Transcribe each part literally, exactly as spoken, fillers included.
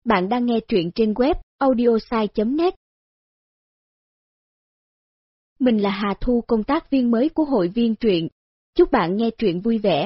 Bạn đang nghe truyện trên web audiosai chấm net. Mình là Hà Thu, công tác viên mới của hội viên truyện. Chúc bạn nghe truyện vui vẻ.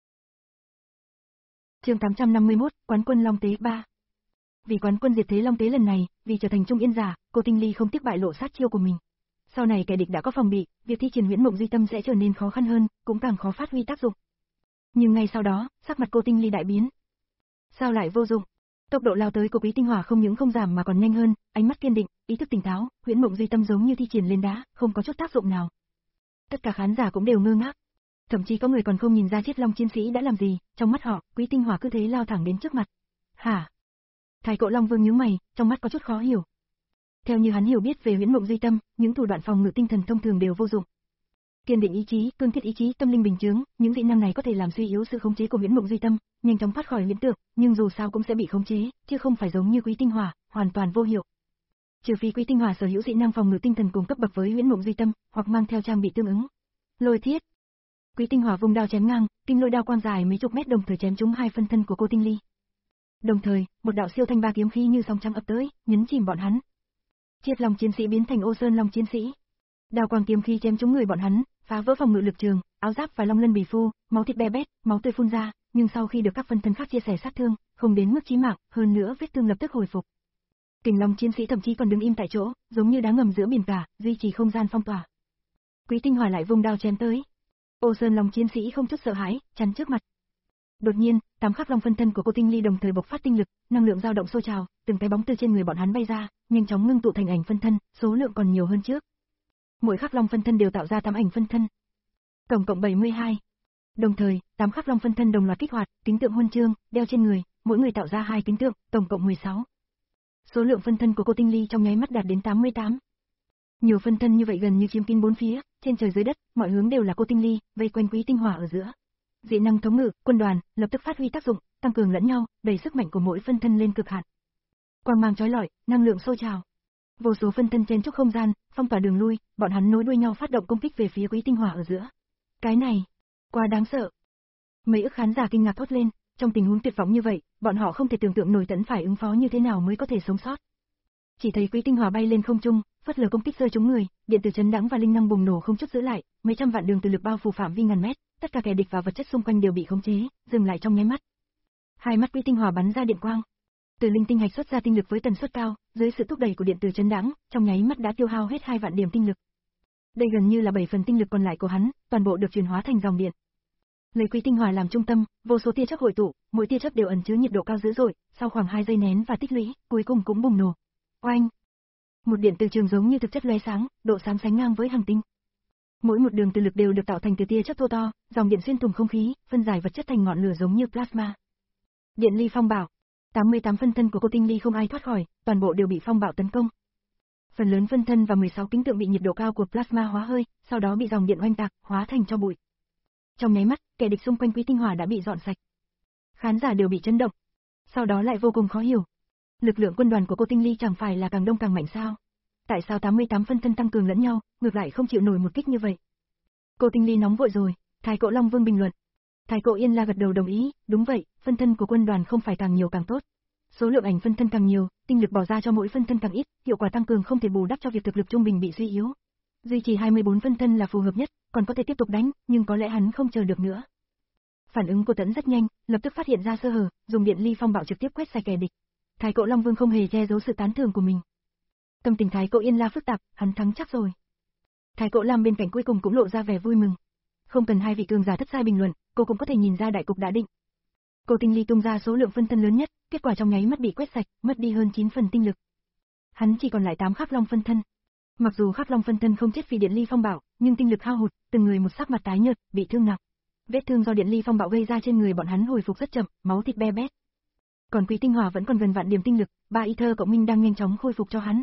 Chương tám trăm năm mươi mốt, Quán quân Long Tế ba. Vì quán quân diệt thế Long Tế lần này, vì trở thành trung yên giả, cô Tinh Ly không tiếc bại lộ sát chiêu của mình. Sau này kẻ địch đã có phòng bị, việc thi triển huyễn mộng duy tâm sẽ trở nên khó khăn hơn, cũng càng khó phát huy tác dụng. Nhưng ngay sau đó, sắc mặt cô Tinh Ly đại biến. Sao lại vô dụng? Tốc độ lao tới của Quý Tinh Hỏa không những không giảm mà còn nhanh hơn, ánh mắt kiên định, ý thức tỉnh táo, huyễn mộng duy tâm giống như thi triển lên đá, không có chút tác dụng nào. Tất cả khán giả cũng đều ngơ ngác. Thậm chí có người còn không nhìn ra Chiết Long chiến sĩ đã làm gì, trong mắt họ, Quý Tinh Hỏa cứ thế lao thẳng đến trước mặt. Hả? Thái Cộ Long Vương nhíu mày, trong mắt có chút khó hiểu. Theo như hắn hiểu biết về huyễn mộng duy tâm, những thủ đoạn phòng ngự tinh thần thông thường đều vô dụng. Kiên định ý chí, cương thiết ý chí, tâm linh bình chướng, những dị năng này có thể làm suy yếu sự khống chế của huyễn mộng duy tâm, nhanh chóng thoát khỏi huyễn tượng, nhưng dù sao cũng sẽ bị khống chế, chứ không phải giống như Quý Tinh Hỏa, hoàn toàn vô hiệu. Trừ phi Quý Tinh Hỏa sở hữu dị năng phòng ngự tinh thần cùng cấp bậc với huyễn mộng duy tâm, hoặc mang theo trang bị tương ứng. Lôi thiết. Quý Tinh Hỏa vung đao chém ngang, kinh lôi đao quang dài mấy chục mét đồng thời chém trúng hai phân thân của cô Tinh Ly. Đồng thời, một đạo siêu thanh ba kiếm khí như sóng trắng ập tới, nhấn chìm bọn hắn. Chiết Long chiến sĩ biến thành Ô Sơn Long chiến sĩ. Đao quang kiếm khí chém trúng người bọn hắn, phá vỡ phòng ngự lực trường, áo giáp và long lân bì phu, máu thịt be bét, máu tươi phun ra, nhưng sau khi được các phân thân khác chia sẻ sát thương, không đến mức chí mạng, hơn nữa vết thương lập tức hồi phục. Kình Long chiến sĩ thậm chí còn đứng im tại chỗ, giống như đá ngầm giữa biển cả, duy trì không gian phong tỏa. Quý Tinh Hỏa lại vung đao chém tới. Ô Sơn Long chiến sĩ không chút sợ hãi, chắn trước mặt. Đột nhiên, tám khắc long phân thân của cô Tinh Ly đồng thời bộc phát tinh lực, năng lượng dao động sôi trào, từng cái bóng từ trên người bọn hắn bay ra, nhanh chóng ngưng tụ thành ảnh phân thân, số lượng còn nhiều hơn trước. Mỗi khắc long phân thân đều tạo ra tám ảnh phân thân, tổng cộng bảy mươi hai. Đồng thời, tám khắc long phân thân đồng loạt kích hoạt, kính tượng huân chương đeo trên người, mỗi người tạo ra hai kính tượng, tổng cộng mười sáu. Số lượng phân thân của cô Tinh Ly trong nháy mắt đạt đến tám mươi tám. Nhiều phân thân như vậy gần như chiếm kín bốn phía, trên trời dưới đất, mọi hướng đều là cô Tinh Ly, vây quanh Quý Tinh Hỏa ở giữa. Dị năng thống ngự, quân đoàn, lập tức phát huy tác dụng, tăng cường lẫn nhau, đẩy sức mạnh của mỗi phân thân lên cực hạn. Quang mang chói lọi, năng lượng sôi trào. Vô số phân thân chen chúc không gian, phong tỏa đường lui, bọn hắn nối đuôi nhau phát động công kích về phía Quý Tinh Hỏa ở giữa. Cái này, quá đáng sợ. Mấy ức khán giả kinh ngạc thốt lên, trong tình huống tuyệt vọng như vậy, bọn họ không thể tưởng tượng nổi Tẫn phải ứng phó như thế nào mới có thể sống sót. Chỉ thấy Quý Tinh Hỏa bay lên không trung, phất lờ công kích rơi trúng người, điện tử chấn đãng và linh năng bùng nổ không chút giữ lại, mấy trăm vạn đường từ lực bao phủ phạm vi ngàn mét, tất cả kẻ địch và vật chất xung quanh đều bị khống chế, dừng lại trong nháy mắt. Hai mắt Quý Tinh Hỏa bắn ra điện quang. Từ linh tinh hạch xuất ra tinh lực với tần suất cao, dưới sự thúc đẩy của điện tử chấn đãng, trong nháy mắt đã tiêu hao hết hai vạn điểm tinh lực. Đây gần như là bảy phần tinh lực còn lại của hắn, toàn bộ được chuyển hóa thành dòng điện. Lấy Quý Tinh Hỏa làm trung tâm, vô số tia chớp hội tụ, mỗi tia chớp đều ẩn chứa nhiệt độ cao dữ dội, sau khoảng hai giây nén và tích lũy, cuối cùng cũng bùng nổ. Oanh! Một điện từ trường giống như thực chất lóe sáng, độ sáng sánh ngang với hành tinh. Mỗi một đường từ lực đều được tạo thành từ tia chớp thô to, dòng điện xuyên thủng không khí, phân giải vật chất thành ngọn lửa giống như plasma. Điện ly phong bạo. tám mươi tám phân thân của cô Tinh Ly không ai thoát khỏi, toàn bộ đều bị phong bạo tấn công. Phần lớn phân thân và mười sáu kính tượng bị nhiệt độ cao của plasma hóa hơi, sau đó bị dòng điện oanh tạc, hóa thành tro bụi. Trong nháy mắt, kẻ địch xung quanh Quý Tinh Hỏa đã bị dọn sạch. Khán giả đều bị chấn động. Sau đó lại vô cùng khó hiểu. Lực lượng quân đoàn của cô Tinh Ly chẳng phải là càng đông càng mạnh sao? Tại sao tám mươi tám phân thân tăng cường lẫn nhau, ngược lại không chịu nổi một kích như vậy? Cô Tinh Ly nóng vội rồi, Thái Cộ Long Vương bình luận. Thái Cộ Yên La gật đầu đồng ý, đúng vậy, phân thân của quân đoàn không phải càng nhiều càng tốt. Số lượng ảnh phân thân càng nhiều, tinh lực bỏ ra cho mỗi phân thân càng ít, hiệu quả tăng cường không thể bù đắp cho việc thực lực trung bình bị suy yếu. Duy trì hai mươi bốn phân thân là phù hợp nhất, còn có thể tiếp tục đánh, nhưng có lẽ hắn không chờ được nữa. Phản ứng của Tẫn rất nhanh, lập tức phát hiện ra sơ hở, dùng điện ly phong bạo trực tiếp quét sạch kẻ địch. Thái Cộ Long Vương không hề che giấu sự tán thưởng của mình. Tâm tình Thái Cộ Yên La phức tạp, hắn thắng chắc rồi. Thái Cộ Lam bên cạnh cuối cùng cũng lộ ra vẻ vui mừng. Không cần hai vị cường giả thất giai bình luận, cô cũng có thể nhìn ra đại cục đã định. Cô Tinh Ly tung ra số lượng phân thân lớn nhất, kết quả trong nháy mắt bị quét sạch, mất đi hơn chín phần tinh lực. Hắn chỉ còn lại tám khắc long phân thân. Mặc dù khắc long phân thân không chết vì điện ly phong bạo, nhưng tinh lực hao hụt, từng người một sắc mặt tái nhợt, bị thương nặng. Vết thương do điện ly phong bạo gây ra trên người bọn hắn hồi phục rất chậm, máu thịt be bét. Còn Quý Tinh Hỏa vẫn còn gần vạn điểm tinh lực, ba y thơ cộng minh đang nhanh chóng khôi phục cho hắn.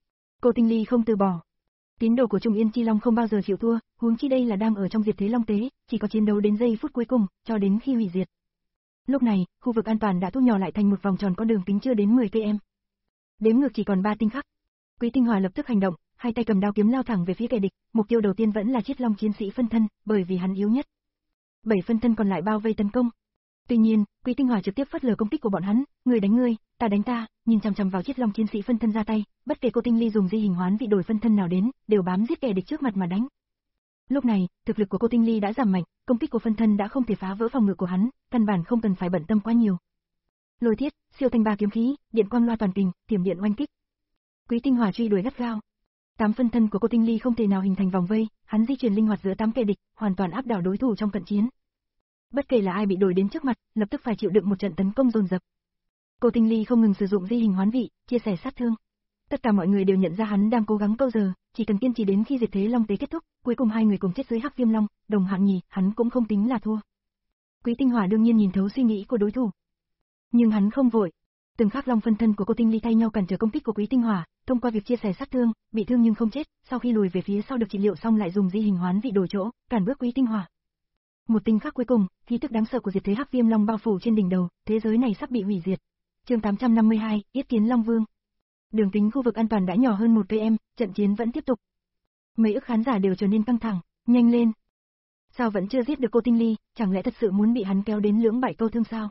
Cô Tinh Ly không từ bỏ. Tín đồ của Trung Yên Chi Long không bao giờ chịu thua, huống chi đây là đang ở trong diệt thế Long Tế, chỉ có chiến đấu đến giây phút cuối cùng, cho đến khi hủy diệt. Lúc này, khu vực an toàn đã thu nhỏ lại thành một vòng tròn có đường kính chưa đến mười cây số. Đếm ngược chỉ còn ba tinh khắc. Quý Tinh Hỏa lập tức hành động, hai tay cầm đao kiếm lao thẳng về phía kẻ địch, mục tiêu đầu tiên vẫn là Chiết Long chiến sĩ phân thân, bởi vì hắn yếu nhất. Bảy phân thân còn lại bao vây tấn công. Tuy nhiên, Quý Tinh Hỏa trực tiếp phớt lờ công kích của bọn hắn, người đánh ngươi, ta đánh ta, nhìn chằm chằm vào Chiết Long chiến sĩ phân thân ra tay, bất kể cô Tinh Ly dùng di hình hoán vị đổi phân thân nào đến, đều bám giết kẻ địch trước mặt mà đánh. Lúc này, thực lực của cô Tinh Ly đã giảm mạnh, công kích của phân thân đã không thể phá vỡ phòng ngự của hắn, căn bản không cần phải bận tâm quá nhiều. Lôi thiết, siêu thanh ba kiếm khí, điện quang loa toàn kình, tiềm điện oanh kích. Quý Tinh Hỏa truy đuổi gắt gao. Tám phân thân của cô Tinh Ly không thể nào hình thành vòng vây, hắn di chuyển linh hoạt giữa tám kẻ địch, hoàn toàn áp đảo đối thủ trong cận chiến. Bất kể là ai bị đuổi đến trước mặt, lập tức phải chịu đựng một trận tấn công dồn dập. Cô Tinh Ly không ngừng sử dụng di hình hoán vị, chia sẻ sát thương. Tất cả mọi người đều nhận ra hắn đang cố gắng câu giờ, chỉ cần kiên trì đến khi diệt thế long tế kết thúc, cuối cùng hai người cùng chết dưới Hắc Viêm Long, đồng hạng nhì, hắn cũng không tính là thua. Quý Tinh Hỏa đương nhiên nhìn thấu suy nghĩ của đối thủ, nhưng hắn không vội. Từng khắc long phân thân của cô Tinh Ly thay nhau cản trở công kích của Quý Tinh Hỏa, thông qua việc chia sẻ sát thương, bị thương nhưng không chết, sau khi lùi về phía sau được trị liệu xong lại dùng di hình hoán vị đổi chỗ, cản bước Quý Tinh Hỏa. Một tinh khắc cuối cùng, khí tức đáng sợ của diệt thế Hắc Viêm Long bao phủ trên đỉnh đầu, thế giới này sắp bị hủy diệt. Chương tám trăm năm mươi hai, Yết Kiến Long Vương. Đường kính khu vực an toàn đã nhỏ hơn một km, trận chiến vẫn tiếp tục. Mấy ức khán giả đều trở nên căng thẳng, nhanh lên. Sao vẫn chưa giết được cô Tinh Ly, chẳng lẽ thật sự muốn bị hắn kéo đến lưỡng bại câu thương sao?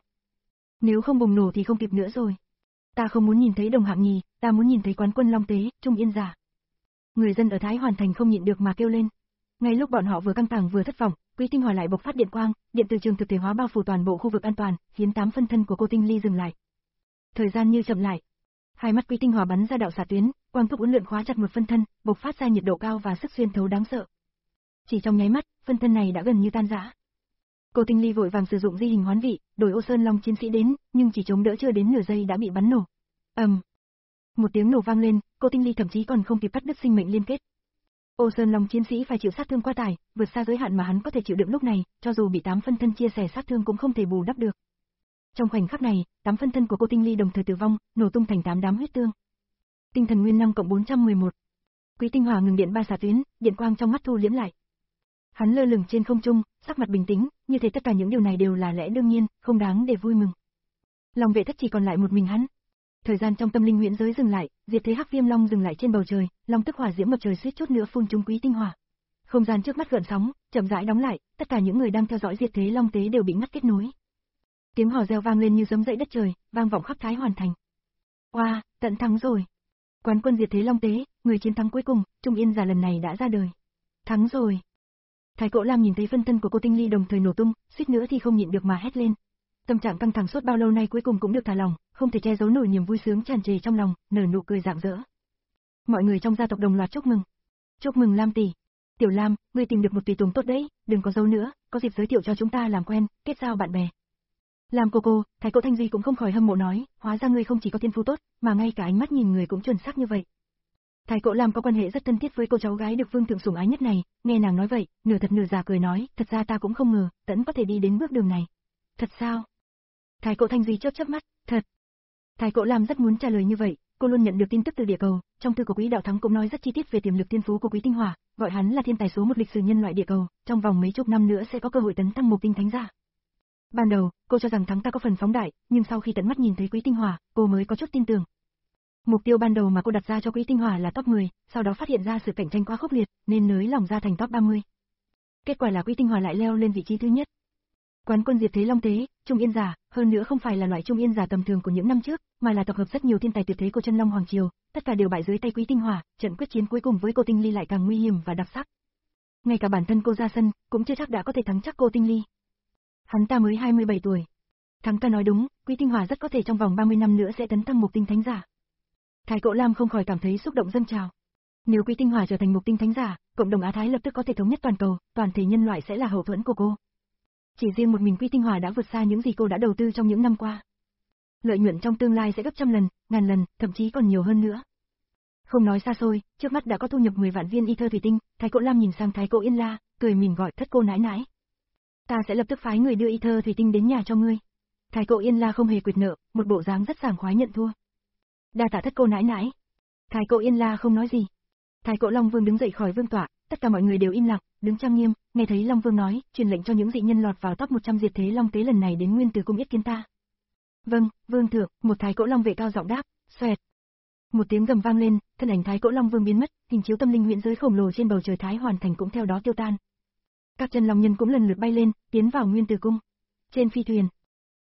Nếu không bùng nổ thì không kịp nữa rồi. Ta không muốn nhìn thấy đồng hạng nhì, ta muốn nhìn thấy quán quân Long Tế, Trung Yên Giả. Người dân ở Thái Hoàn Thành không nhịn được mà kêu lên. Ngay lúc bọn họ vừa căng thẳng vừa thất vọng, Quý Tinh Hỏa lại bộc phát điện quang, điện từ trường thực thể hóa bao phủ toàn bộ khu vực an toàn, khiến tám phân thân của cô Tinh Ly dừng lại. Thời gian như chậm lại. Hai mắt Quý Tinh Hỏa bắn ra đạo xạ tuyến, quang thúc uốn lượn khóa chặt một phân thân, bộc phát ra nhiệt độ cao và sức xuyên thấu đáng sợ. Chỉ trong nháy mắt, phân thân này đã gần như tan rã. Cô Tinh Ly vội vàng sử dụng di hình hoán vị, đổi Ô Sơn Long chiến sĩ đến, nhưng chỉ chống đỡ chưa đến nửa giây đã bị bắn nổ. Ầm. Um. Một tiếng nổ vang lên, cô Tinh Ly thậm chí còn không kịp cắt đứt sinh mệnh liên kết. Ô Sơn Long chiến sĩ phải chịu sát thương quá tải, vượt xa giới hạn mà hắn có thể chịu đựng lúc này, cho dù bị tám phân thân chia sẻ sát thương cũng không thể bù đắp được. Trong khoảnh khắc này, tám phân thân của cô Tinh Ly đồng thời tử vong, nổ tung thành tám đám huyết tương. Tinh thần nguyên năng cộng bốn trăm mười một. Quý Tinh Hỏa ngừng điện ba xạ tuyến, điện quang trong mắt thu liễm lại. Hắn lơ lửng trên không trung, sắc mặt bình tĩnh, như thế tất cả những điều này đều là lẽ đương nhiên, không đáng để vui mừng. Long vệ thất chỉ còn lại một mình hắn. Thời gian trong tâm linh huyễn giới dừng lại, diệt thế Hắc Viêm Long dừng lại trên bầu trời, long tức hỏa diễm ngập trời suýt chút nữa phun trúng Quý Tinh Hỏa. Không gian trước mắt gợn sóng, chậm rãi đóng lại, tất cả những người đang theo dõi diệt thế long tế đều bị ngắt kết nối. Tiếng hò reo vang lên như sấm dậy đất trời, vang vọng khắp Thái Hoàn Thành. Oa, wow, tận thắng rồi. Quán quân diệt thế long tế, người chiến thắng cuối cùng, Trung Yên Giả lần này đã ra đời. Thắng rồi. Thái Cỗ Lam nhìn thấy phân thân của cô Tinh Ly đồng thời nổ tung, suýt nữa thì không nhịn được mà hét lên. Tâm trạng căng thẳng suốt bao lâu nay cuối cùng cũng được thả lỏng, không thể che giấu nổi niềm vui sướng tràn trề trong lòng, nở nụ cười rạng rỡ. Mọi người trong gia tộc đồng loạt chúc mừng. Chúc mừng Lam tỷ. Tiểu Lam, ngươi tìm được một tùy tùng tốt đấy, đừng có giấu nữa, có dịp giới thiệu cho chúng ta làm quen, kết giao bạn bè. Lam cô cô, Thái Cỗ Thanh Duy cũng không khỏi hâm mộ nói, hóa ra ngươi không chỉ có thiên phú tốt, mà ngay cả ánh mắt nhìn người cũng chuẩn xác như vậy. Thái Cỗ Lam có quan hệ rất thân thiết với cô cháu gái được vương thượng sủng ái nhất này, nghe nàng nói vậy, nửa thật nửa giả cười nói, thật ra ta cũng không ngờ, Tẫn có thể đi đến bước đường này. Thật sao? Thái Cỗ Thanh Duy chớp chớp mắt, thật. Thái Cỗ Lam rất muốn trả lời như vậy, cô luôn nhận được tin tức từ địa cầu, trong thư của Quý Đạo Thắng cũng nói rất chi tiết về tiềm lực thiên phú của Quý Tinh Hỏa, gọi hắn là thiên tài số một lịch sử nhân loại địa cầu, trong vòng mấy chục năm nữa sẽ có cơ hội tấn thăng mục tinh thánh giả. Ban đầu, cô cho rằng thắng ta có phần phóng đại, nhưng sau khi tận mắt nhìn thấy Quý Tinh Hỏa, cô mới có chút tin tưởng. Mục tiêu ban đầu mà cô đặt ra cho Quý Tinh Hỏa là top mười, sau đó phát hiện ra sự cạnh tranh quá khốc liệt, nên nới lỏng ra thành top ba mươi. Kết quả là Quý Tinh Hỏa lại leo lên vị trí thứ nhất. Quán quân diệt thế long tế, Trung Yên Giả, hơn nữa không phải là loại Trung Yên Giả tầm thường của những năm trước, mà là tập hợp rất nhiều thiên tài tuyệt thế của chân Long Hoàng Triều, tất cả đều bại dưới tay Quý Tinh Hỏa, trận quyết chiến cuối cùng với cô Tinh Ly lại càng nguy hiểm và đặc sắc. Ngay cả bản thân cô ra sân, cũng chưa chắc đã có thể thắng chắc cô Tinh Ly. Hắn ta mới hai mươi bảy tuổi. Thắng ta nói đúng, Quý Tinh Hỏa rất có thể trong vòng ba mươi năm nữa sẽ tấn thăng mục tinh thánh giả. Thái Cỗ Lam không khỏi cảm thấy xúc động dâng trào. Nếu Quý Tinh Hỏa trở thành mục tinh thánh giả, cộng đồng Á Thái lập tức có thể thống nhất toàn cầu, toàn thể nhân loại sẽ là hậu thuẫn của cô. Chỉ riêng một mình Quý Tinh Hỏa đã vượt xa những gì cô đã đầu tư trong những năm qua. Lợi nhuận trong tương lai sẽ gấp trăm lần, ngàn lần, thậm chí còn nhiều hơn nữa. Không nói xa xôi, trước mắt đã có thu nhập mười vạn viên ether thủy tinh, Thái Cỗ Lam nhìn sang Thái Cỗ Yên La, cười mỉm gọi thất cô nãi nãi. Ta sẽ lập tức phái người đưa ether thủy tinh đến nhà cho ngươi. Thái Cỗ Yên La không hề quỵt nợ, một bộ dáng rất sảng khoái nhận thua. Đa tạ thất cô nãi nãi. Thái Cỗ Yên La không nói gì. Thái Cỗ Long Vương đứng dậy khỏi vương tọa, tất cả mọi người đều im lặng, đứng trang nghiêm, nghe thấy Long Vương nói, truyền lệnh cho những dị nhân lọt vào top một trăm diệt thế long tế lần này đến Nguyên Từ cung yết kiến ta. Vâng, vương thượng, một Thái Cỗ Long vệ cao giọng đáp, xoẹt. Một tiếng gầm vang lên, thân ảnh Thái Cỗ Long Vương biến mất, hình chiếu tâm linh huyễn giới khổng lồ trên bầu trời Thái Hoàn Thành cũng theo đó tiêu tan. Các chân long nhân cũng lần lượt bay lên, tiến vào Nguyên Từ cung. Trên phi thuyền,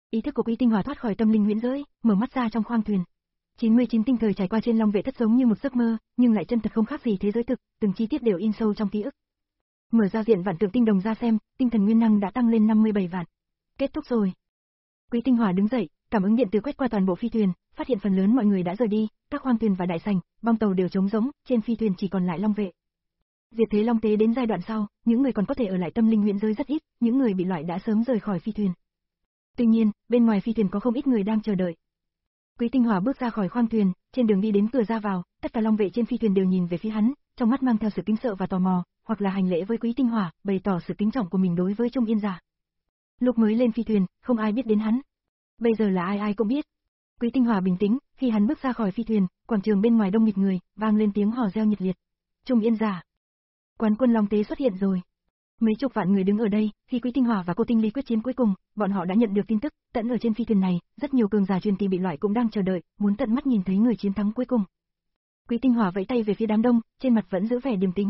Ý thức của Quý Tinh Hòa thoát khỏi tâm linh huyễn giới, mở mắt ra trong khoang thuyền. chín mươi chín tinh thời trải qua trên Long Vệ Thất giống như một giấc mơ, nhưng lại chân thật không khác gì thế giới thực, từng chi tiết đều in sâu trong ký ức. Mở ra diện vạn tượng tinh đồng ra xem, tinh thần nguyên năng đã tăng lên năm mươi bảy vạn. Kết thúc rồi. Quý Tinh Hòa đứng dậy, cảm ứng điện từ quét qua toàn bộ phi thuyền, phát hiện phần lớn mọi người đã rời đi, các khoang thuyền và đại sảnh, bong tàu đều trống rỗng, trên phi thuyền chỉ còn lại Long Vệ. Diệt thế Long Tế đến giai đoạn sau, những người còn có thể ở lại tâm linh huyễn giới rất ít, những người bị loại đã sớm rời khỏi phi thuyền. Tuy nhiên, bên ngoài phi thuyền có không ít người đang chờ đợi. Quý Tinh Hòa bước ra khỏi khoang thuyền, trên đường đi đến cửa ra vào, tất cả Long Vệ trên phi thuyền đều nhìn về phía hắn, trong mắt mang theo sự kính sợ và tò mò, hoặc là hành lễ với Quý Tinh Hòa, bày tỏ sự kính trọng của mình đối với Trung Yên Giả. Lúc mới lên phi thuyền, không ai biết đến hắn. Bây giờ là ai ai cũng biết. Quý Tinh Hòa bình tĩnh, khi hắn bước ra khỏi phi thuyền, quảng trường bên ngoài đông nghịt người, vang lên tiếng hò reo nhiệt liệt. Trung Yên Giả, quán quân Long Tế xuất hiện rồi. Mấy chục vạn người đứng ở đây, khi Quý Tinh Hòa và cô Tinh Ly quyết chiến cuối cùng, bọn họ đã nhận được tin tức, tận ở trên phi thuyền này, rất nhiều cường giả truyền kỳ bị loại cũng đang chờ đợi, muốn tận mắt nhìn thấy người chiến thắng cuối cùng. Quý Tinh Hòa vẫy tay về phía đám đông, trên mặt vẫn giữ vẻ điềm tĩnh.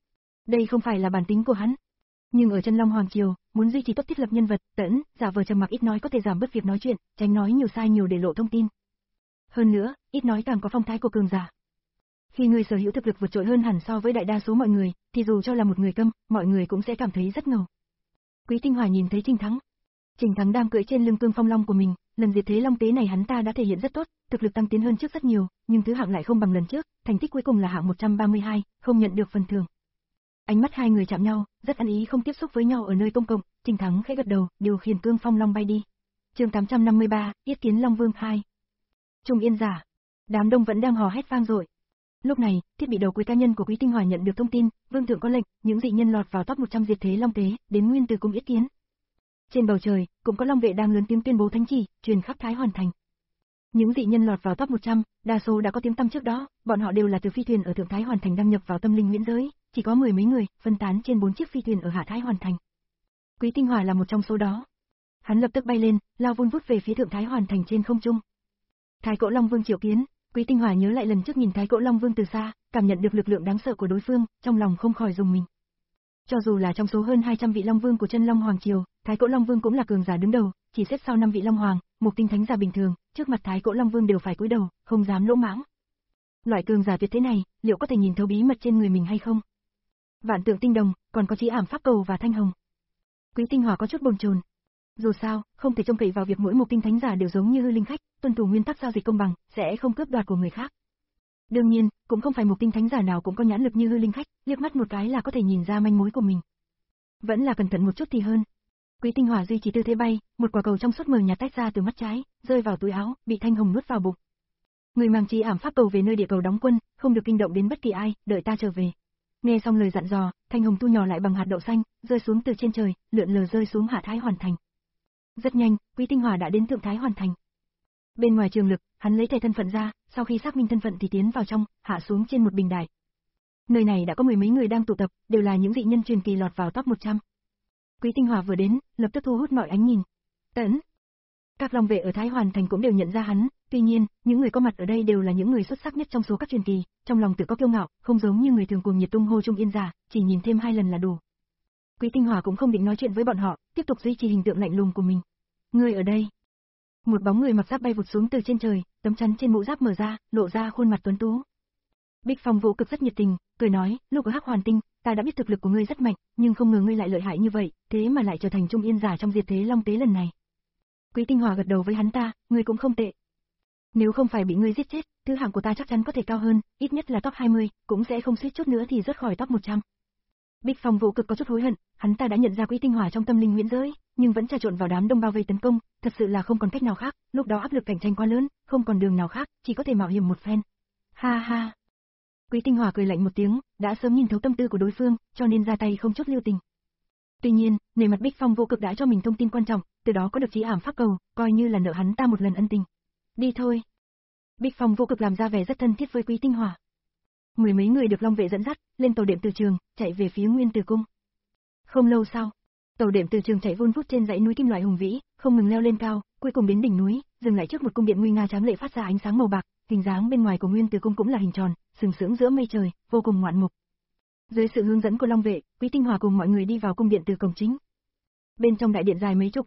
Đây không phải là bản tính của hắn, nhưng ở chân Long Hoàng Triều, muốn duy trì tốt thiết lập nhân vật, tận, giả vờ trầm mặc ít nói có thể giảm bớt việc nói chuyện, tránh nói nhiều sai nhiều để lộ thông tin. Hơn nữa, ít nói càng có phong thái của cường giả. Khi người sở hữu thực lực vượt trội hơn hẳn so với đại đa số mọi người, thì dù cho là một người câm, mọi người cũng sẽ cảm thấy rất ngầu. Quý Tinh Hòa nhìn thấy Trình Thắng. Trình Thắng đang cưỡi trên lưng cương phong long của mình, lần diệt thế Long Tế này hắn ta đã thể hiện rất tốt, thực lực tăng tiến hơn trước rất nhiều, nhưng thứ hạng lại không bằng lần trước, thành tích cuối cùng là hạng một trăm ba mươi hai, không nhận được phần thưởng. Ánh mắt hai người chạm nhau, rất ăn ý không tiếp xúc với nhau ở nơi công cộng, Trình Thắng khẽ gật đầu, điều khiển cương phong long bay đi. Chương tám trăm năm mươi ba, Yết kiến Long Vương hai. Trung Yên Giả. Đám đông vẫn đang hò hét vang dội. Lúc này, thiết bị đầu cuối cá nhân của Quý Tinh Hòa nhận được thông tin, Vương thượng có lệnh, những dị nhân lọt vào top một trăm diệt thế Long Tế, đến Nguyên Từ cung yết kiến. Trên bầu trời, cũng có Long Vệ đang lớn tiếng tuyên bố thánh chỉ, truyền khắp Thái Hoàn thành. Những dị nhân lọt vào top một trăm, đa số đã có tiếng tăm trước đó, bọn họ đều là từ phi thuyền ở Thượng Thái Hoàn thành đăng nhập vào tâm linh huyễn giới, chỉ có mười mấy người, phân tán trên bốn chiếc phi thuyền ở Hạ Thái Hoàn thành. Quý Tinh Hòa là một trong số đó. Hắn lập tức bay lên, lao vun vút về phía Thượng Thái Hoàn thành trên không trung. Thái Cỗ Long Vương triệu kiến. Quý Tinh Hòa nhớ lại lần trước nhìn Thái Cỗ Long Vương từ xa, cảm nhận được lực lượng đáng sợ của đối phương, trong lòng không khỏi rùng mình. Cho dù là trong số hơn hai trăm vị Long Vương của chân Long Hoàng Triều, Thái Cỗ Long Vương cũng là cường giả đứng đầu, chỉ xếp sau năm vị Long Hoàng, một tinh thánh giả bình thường, trước mặt Thái Cỗ Long Vương đều phải cúi đầu, không dám lỗ mãng. Loại cường giả tuyệt thế này, liệu có thể nhìn thấu bí mật trên người mình hay không? Vạn tượng tinh đồng, còn có chí ảm pháp cầu và thanh hồng. Quý Tinh Hòa có chút bồn chồn. Dù sao, không thể trông cậy vào việc mỗi một tinh thánh giả đều giống như hư linh khách, tuân thủ nguyên tắc giao dịch công bằng, sẽ không cướp đoạt của người khác. Đương nhiên, cũng không phải một tinh thánh giả nào cũng có nhãn lực như hư linh khách, liếc mắt một cái là có thể nhìn ra manh mối của mình. Vẫn là cẩn thận một chút thì hơn. Quý Tinh Hòa duy trì tư thế bay, một quả cầu trong suốt mờ nhạt tách ra từ mắt trái, rơi vào túi áo, bị thanh hồng nuốt vào bụng. Người mang chí ảm pháp cầu về nơi địa cầu đóng quân, không được kinh động đến bất kỳ ai, đợi ta trở về. Nghe xong lời dặn dò, thanh hồng thu nhỏ lại bằng hạt đậu xanh, rơi xuống từ trên trời, lượn lờ rơi xuống Hạ Thái Hoàn thành. Rất nhanh, Quý Tinh Hòa đã đến Thượng Thái Hoàn thành. Bên ngoài trường lực, hắn lấy thẻ thân phận ra, sau khi xác minh thân phận thì tiến vào trong, hạ xuống trên một bình đài. Nơi này đã có mười mấy người đang tụ tập, đều là những dị nhân truyền kỳ lọt vào top một trăm. Quý Tinh Hòa vừa đến, lập tức thu hút mọi ánh nhìn. Tẫn. Các Long Vệ ở Thái Hoàn thành cũng đều nhận ra hắn, tuy nhiên, những người có mặt ở đây đều là những người xuất sắc nhất trong số các truyền kỳ, trong lòng tự có kiêu ngạo, không giống như người thường cuồng nhiệt tung hô Trung Yên Giả, chỉ nhìn thêm hai lần là đủ. Quý Tinh Hòa cũng không định nói chuyện với bọn họ, tiếp tục duy trì hình tượng lạnh lùng của mình. Người ở đây. Một bóng người mặc giáp bay vụt xuống từ trên trời, tấm chắn trên mũ giáp mở ra, lộ ra khuôn mặt tuấn tú. Bích Phong Vũ Cực rất nhiệt tình, cười nói, lúc ở Hắc Hoàn Tinh, ta đã biết thực lực của ngươi rất mạnh, nhưng không ngờ ngươi lại lợi hại như vậy, thế mà lại trở thành Trung Yên Giả trong diệt thế Long Tế lần này. Quý Tinh Hòa gật đầu với hắn ta, ngươi cũng không tệ. Nếu không phải bị ngươi giết chết, thứ hạng của ta chắc chắn có thể cao hơn, ít nhất là top hai mươi, cũng sẽ không suýt chút nữa thì rớt khỏi top một trăm. Bích Phong Vũ Cực có chút hối hận, hắn ta đã nhận ra Quý Tinh Hòa trong tâm linh huyễn giới, nhưng vẫn trà trộn vào đám đông bao vây tấn công, thật sự là không còn cách nào khác, lúc đó áp lực cạnh tranh quá lớn, không còn đường nào khác, chỉ có thể mạo hiểm một phen. Ha ha. Quý Tinh Hòa cười lạnh một tiếng, đã sớm nhìn thấu tâm tư của đối phương, cho nên ra tay không chút lưu tình. Tuy nhiên, nề mặt Bích Phong Vũ Cực đã cho mình thông tin quan trọng, từ đó có được chí ảm pháp cầu, coi như là nợ hắn ta một lần ân tình. Đi thôi. Bích Phong Vũ Cực làm ra vẻ rất thân thiết với Quý Tinh Hòa. Mười mấy người được Long Vệ dẫn dắt, lên tàu đệm từ trường, chạy về phía Nguyên Từ cung. Không lâu sau, tàu đệm từ trường chạy vun vút trên dãy núi kim loại hùng vĩ, không ngừng leo lên cao, cuối cùng đến đỉnh núi, dừng lại trước một cung điện nguy nga tráng lệ phát ra ánh sáng màu bạc, hình dáng bên ngoài của Nguyên Từ cung cũng là hình tròn, sừng sững giữa mây trời, vô cùng ngoạn mục. Dưới sự hướng dẫn của Long Vệ, Quý Tinh Hòa cùng mọi người đi vào cung điện từ cổng chính. Bên trong đại điện dài mấy chục cây em,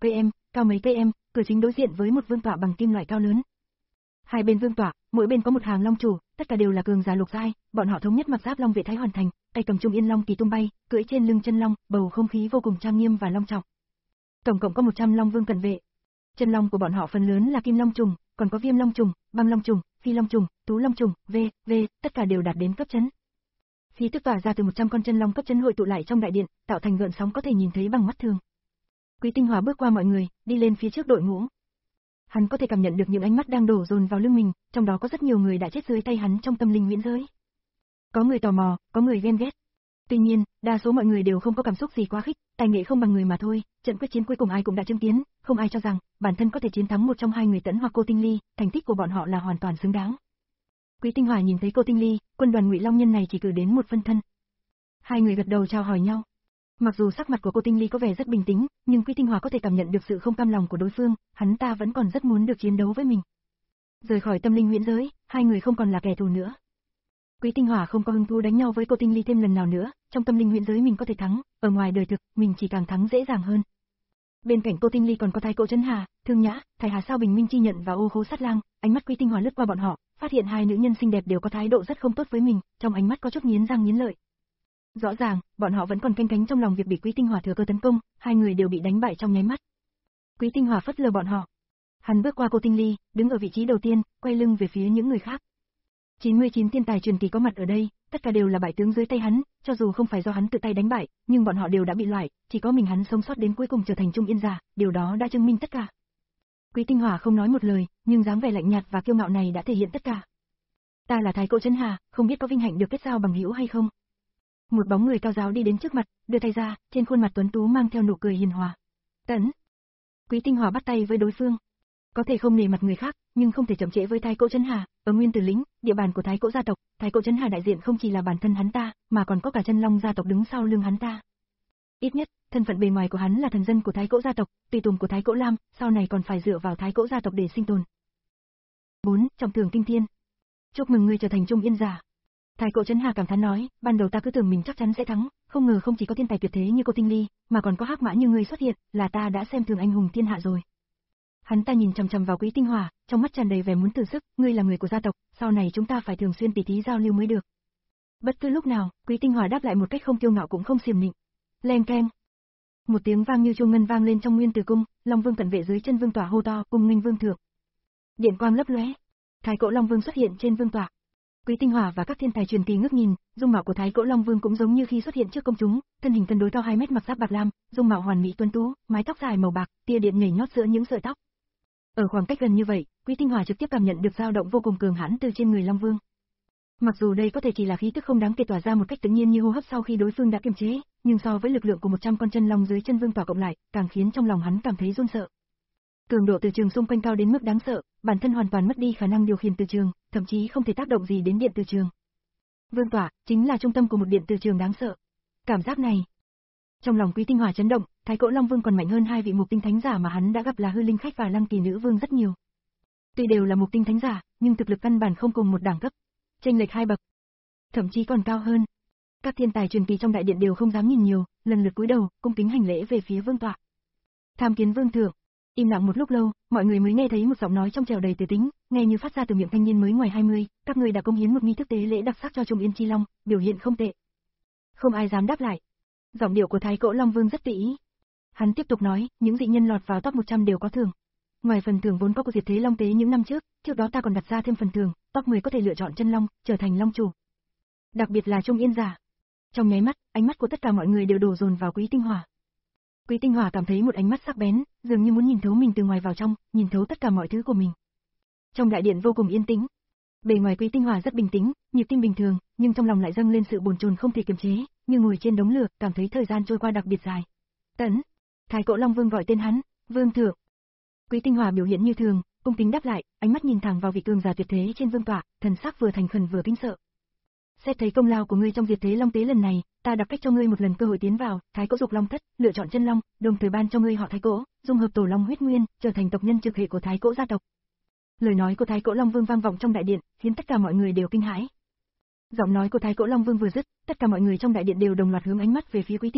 cao mấy cây em, cửa chính đối diện với một vương tọa bằng kim loại cao lớn. Hai bên vương tọa, mỗi bên có một hàng long chủ, tất cả đều là cường giả lục giai, bọn họ thống nhất mặc giáp long vệ thái hoàn thành, tay cầm trung yên long kỳ tung bay, cưỡi trên lưng chân long, bầu không khí vô cùng trang nghiêm và long trọng. Tổng cộng có một trăm long vương cận vệ. Chân long của bọn họ phần lớn là kim long trùng, còn có viêm long trùng, băng long trùng, phi long trùng, tú long trùng, v, v, tất cả đều đạt đến cấp chấn. Khí tức tỏa ra từ một trăm con chân long cấp chấn hội tụ lại trong đại điện, tạo thành gợn sóng có thể nhìn thấy bằng mắt thường. Quý Tinh Hòa bước qua mọi người, đi lên phía trước đội ngũ. Hắn có thể cảm nhận được những ánh mắt đang đổ dồn vào lưng mình, trong đó có rất nhiều người đã chết dưới tay hắn trong tâm linh huyễn giới. Có người tò mò, có người ghen ghét. Tuy nhiên, đa số mọi người đều không có cảm xúc gì quá khích, tài nghệ không bằng người mà thôi, trận quyết chiến cuối cùng ai cũng đã chứng kiến, không ai cho rằng bản thân có thể chiến thắng một trong hai người Tẫn hoặc Cô Tinh Ly, thành tích của bọn họ là hoàn toàn xứng đáng. Quý Tinh Hòa nhìn thấy Cô Tinh Ly, quân đoàn Ngụy Long Nhân này chỉ cử đến một phân thân. Hai người gật đầu chào hỏi nhau. Mặc dù sắc mặt của Cô Tinh Ly có vẻ rất bình tĩnh, nhưng Quý Tinh Hòa có thể cảm nhận được sự không cam lòng của đối phương, hắn ta vẫn còn rất muốn được chiến đấu với mình. Rời khỏi tâm linh huyễn giới, hai người không còn là kẻ thù nữa. Quý Tinh Hòa không có hứng thú đánh nhau với Cô Tinh Ly thêm lần nào nữa, trong tâm linh huyễn giới mình có thể thắng, ở ngoài đời thực, mình chỉ càng thắng dễ dàng hơn. Bên cạnh Cô Tinh Ly còn có Thái Cổ Trấn Hà, Thương Nhã, Thái Hà Sao Bình Minh Chi Nhận và Ô Khố Sát Lang, ánh mắt Quý Tinh Hòa lướt qua bọn họ, phát hiện hai nữ nhân xinh đẹp đều có thái độ rất không tốt với mình, trong ánh mắt có chút nghiến răng nghiến lợi. Rõ ràng, bọn họ vẫn còn canh cánh trong lòng việc bị Quý Tinh Hòa thừa cơ tấn công, hai người đều bị đánh bại trong nháy mắt. Quý Tinh Hòa phất lờ bọn họ. Hắn bước qua Cô Tinh Ly, đứng ở vị trí đầu tiên, quay lưng về phía những người khác. chín mươi chín thiên tài truyền kỳ có mặt ở đây, tất cả đều là bại tướng dưới tay hắn, cho dù không phải do hắn tự tay đánh bại, nhưng bọn họ đều đã bị loại, chỉ có mình hắn sống sót đến cuối cùng trở thành trung yên giả, điều đó đã chứng minh tất cả. Quý Tinh Hòa không nói một lời, nhưng dáng vẻ lạnh nhạt và kiêu ngạo này đã thể hiện tất cả. Ta là Thái Cổ Trấn Hà, không biết có vinh hạnh được kết giao bằng hữu hay không? Một bóng người cao giáo đi đến trước mặt, đưa tay ra, trên khuôn mặt tuấn tú mang theo nụ cười hiền hòa. Tấn. Quý Tinh Hòa bắt tay với đối phương. Có thể không nể mặt người khác, nhưng không thể chậm trễ với Thái Cổ Trấn Hà, ở Nguyên Tử Lĩnh, địa bàn của Thái Cổ gia tộc, Thái Cổ Trấn Hà đại diện không chỉ là bản thân hắn ta, mà còn có cả Chân Long gia tộc đứng sau lưng hắn ta. Ít nhất, thân phận bề ngoài của hắn là thần dân của Thái Cổ gia tộc, tùy tùng của Thái Cổ Lam, sau này còn phải dựa vào Thái Cổ gia tộc để sinh tồn. bốn. Trọng thưởng kinh thiên. Chúc mừng ngươi trở thành trung yên giả. Thái Cổ Trấn Hà cảm thán nói, ban đầu ta cứ tưởng mình chắc chắn sẽ thắng, không ngờ không chỉ có thiên tài tuyệt thế như Cô Tinh Ly, mà còn có hắc mã như ngươi xuất hiện, là ta đã xem thường anh hùng thiên hạ rồi. Hắn ta nhìn chằm chằm vào Quý Tinh Hòa, trong mắt tràn đầy vẻ muốn thử sức, ngươi là người của gia tộc, sau này chúng ta phải thường xuyên tỉ thí giao lưu mới được. Bất cứ lúc nào, Quý Tinh Hòa đáp lại một cách không kiêu ngạo cũng không xiềm nịnh. Leng keng. Một tiếng vang như chuông ngân vang lên trong Nguyên Tử cung, Long Vương cận vệ dưới chân vương tọa hô to, cùng nghênh vương thượng. Điện quang lấp lóe, Thái Cổ Long Vương xuất hiện trên vương tọa. Quý Tinh Hòa và các thiên tài truyền kỳ ngước nhìn, dung mạo của Thái Cổ Long Vương cũng giống như khi xuất hiện trước công chúng, thân hình cân đối cao hai mét mặc giáp bạc lam, dung mạo hoàn mỹ tuấn tú, mái tóc dài màu bạc, tia điện nhảy nhót giữa những sợi tóc. Ở khoảng cách gần như vậy, Quý Tinh Hòa trực tiếp cảm nhận được dao động vô cùng cường hãn từ trên người Long Vương. Mặc dù đây có thể chỉ là khí tức không đáng kể tỏa ra một cách tự nhiên như hô hấp sau khi đối phương đã kiềm chế, nhưng so với lực lượng của một trăm con chân long dưới chân vương tỏa cộng lại, càng khiến trong lòng hắn cảm thấy run sợ. Cường độ từ trường xung quanh cao đến mức đáng sợ, bản thân hoàn toàn mất đi khả năng điều khiển từ trường, thậm chí không thể tác động gì đến điện từ trường. Vương tỏa chính là trung tâm của một điện từ trường đáng sợ. Cảm giác này, trong lòng Quý Tinh Hòa chấn động, Thái Cổ Long Vương còn mạnh hơn hai vị mục tinh thánh giả mà hắn đã gặp là Hư Linh Khách và Lăng Kỳ Nữ Vương rất nhiều. Tuy đều là mục tinh thánh giả, nhưng thực lực căn bản không cùng một đẳng cấp, chênh lệch hai bậc, thậm chí còn cao hơn. Các thiên tài truyền kỳ trong đại điện đều không dám nhìn nhiều, lần lượt cúi đầu, cung kính hành lễ về phía vương tọa. Tham kiến vương thượng. Im lặng một lúc lâu, mọi người mới nghe thấy một giọng nói trong trẻo đầy từ tính, nghe như phát ra từ miệng thanh niên mới ngoài hai mươi, các ngươi đã cống hiến một nghi thức tế lễ đặc sắc cho Trung Yên Chi Long, biểu hiện không tệ. Không ai dám đáp lại. Giọng điệu của Thái Cổ Long Vương rất tùy ý. Hắn tiếp tục nói, những dị nhân lọt vào top một trăm đều có thưởng. Ngoài phần thưởng vốn có của Diệt Thế Long Tế những năm trước, trước đó ta còn đặt ra thêm phần thưởng, top mười có thể lựa chọn chân long, trở thành long chủ. Đặc biệt là Trung Yên giả. Trong nháy mắt, ánh mắt của tất cả mọi người đều đổ dồn vào Quý Tinh Hòa. Quý Tinh Hòa cảm thấy một ánh mắt sắc bén, dường như muốn nhìn thấu mình từ ngoài vào trong, nhìn thấu tất cả mọi thứ của mình. Trong đại điện vô cùng yên tĩnh. Bề ngoài Quý Tinh Hòa rất bình tĩnh, nhịp tim bình thường, nhưng trong lòng lại dâng lên sự bồn chồn không thể kiềm chế, như ngồi trên đống lửa, cảm thấy thời gian trôi qua đặc biệt dài. Tấn. Thái Cổ Long Vương gọi tên hắn, vương thượng. Quý Tinh Hòa biểu hiện như thường, cung kính đáp lại, ánh mắt nhìn thẳng vào vị cường giả tuyệt thế trên vương tọa, thần sắc vừa thành khẩn vừa kính sợ. Xét thấy công lao của ngươi trong Diệt Thế Long Tế lần này, ta đặc cách cho ngươi một lần cơ hội tiến vào Thái Cổ Dục Long Thất, lựa chọn chân long, đồng thời ban cho ngươi họ Thái Cổ, dung hợp tổ long huyết nguyên, trở thành tộc nhân trực hệ của Thái Cổ gia tộc. Lời nói của Thái Cổ Long Vương vang vọng trong đại điện, khiến tất cả mọi người đều kinh hãi. Giọng nói của Thái Cổ Long Vương vừa dứt, tất cả mọi người trong đại điện đều đồng loạt hướng ánh mắt về phía Quý Tinh Hòa,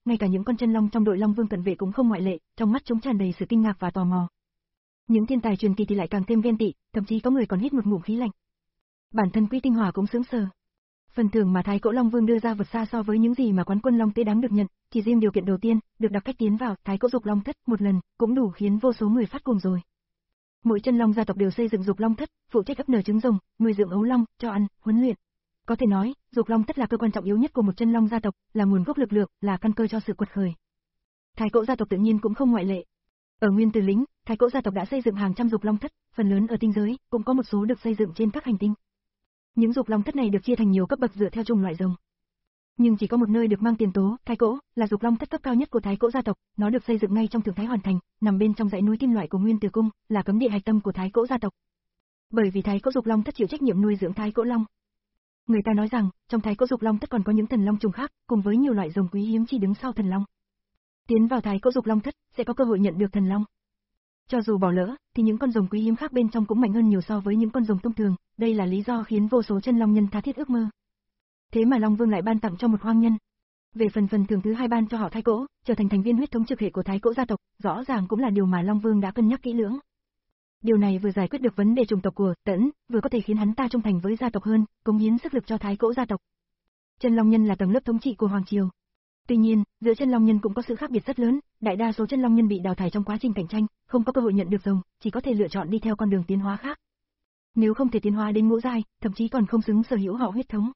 ngay cả những con chân long trong đội Long Vương cận vệ cũng không ngoại lệ, trong mắt chúng tràn đầy sự kinh ngạc và tò mò. Những thiên tài truyền kỳ thì lại càng thêm ghen tị, thậm chí có người còn hít một ngụm khí lạnh. Bản thân Quý Tinh Hỏa cũng sững sờ. Phần thưởng mà Thái Cỗ Long Vương đưa ra vượt xa so với những gì mà quán quân Long Tế đáng được nhận, chỉ riêng điều kiện đầu tiên, được đặc cách tiến vào Thái Cỗ Dục Long Thất một lần, cũng đủ khiến vô số người phát cuồng rồi. Mỗi chân long gia tộc đều xây dựng Dục Long Thất, phụ trách ấp nở trứng rồng, nuôi dưỡng ấu long, cho ăn, huấn luyện. Có thể nói, Dục Long Thất là cơ quan trọng yếu nhất của một chân long gia tộc, là nguồn gốc lực lượng, là căn cơ cho sự quật khởi. Thái Cỗ gia tộc tự nhiên cũng không ngoại lệ. Ở Nguyên Tử Lĩnh, Thái Cỗ gia tộc đã xây dựng hàng trăm Dục Long Thất, phần lớn ở tinh giới, cũng có một số được xây dựng trên các hành tinh. Những Dục Long Thất này được chia thành nhiều cấp bậc dựa theo chủng loại rồng. Nhưng chỉ có một nơi được mang tiền tố, Thái Cỗ, là Dục Long Thất cấp cao nhất của Thái Cỗ gia tộc, nó được xây dựng ngay trong Thượng Thái Hoàn Thành, nằm bên trong dãy núi kim loại của Nguyên Tử Cung, là cấm địa hạch tâm của Thái Cỗ gia tộc. Bởi vì Thái Cỗ Dục Long Thất chịu trách nhiệm nuôi dưỡng Thái Cỗ Long. Người ta nói rằng, trong Thái Cỗ Dục Long Thất còn có những thần long trùng khác, cùng với nhiều loại rồng quý hiếm chỉ đứng sau thần long. Tiến vào Thái Cỗ Dục Long Thất, sẽ có cơ hội nhận được thần long. Cho dù bỏ lỡ, thì những con rồng quý hiếm khác bên trong cũng mạnh hơn nhiều so với những con rồng thông thường, đây là lý do khiến vô số chân long nhân tha thiết ước mơ. Thế mà Long Vương lại ban tặng cho một hoang nhân. Về phần phần thưởng thứ hai ban cho họ Thái Cỗ, trở thành thành viên huyết thống trực hệ của Thái Cỗ gia tộc, rõ ràng cũng là điều mà Long Vương đã cân nhắc kỹ lưỡng. Điều này vừa giải quyết được vấn đề chủng tộc của Tẫn, vừa có thể khiến hắn ta trung thành với gia tộc hơn, cống hiến sức lực cho Thái Cỗ gia tộc. Chân long nhân là tầng lớp thống trị của hoàng triều. Tuy nhiên, giữa chân long nhân cũng có sự khác biệt rất lớn, đại đa số chân long nhân bị đào thải trong quá trình cạnh tranh, không có cơ hội nhận được rồng, chỉ có thể lựa chọn đi theo con đường tiến hóa khác. Nếu không thể tiến hóa đến ngũ giai, thậm chí còn không xứng sở hữu họ huyết thống.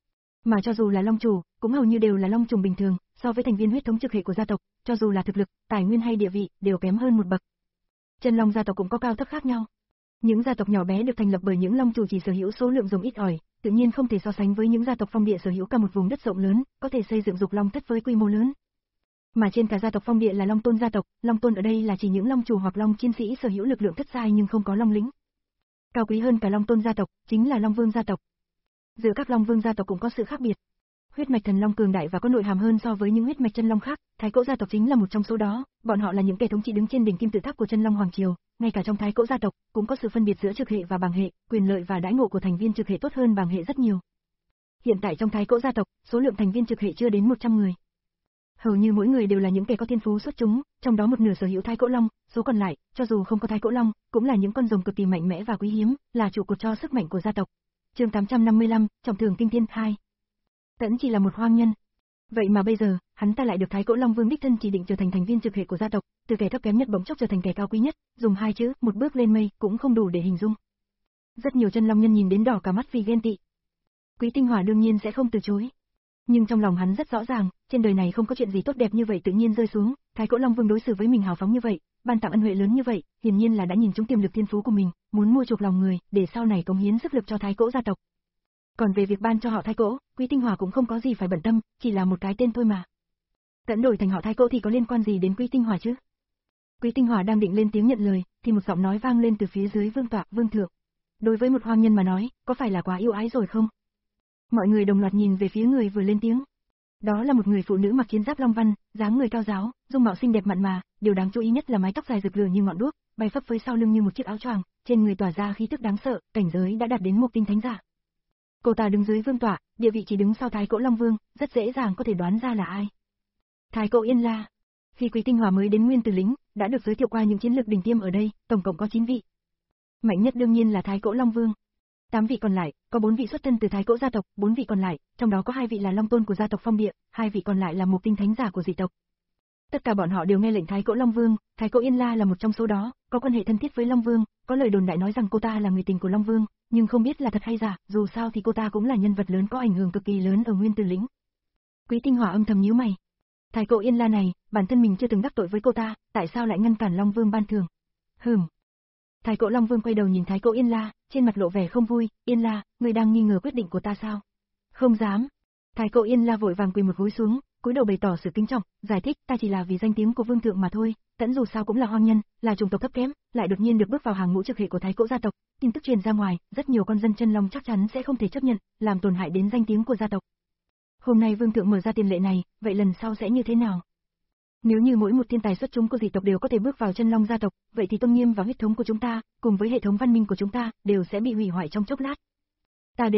Mà cho dù là long chủ, cũng hầu như đều là long trùng bình thường, so với thành viên huyết thống trực hệ của gia tộc, cho dù là thực lực, tài nguyên hay địa vị, đều kém hơn một bậc. Chân long gia tộc cũng có cao thấp khác nhau. Những gia tộc nhỏ bé được thành lập bởi những long chủ chỉ sở hữu số lượng rồng ít ỏi, tự nhiên không thể so sánh với những gia tộc phong địa sở hữu cả một vùng đất rộng lớn, có thể xây dựng Dục Long Thất với quy mô lớn. Mà trên cả gia tộc phong địa là Long Tôn gia tộc, Long Tôn ở đây là chỉ những long chủ hoặc long chiến sĩ sở hữu lực lượng thất giai nhưng không có long lĩnh. Cao quý hơn cả Long Tôn gia tộc, chính là Long Vương gia tộc. Giữa các Long Vương gia tộc cũng có sự khác biệt. Huyết mạch thần long cường đại và có nội hàm hơn so với những huyết mạch chân long khác, Thái Cỗ gia tộc chính là một trong số đó, bọn họ là những kẻ thống trị đứng trên đỉnh kim tự tháp của chân long hoàng triều, ngay cả trong Thái Cỗ gia tộc cũng có sự phân biệt giữa trực hệ và bàng hệ, quyền lợi và đãi ngộ của thành viên trực hệ tốt hơn bàng hệ rất nhiều. Hiện tại trong Thái Cỗ gia tộc, số lượng thành viên trực hệ chưa đến một trăm người. Hầu như mỗi người đều là những kẻ có thiên phú xuất chúng, trong đó một nửa sở hữu Thái Cỗ Long, số còn lại, cho dù không có Thái Cỗ Long, cũng là những con rồng cực kỳ mạnh mẽ và quý hiếm, là trụ cột cho sức mạnh của gia tộc. Chương tám trăm năm mươi lăm, Trọng thưởng kinh thiên hai. Tẫn chỉ là một hoang nhân. Vậy mà bây giờ, hắn ta lại được Thái Cỗ Long Vương đích thân chỉ định trở thành thành viên trực hệ của gia tộc, từ kẻ thấp kém nhất bỗng chốc trở thành kẻ cao quý nhất, dùng hai chữ, một bước lên mây, cũng không đủ để hình dung. Rất nhiều chân long nhân nhìn đến đỏ cả mắt vì ghen tị. Quý Tinh Hỏa đương nhiên sẽ không từ chối. Nhưng trong lòng hắn rất rõ ràng, trên đời này không có chuyện gì tốt đẹp như vậy tự nhiên rơi xuống, Thái Cỗ Long Vương đối xử với mình hào phóng như vậy, ban tặng ân huệ lớn như vậy, hiển nhiên là đã nhìn trúng tiềm lực thiên phú của mình, muốn mua chuộc lòng người, để sau này cống hiến sức lực cho Thái Cỗ gia tộc. Còn về việc ban cho họ Thái Cỗ, Quý Tinh Hỏa cũng không có gì phải bận tâm, chỉ là một cái tên thôi mà. Tẫn đổi thành họ Thái Cỗ thì có liên quan gì đến Quý Tinh Hỏa chứ? Quý Tinh Hỏa đang định lên tiếng nhận lời, thì một giọng nói vang lên từ phía dưới vương tọa, vương thượng. Đối với một hoang nhân mà nói, có phải là quá yêu ái rồi không? Mọi người đồng loạt nhìn về phía người vừa lên tiếng. Đó là một người phụ nữ mặc chiến giáp long văn, dáng người cao ráo, dung mạo xinh đẹp mặn mà, điều đáng chú ý nhất là mái tóc dài rực lửa như ngọn đuốc, bay phấp phới sau lưng như một chiếc áo choàng, trên người tỏa ra khí tức đáng sợ, cảnh giới đã đạt đến một tinh thánh giả. Cô ta đứng dưới vương tọa, địa vị chỉ đứng sau Thái Cỗ Long Vương, rất dễ dàng có thể đoán ra là ai. Thái Cỗ Yên La. Khi Quý Tinh Hỏa mới đến Nguyên Tử Lĩnh, đã được giới thiệu qua những chiến lược đỉnh tiêm ở đây, tổng cộng có chín vị. Mạnh nhất đương nhiên là Thái Cỗ Long Vương. Tám vị còn lại, có bốn vị xuất thân từ Thái Cỗ gia tộc, bốn vị còn lại, trong đó có hai vị là Long Tôn của gia tộc Phong Địa, hai vị còn lại là một tinh thánh giả của dị tộc. Tất cả bọn họ đều nghe lệnh Thái Cỗ Long Vương, Thái Cỗ Yên La là một trong số đó, có quan hệ thân thiết với Long Vương, có lời đồn đại nói rằng cô ta là người tình của Long Vương, nhưng không biết là thật hay giả, dù sao thì cô ta cũng là nhân vật lớn có ảnh hưởng cực kỳ lớn ở Nguyên Tử Lĩnh. Quý Tinh Hỏa âm thầm nhíu mày. Thái Cỗ Yên La này, bản thân mình chưa từng đắc tội với cô ta, tại sao lại ngăn cản Long Vương ban thưởng? Hừm. Thái Cỗ Long Vương quay đầu nhìn Thái Cỗ Yên La, trên mặt lộ vẻ không vui, Yên La, ngươi đang nghi ngờ quyết định của ta sao? Không dám. Thái Cỗ Yên La vội vàng quỳ một gối xuống, cúi đầu bày tỏ sự kính trọng, giải thích, ta chỉ là vì danh tiếng của vương thượng mà thôi, Tẫn dù sao cũng là hoang nhân, là chủng tộc thấp kém, lại đột nhiên được bước vào hàng ngũ trực hệ của Thái Cỗ gia tộc, tin tức truyền ra ngoài, rất nhiều con dân chân long chắc chắn sẽ không thể chấp nhận, làm tổn hại đến danh tiếng của gia tộc. Hôm nay vương thượng mở ra tiền lệ này, vậy lần sau sẽ như thế nào? Nếu như mỗi một thiên tài xuất chúng của dị tộc đều có thể bước vào chân long gia tộc, vậy thì tôn nghiêm và huyết thống của chúng ta, cùng với hệ thống văn minh của chúng ta, đều sẽ bị hủy hoại trong chốc lát. Ta đề nghị,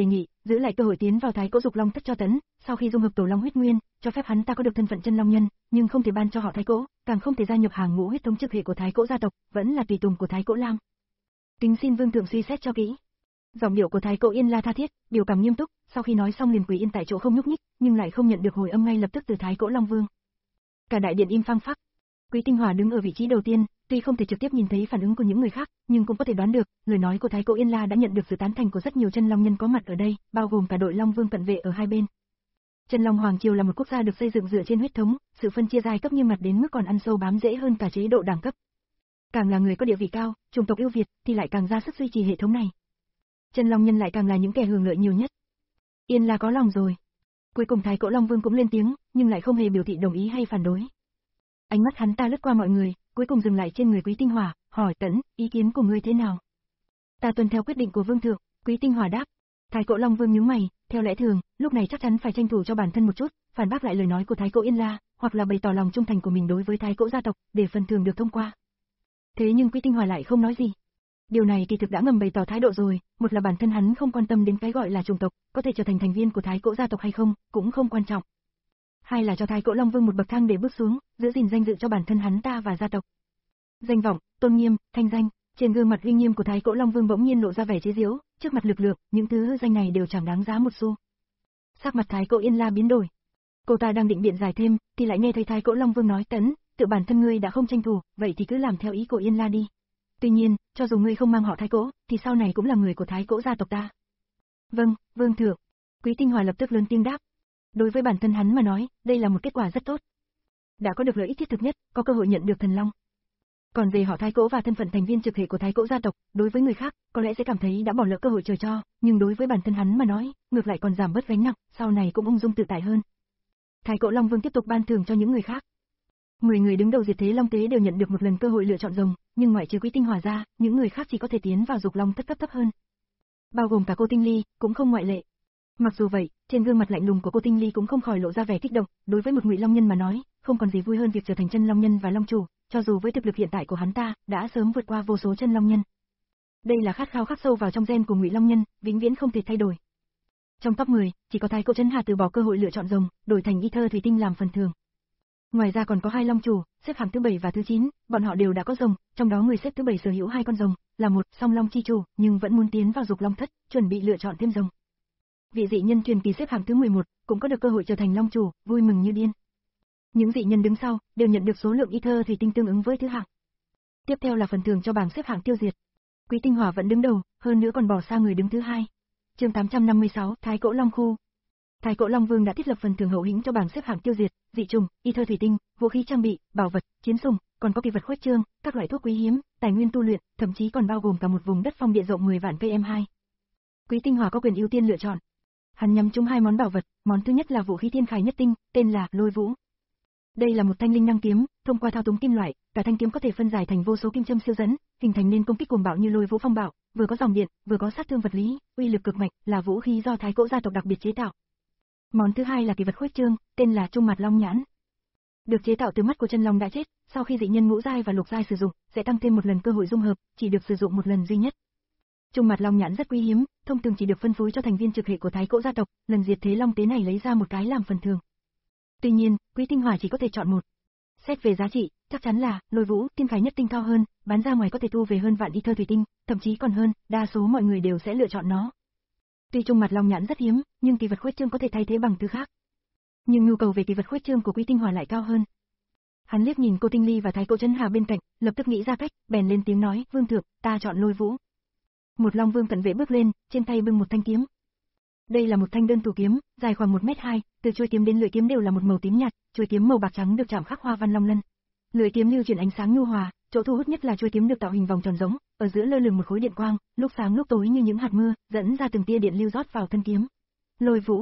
giữ lại cơ hội tiến vào Thái Cỗ Dục Long Thất cho Tấn, sau khi dung hợp tổ long huyết nguyên, cho phép hắn ta có được thân phận chân long nhân, nhưng không thể ban cho họ Thái Cỗ, càng không thể gia nhập hàng ngũ huyết thống trực hệ của Thái Cỗ gia tộc, vẫn là tùy tùng của Thái Cỗ Lam. Kính xin vương thượng suy xét cho kỹ. Giọng điệu của Thái Cỗ Yên La tha thiết, biểu cảm nghiêm túc, sau khi nói xong liền quỳ yên tại chỗ không nhúc nhích, nhưng lại không nhận được hồi âm ngay lập tức từ Thái Cỗ Long Vương. Cả đại điện im phăng phắc. Quý Tinh Hòa đứng ở vị trí đầu tiên, tuy không thể trực tiếp nhìn thấy phản ứng của những người khác, nhưng cũng có thể đoán được, lời nói của Thái Cỗ Yên La đã nhận được sự tán thành của rất nhiều chân long nhân có mặt ở đây, bao gồm cả đội Long Vương cận vệ ở hai bên. Chân Long Hoàng triều là một quốc gia được xây dựng dựa trên huyết thống, sự phân chia giai cấp nghiêm ngặt đến mức còn ăn sâu bám rễ hơn cả chế độ đẳng cấp. Càng là người có địa vị cao, chủng tộc ưu việt thì lại càng ra sức duy trì hệ thống này. Chân Long nhân lại càng là những kẻ hưởng lợi nhiều nhất. Yên La có lòng rồi. Cuối cùng Thái Cỗ Long Vương cũng lên tiếng, nhưng lại không hề biểu thị đồng ý hay phản đối. Ánh mắt hắn ta lướt qua mọi người, cuối cùng dừng lại trên người Quý Tinh Hòa, hỏi Tấn, ý kiến của ngươi thế nào? Ta tuân theo quyết định của vương thượng, Quý Tinh Hòa đáp. Thái Cỗ Long Vương nhướng mày, theo lẽ thường, lúc này chắc chắn phải tranh thủ cho bản thân một chút, phản bác lại lời nói của Thái Cỗ Yên La, hoặc là bày tỏ lòng trung thành của mình đối với Thái Cỗ gia tộc, để phần thưởng được thông qua. Thế nhưng Quý Tinh Hòa lại không nói gì. Điều này kỳ thực đã ngầm bày tỏ thái độ rồi, một là bản thân hắn không quan tâm đến cái gọi là chủng tộc, có thể trở thành thành viên của Thái Cỗ gia tộc hay không, cũng không quan trọng. Hai là cho Thái Cỗ Long Vương một bậc thang để bước xuống, giữ gìn danh dự cho bản thân hắn ta và gia tộc. Danh vọng, tôn nghiêm, thanh danh, trên gương mặt uy nghiêm của Thái Cỗ Long Vương bỗng nhiên lộ ra vẻ chế giễu, trước mặt lực lượng, những thứ hư danh này đều chẳng đáng giá một xu. Sắc mặt Thái Cỗ Yên La biến đổi. Cô ta đang định biện giải thêm, thì lại nghe thấy Thái Cỗ Long Vương nói Tấn, tự bản thân ngươi đã không tranh thủ, vậy thì cứ làm theo ý của Yên La đi. Tuy nhiên, cho dù ngươi không mang họ Thái Cỗ, thì sau này cũng là người của Thái Cỗ gia tộc ta. Vâng, vương thượng. Quý Tinh Hòa lập tức lớn tiếng đáp. Đối với bản thân hắn mà nói, đây là một kết quả rất tốt. Đã có được lợi ích thiết thực nhất, có cơ hội nhận được thần long. Còn về họ Thái Cỗ và thân phận thành viên trực hệ của Thái Cỗ gia tộc, đối với người khác, có lẽ sẽ cảm thấy đã bỏ lỡ cơ hội trời cho, nhưng đối với bản thân hắn mà nói, ngược lại còn giảm bớt gánh nặng, sau này cũng ung dung tự tại hơn. Thái Cỗ Long Vương tiếp tục ban thưởng cho những người khác. Mười người đứng đầu diệt thế Long Tế đều nhận được một lần cơ hội lựa chọn rồng, nhưng ngoại trừ Quý Tinh Hòa ra, những người khác chỉ có thể tiến vào Dục Long Thất cấp thấp hơn. Bao gồm cả cô Tinh Ly, cũng không ngoại lệ. Mặc dù vậy, trên gương mặt lạnh lùng của cô Tinh Ly cũng không khỏi lộ ra vẻ kích động, đối với một Ngụy Long nhân mà nói, không còn gì vui hơn việc trở thành chân Long nhân và Long chủ, cho dù với thực lực hiện tại của hắn ta, đã sớm vượt qua vô số chân Long nhân. Đây là khát khao khắc sâu vào trong gen của Ngụy Long nhân, vĩnh viễn không thể thay đổi. Trong top mười, chỉ có Thái Cỗ Trấn Hà từ bỏ cơ hội lựa chọn rồng, đổi thành y thơ thủy tinh làm phần thưởng. Ngoài ra còn có hai long chủ, xếp hạng thứ bảy và thứ chín, bọn họ đều đã có rồng, trong đó người xếp thứ bảy sở hữu hai con rồng, là một song long chi chủ, nhưng vẫn muốn tiến vào Dục Long Thất, chuẩn bị lựa chọn thêm rồng. Vị dị nhân truyền kỳ xếp hạng thứ mười một, cũng có được cơ hội trở thành long chủ, vui mừng như điên. Những dị nhân đứng sau đều nhận được số lượng y thơ thủy tinh tương ứng với thứ hạng. Tiếp theo là phần thưởng cho bảng xếp hạng tiêu diệt. Quý Tinh Hòa vẫn đứng đầu, hơn nữa còn bỏ xa người đứng thứ hai. Chương tám trăm năm mươi sáu, Thái Cỗ Long khu. Thái Cỗ Long Vương đã thiết lập phần thưởng hậu hĩnh cho bảng xếp hạng tiêu diệt, dị trùng, y thơ thủy tinh, vũ khí trang bị, bảo vật, chiến sủng, còn có kỳ vật khuếch trương, các loại thuốc quý hiếm, tài nguyên tu luyện, thậm chí còn bao gồm cả một vùng đất phong địa rộng mười vạn cây em hai. Quý Tinh Hòa có quyền ưu tiên lựa chọn. Hắn nhắm trúng hai món bảo vật, món thứ nhất là vũ khí thiên khải nhất tinh, tên là Lôi Vũ. Đây là một thanh linh năng kiếm, thông qua thao túng kim loại, cả thanh kiếm có thể phân giải thành vô số kim châm siêu dẫn, hình thành nên công kích cuồng bạo như Lôi Vũ phong bạo, vừa có dòng điện, vừa có sát thương vật lý, uy lực cực mạnh, là vũ khí do Thái Cỗ gia tộc đặc biệt chế tạo. Món thứ hai là kỳ vật khuếch trương, tên là Trung Mặt Long Nhãn. Được chế tạo từ mắt của chân long đã chết, sau khi dị nhân ngũ giai và lục giai sử dụng, sẽ tăng thêm một lần cơ hội dung hợp, chỉ được sử dụng một lần duy nhất. Trung Mặt Long Nhãn rất quý hiếm, thông thường chỉ được phân phối cho thành viên trực hệ của Thái Cỗ gia tộc, lần diệt thế Long Tế này lấy ra một cái làm phần thưởng. Tuy nhiên, Quý Tinh Hòa chỉ có thể chọn một. Xét về giá trị, chắc chắn là Lôi Vũ, Thiên Khải nhất tinh cao hơn, bán ra ngoài có thể thu về hơn vạn y thơ thủy tinh, thậm chí còn hơn, đa số mọi người đều sẽ lựa chọn nó. Tuy Trung Mặt Long Nhãn rất hiếm, nhưng kỳ vật khuếch trương có thể thay thế bằng thứ khác. Nhưng nhu cầu về kỳ vật khuếch trương của Quý Tinh Hòa lại cao hơn. Hắn liếc nhìn cô Tinh Ly và Thái Cỗ Trấn Hà bên cạnh, lập tức nghĩ ra cách, bèn lên tiếng nói, "Vương thượng, ta chọn Lôi Vũ." Một Long Vương cận vệ bước lên, trên tay bưng một thanh kiếm. Đây là một thanh đơn thủ kiếm, dài khoảng một mét hai, từ chuôi kiếm đến lưỡi kiếm đều là một màu tím nhạt, chuôi kiếm màu bạc trắng được chạm khắc hoa văn long lân. Lưỡi kiếm lưu chuyển ánh sáng nhu hòa, chỗ thu hút nhất là chuôi kiếm được tạo hình vòng tròn giống, ở giữa lơ lửng một khối điện quang, lúc sáng lúc tối như những hạt mưa, dẫn ra từng tia điện lưu rót vào thân kiếm. Lôi Vũ,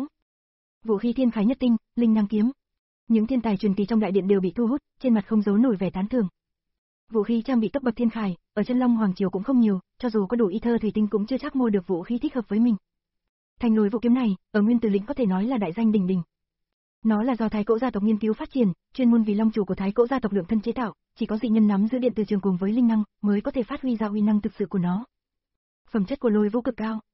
vũ khí thiên khải nhất tinh, linh năng kiếm. Những thiên tài truyền kỳ trong đại điện đều bị thu hút, trên mặt không giấu nổi vẻ tán thưởng. Vũ khí trang bị cấp bậc thiên khải, ở chân Long Hoàng triều cũng không nhiều, cho dù có đủ y thơ thủy tinh cũng chưa chắc mua được vũ khí thích hợp với mình. Thanh Lôi Vũ kiếm này, ở Nguyên Tử Lĩnh có thể nói là đại danh đỉnh đỉnh. Nó là do Thái Cỗ gia tộc nghiên cứu phát triển, chuyên môn vì long chủ của Thái Cỗ gia tộc lượng thân chế tạo, chỉ có dị nhân nắm giữ điện từ trường cùng với linh năng mới có thể phát huy ra uy năng thực sự của nó. Phẩm chất của Lôi Vũ cực cao.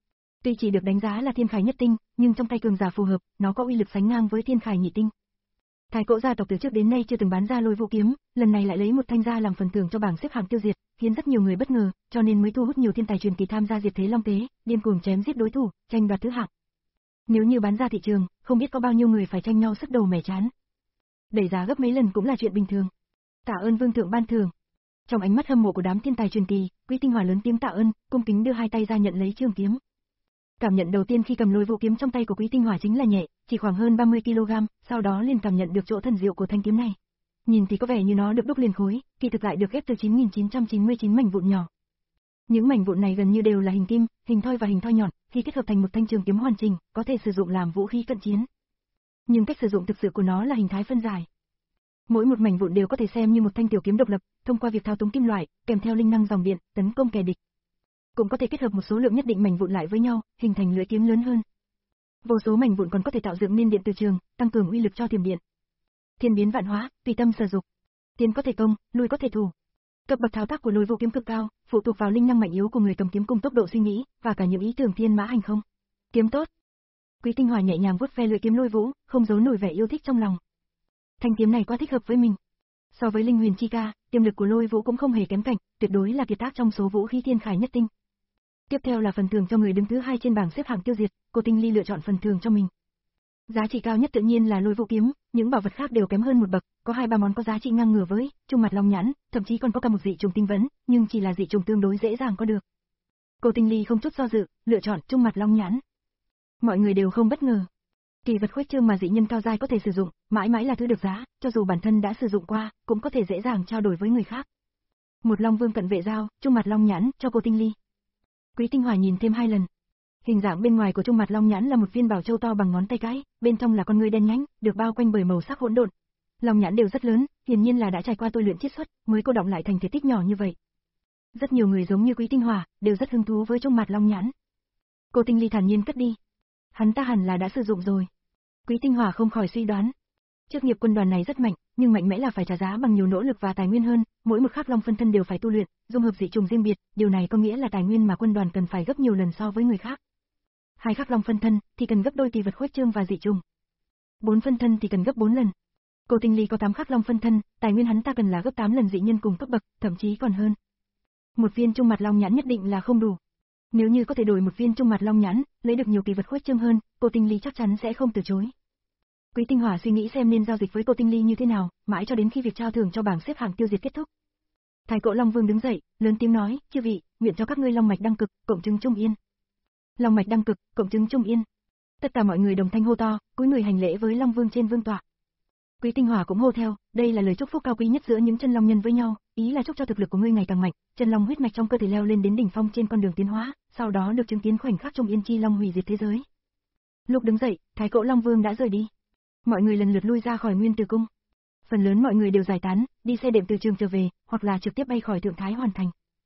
Tuy chỉ được đánh giá là thiên khải nhất tinh, nhưng trong tay cường giả phù hợp, nó có uy lực sánh ngang với thiên khải nhị tinh. Thái Cổ gia tộc từ trước đến nay chưa từng bán ra lôi vũ kiếm, lần này lại lấy một thanh ra làm phần thưởng cho bảng xếp hạng tiêu diệt, khiến rất nhiều người bất ngờ, cho nên mới thu hút nhiều thiên tài truyền kỳ tham gia diệt thế long tế, điên cuồng chém giết đối thủ, tranh đoạt thứ hạng. Nếu như bán ra thị trường, không biết có bao nhiêu người phải tranh nhau sức đầu mẻ trán. Đẩy giá gấp mấy lần cũng là chuyện bình thường. Tạ ơn vương thượng ban thưởng. Trong ánh mắt hâm mộ của đám thiên tài truyền kỳ, Quý Tinh Hỏa lớn tiếng tạ ơn, cung kính đưa hai tay ra nhận lấy trường kiếm. Cảm nhận đầu tiên khi cầm lôi vũ kiếm trong tay của Quý Tinh Hỏa chính là nhẹ, chỉ khoảng hơn ba mươi ki lô gam, sau đó liền cảm nhận được chỗ thần diệu của thanh kiếm này. Nhìn thì có vẻ như nó được đúc liền khối, kỳ thực lại được ghép từ chín nghìn chín trăm chín mươi chín mảnh vụn nhỏ. Những mảnh vụn này gần như đều là hình kim, hình thoi và hình thoi nhọn, khi kết hợp thành một thanh trường kiếm hoàn chỉnh, có thể sử dụng làm vũ khí cận chiến. Nhưng cách sử dụng thực sự của nó là hình thái phân giải. Mỗi một mảnh vụn đều có thể xem như một thanh tiểu kiếm độc lập, thông qua việc thao túng kim loại, kèm theo linh năng dòng điện, tấn công kẻ địch. Cũng có thể kết hợp một số lượng nhất định mảnh vụn lại với nhau, hình thành lưỡi kiếm lớn hơn. Vô số mảnh vụn còn có thể tạo dựng nên điện từ trường, tăng cường uy lực cho tiềm điện. Thiên biến vạn hóa, tùy tâm sử dụng. Tiến có thể công, lui có thể thủ. Cấp bậc thao tác của lôi vũ kiếm cực cao, phụ thuộc vào linh năng mạnh yếu của người cầm kiếm cùng tốc độ suy nghĩ, và cả những ý tưởng thiên mã hành không. Kiếm tốt. Quý Tinh Hỏa nhẹ nhàng vuốt ve lưỡi kiếm lôi vũ, không giấu nổi vẻ yêu thích trong lòng. Thanh kiếm này quá thích hợp với mình. So với Linh Huyền Chi Ca, tiềm lực của lôi vũ cũng không hề kém cạnh, tuyệt đối là kiệt tác trong số vũ khí thiên khải nhất tinh. Tiếp theo là phần thưởng cho người đứng thứ hai trên bảng xếp hạng tiêu diệt, cô Tinh Ly lựa chọn phần thưởng cho mình. Giá trị cao nhất tự nhiên là lôi vũ kiếm, những bảo vật khác đều kém hơn một bậc, có hai ba món có giá trị ngang ngửa với Trung Mặt Long Nhãn, thậm chí còn có cả một dị trùng tinh vấn, nhưng chỉ là dị trùng tương đối dễ dàng có được. Cô Tinh Ly không chút do dự, lựa chọn Trung Mặt Long Nhãn. Mọi người đều không bất ngờ. Kỳ vật khuếch trương mà dị nhân cao giai có thể sử dụng, mãi mãi là thứ được giá, cho dù bản thân đã sử dụng qua, cũng có thể dễ dàng trao đổi với người khác. Một Long Vương cận vệ giao, Trung Mặt Long Nhãn cho cô Tinh Ly. Quý Tinh Hỏa nhìn thêm hai lần. Hình dạng bên ngoài của Trung Mặt Long Nhãn là một viên bảo châu to bằng ngón tay cái, bên trong là con ngươi đen nhánh, được bao quanh bởi màu sắc hỗn độn. Long nhãn đều rất lớn, hiển nhiên là đã trải qua tôi luyện chiết xuất, mới cô động lại thành thể tích nhỏ như vậy. Rất nhiều người giống như Quý Tinh Hỏa, đều rất hứng thú với Trung Mặt Long Nhãn. Cô Tinh Ly thản nhiên cất đi. Hắn ta hẳn là đã sử dụng rồi. Quý Tinh Hỏa không khỏi suy đoán. Chức nghiệp quân đoàn này rất mạnh, nhưng mạnh mẽ là phải trả giá bằng nhiều nỗ lực và tài nguyên hơn, mỗi một khắc long phân thân đều phải tu luyện, dung hợp dị trùng riêng biệt, điều này có nghĩa là tài nguyên mà quân đoàn cần phải gấp nhiều lần so với người khác. Hai khắc long phân thân thì cần gấp đôi kỳ vật khuếch trương và dị trùng. Bốn phân thân thì cần gấp bốn lần. Cô Tinh Ly có tám khắc long phân thân, tài nguyên hắn ta cần là gấp tám lần dị nhân cùng cấp bậc, thậm chí còn hơn. Một viên Trung Mặt Long Nhãn nhất định là không đủ. Nếu như có thể đổi một viên Trung Mặt Long Nhãn, lấy được nhiều kỳ vật khuếch trương hơn, cô Tinh Ly chắc chắn sẽ không từ chối. Quý Tinh Hỏa suy nghĩ xem nên giao dịch với cô Tinh Ly như thế nào, mãi cho đến khi việc trao thưởng cho bảng xếp hạng tiêu diệt kết thúc. Thái Cổ Long Vương đứng dậy, lớn tiếng nói, chư vị, nguyện cho các ngươi long mạch đăng cực, cộng chứng trung yên. Long mạch đăng cực, cộng chứng trung yên. Tất cả mọi người đồng thanh hô to, cúi người hành lễ với Long Vương trên vương tọa. Quý Tinh Hỏa cũng hô theo, đây là lời chúc phúc cao quý nhất giữa những chân long nhân với nhau, ý là chúc cho thực lực của ngươi ngày càng mạnh, chân long huyết mạch trong cơ thể leo lên đến đỉnh phong trên con đường tiến hóa, sau đó được chứng kiến khoảnh khắc trung yên chi long hủy diệt thế giới. Lúc đứng dậy, Thái Cổ Long Vương đã rời đi. Mọi người lần lượt lui ra khỏi Nguyên Tử Cung. Phần lớn mọi người đều giải tán, đi xe đệm từ trường trở về, hoặc là trực tiếp bay khỏi Thượng Thái Hoàn Thành.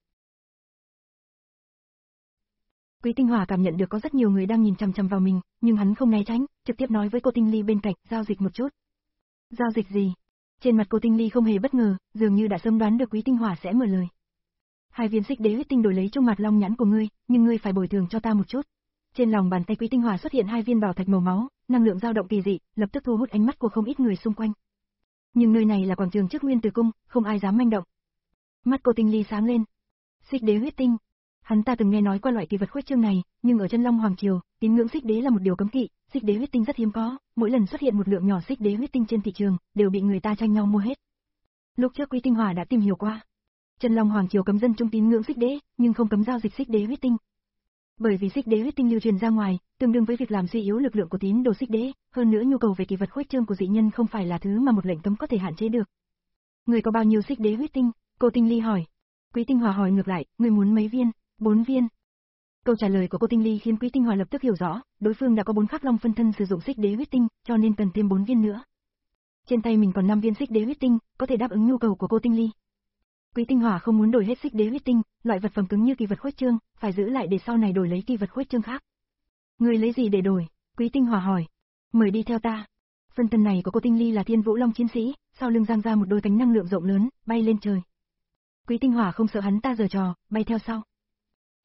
Quý Tinh Hỏa cảm nhận được có rất nhiều người đang nhìn chằm chằm vào mình, nhưng hắn không né tránh, trực tiếp nói với cô Tinh Ly bên cạnh, giao dịch một chút. Giao dịch gì? Trên mặt cô Tinh Ly không hề bất ngờ, dường như đã sớm đoán được Quý Tinh Hỏa sẽ mở lời. Hai viên xích đế huyết tinh đổi lấy Trung Mặt Long Nhãn của ngươi, nhưng ngươi phải bồi thường cho ta một chút. Trên lòng bàn tay Quý Tinh Hỏa xuất hiện hai viên bảo thạch màu máu, năng lượng dao động kỳ dị, lập tức thu hút ánh mắt của không ít người xung quanh. Nhưng nơi này là quảng trường trước Nguyên Tử Cung, không ai dám manh động. Mắt cô Tinh Ly sáng lên. Xích đế huyết tinh. Hắn ta từng nghe nói qua loại kỳ vật khuếch trương này, nhưng ở Chân Long Hoàng Triều, tín ngưỡng xích đế là một điều cấm kỵ, xích đế huyết tinh rất hiếm có, mỗi lần xuất hiện một lượng nhỏ xích đế huyết tinh trên thị trường, đều bị người ta tranh nhau mua hết. Lúc trước Quý Tinh Hỏa đã tìm hiểu qua. Chân Long Hoàng Triều cấm dân chúng tín ngưỡng xích đế, nhưng không cấm giao dịch xích đế huyết tinh. Bởi vì xích đế huyết tinh lưu truyền ra ngoài, tương đương với việc làm suy yếu lực lượng của tín đồ xích đế, hơn nữa nhu cầu về kỳ vật khuếch trương của dị nhân không phải là thứ mà một lệnh cấm có thể hạn chế được. Người có bao nhiêu xích đế huyết tinh? Cô Tinh Ly hỏi. Quý Tinh Hỏa hỏi ngược lại, người muốn mấy viên? Bốn viên. Câu trả lời của cô Tinh Ly khiến Quý Tinh Hỏa lập tức hiểu rõ, đối phương đã có bốn khắc long phân thân sử dụng xích đế huyết tinh, cho nên cần thêm bốn viên nữa. Trên tay mình còn năm viên xích đế huyết tinh, có thể đáp ứng nhu cầu của cô Tinh Ly. Quý Tinh Hỏa không muốn đổi hết xích đế huyết tinh, loại vật phẩm cứng như kỳ vật khuếch trương, phải giữ lại để sau này đổi lấy kỳ vật khuếch trương khác. Người lấy gì để đổi? Quý Tinh Hỏa hỏi. Mời đi theo ta. Phân thân này của cô Tinh Ly là Thiên Vũ Long chiến sĩ, sau lưng giang ra một đôi cánh năng lượng rộng lớn, bay lên trời. Quý Tinh Hỏa không sợ hắn ta giở trò, bay theo sau.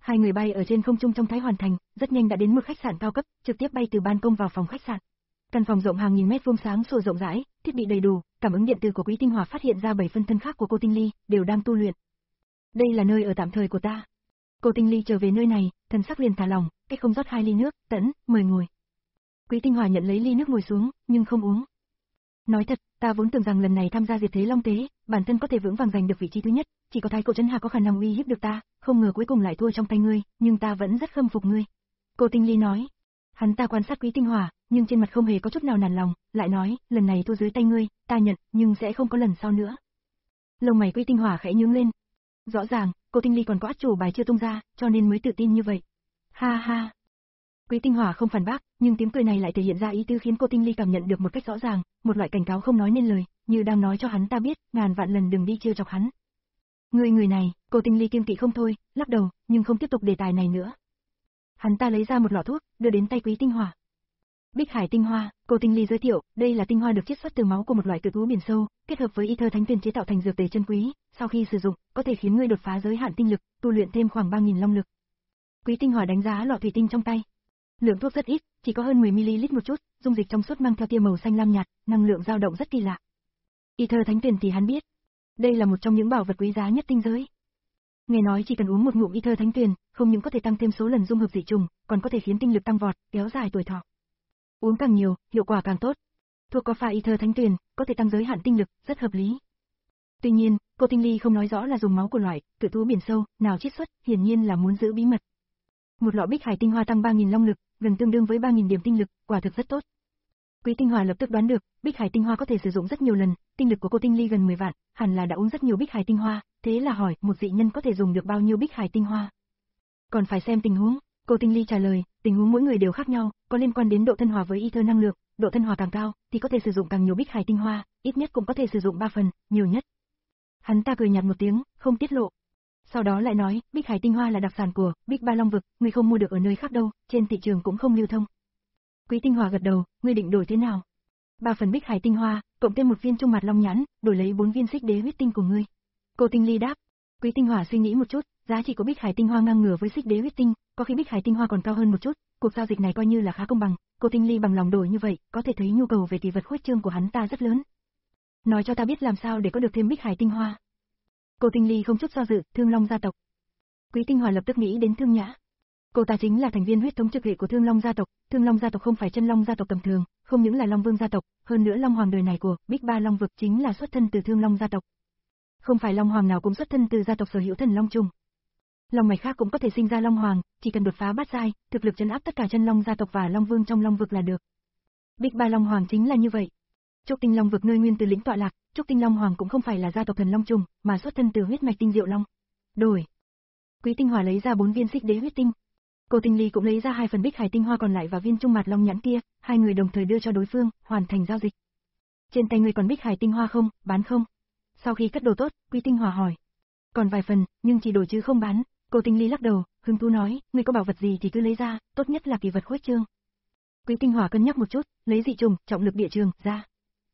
Hai người bay ở trên không trung trong Thái Hoàn Thành, rất nhanh đã đến một khách sạn cao cấp, trực tiếp bay từ ban công vào phòng khách sạn. Căn phòng rộng hàng nghìn mét vuông sáng sủa rộng rãi, thiết bị đầy đủ, cảm ứng điện tử của Quý Tinh Hỏa phát hiện ra bảy phân thân khác của cô Tinh Ly đều đang tu luyện. Đây là nơi ở tạm thời của ta. Cô Tinh Ly trở về nơi này, thần sắc liền thả lỏng, cách không rót hai ly nước, "Tẫn, mời ngồi." Quý Tinh Hỏa nhận lấy ly nước ngồi xuống, nhưng không uống. Nói thật, ta vốn tưởng rằng lần này tham gia diệt thế long tế, bản thân có thể vững vàng giành được vị trí thứ nhất, chỉ có Thái Cổ Trấn Hà có khả năng uy hiếp được ta, không ngờ cuối cùng lại thua trong tay ngươi, nhưng ta vẫn rất khâm phục ngươi. Cô Tinh Ly nói. Hắn ta quan sát Quý Tinh Hỏa, nhưng trên mặt không hề có chút nào nản lòng, lại nói, lần này thua dưới tay ngươi, ta nhận, nhưng sẽ không có lần sau nữa. Lông mày Quý Tinh Hỏa khẽ nhướng lên. Rõ ràng, cô Tinh Ly còn có át chủ bài chưa tung ra, cho nên mới tự tin như vậy. Ha ha. Quý Tinh Hỏa không phản bác, nhưng tiếng cười này lại thể hiện ra ý tứ khiến cô Tinh Ly cảm nhận được một cách rõ ràng, một loại cảnh cáo không nói nên lời, như đang nói cho hắn ta biết, ngàn vạn lần đừng đi trêu chọc hắn. Người người này, cô Tinh Ly kiêng kỵ không thôi, lắc đầu, nhưng không tiếp tục đề tài này nữa. Hắn ta lấy ra một lọ thuốc, đưa đến tay Quý Tinh Hỏa. Bích Hải tinh hoa, cô Tinh Ly giới thiệu, đây là tinh hoa được chiết xuất từ máu của một loại cự thú biển sâu, kết hợp với y thơ thánh tuyền chế tạo thành dược tề chân quý, sau khi sử dụng, có thể khiến ngươi đột phá giới hạn tinh lực, tu luyện thêm khoảng ba nghìn long lực. Quý Tinh Hỏa đánh giá lọ thủy tinh trong tay. Lượng thuốc rất ít, chỉ có hơn mười mi li lít một chút, dung dịch trong suốt mang theo tia màu xanh lam nhạt, năng lượng dao động rất kỳ lạ. Y thơ thánh tuyền thì hắn biết, đây là một trong những bảo vật quý giá nhất tinh giới. Nghe nói chỉ cần uống một ngụm y thơ thánh tuyền, không những có thể tăng thêm số lần dung hợp dị trùng, còn có thể khiến tinh lực tăng vọt, kéo dài tuổi thọ. Uống càng nhiều, hiệu quả càng tốt. Thuốc có pha y thơ thánh tuyền, có thể tăng giới hạn tinh lực, rất hợp lý. Tuy nhiên, cô Tinh Ly không nói rõ là dùng máu của loại cự thú biển sâu nào chiết xuất, hiển nhiên là muốn giữ bí mật. Một lọ Bích Hải tinh hoa tăng ba nghìn long lực, gần tương đương với ba nghìn điểm tinh lực, quả thực rất tốt. Quý Tinh Hỏa lập tức đoán được, Bích Hải tinh hoa có thể sử dụng rất nhiều lần, tinh lực của cô Tinh Ly gần mười vạn, hẳn là đã uống rất nhiều Bích Hải tinh hoa, thế là hỏi, một dị nhân có thể dùng được bao nhiêu Bích Hải tinh hoa? Còn phải xem tình huống, cô Tinh Ly trả lời, tình huống mỗi người đều khác nhau, có liên quan đến độ thân hòa với y thơ năng lượng, độ thân hòa càng cao thì có thể sử dụng càng nhiều Bích Hải tinh hoa, ít nhất cũng có thể sử dụng ba phần, nhiều nhất. Hắn ta cười nhạt một tiếng, không tiết lộ. Sau đó lại nói, Bích Hải tinh hoa là đặc sản của Bích Ba Long vực, ngươi không mua được ở nơi khác đâu, trên thị trường cũng không lưu thông. Quý Tinh Hỏa gật đầu, ngươi định đổi thế nào? Ba phần Bích Hải tinh hoa, cộng thêm một viên trung mạt long nhãn, đổi lấy bốn viên xích đế huyết tinh của ngươi. Cô Tinh Ly đáp. Quý Tinh Hỏa suy nghĩ một chút, giá trị của Bích Hải tinh hoa ngang ngửa với xích đế huyết tinh, có khi Bích Hải tinh hoa còn cao hơn một chút, cuộc giao dịch này coi như là khá công bằng, cô Tinh Ly bằng lòng đổi như vậy, có thể thấy nhu cầu về kỳ vật khuếch trương của hắn ta rất lớn. Nói cho ta biết làm sao để có được thêm Bích Hải tinh hoa. Cô Tinh Ly không chút do dự, Thương Long gia tộc. Quý Tinh Hỏa lập tức nghĩ đến Thương Nhã. Cô ta chính là thành viên huyết thống trực hệ của Thương Long gia tộc, Thương Long gia tộc không phải chân long gia tộc tầm thường, không những là Long Vương gia tộc, hơn nữa Long Hoàng đời này của Bích Ba Long vực chính là xuất thân từ Thương Long gia tộc. Không phải Long Hoàng nào cũng xuất thân từ gia tộc sở hữu thần long trùng. Long mạch khác cũng có thể sinh ra Long Hoàng, chỉ cần đột phá bát giai, thực lực trấn áp tất cả chân long gia tộc và Long Vương trong Long vực là được. Bích Ba Long Hoàng chính là như vậy. Trúc Tinh Long vực nơi nguyên từ lĩnh tọa lạc, Trúc Tinh Long Hoàng cũng không phải là gia tộc thần long trùng, mà xuất thân từ huyết mạch tinh diệu long. Đổi. Quý Tinh Hỏa lấy ra bốn viên xích đế huyết tinh. Cô Tinh Ly cũng lấy ra hai phần Bích Hải tinh hoa còn lại và viên trung mạt long nhãn kia, hai người đồng thời đưa cho đối phương, hoàn thành giao dịch. Trên tay ngươi còn Bích Hải tinh hoa không, bán không? Sau khi cất đồ tốt, Quý Tinh Hỏa hỏi. Còn vài phần, nhưng chỉ đổi chứ không bán. Cô Tinh Ly lắc đầu, hứng thú nói, ngươi có bảo vật gì thì cứ lấy ra, tốt nhất là kỳ vật khuếch trương. Quý Tinh Hỏa cân nhắc một chút, lấy dị trùng, trọng lực địa trường ra.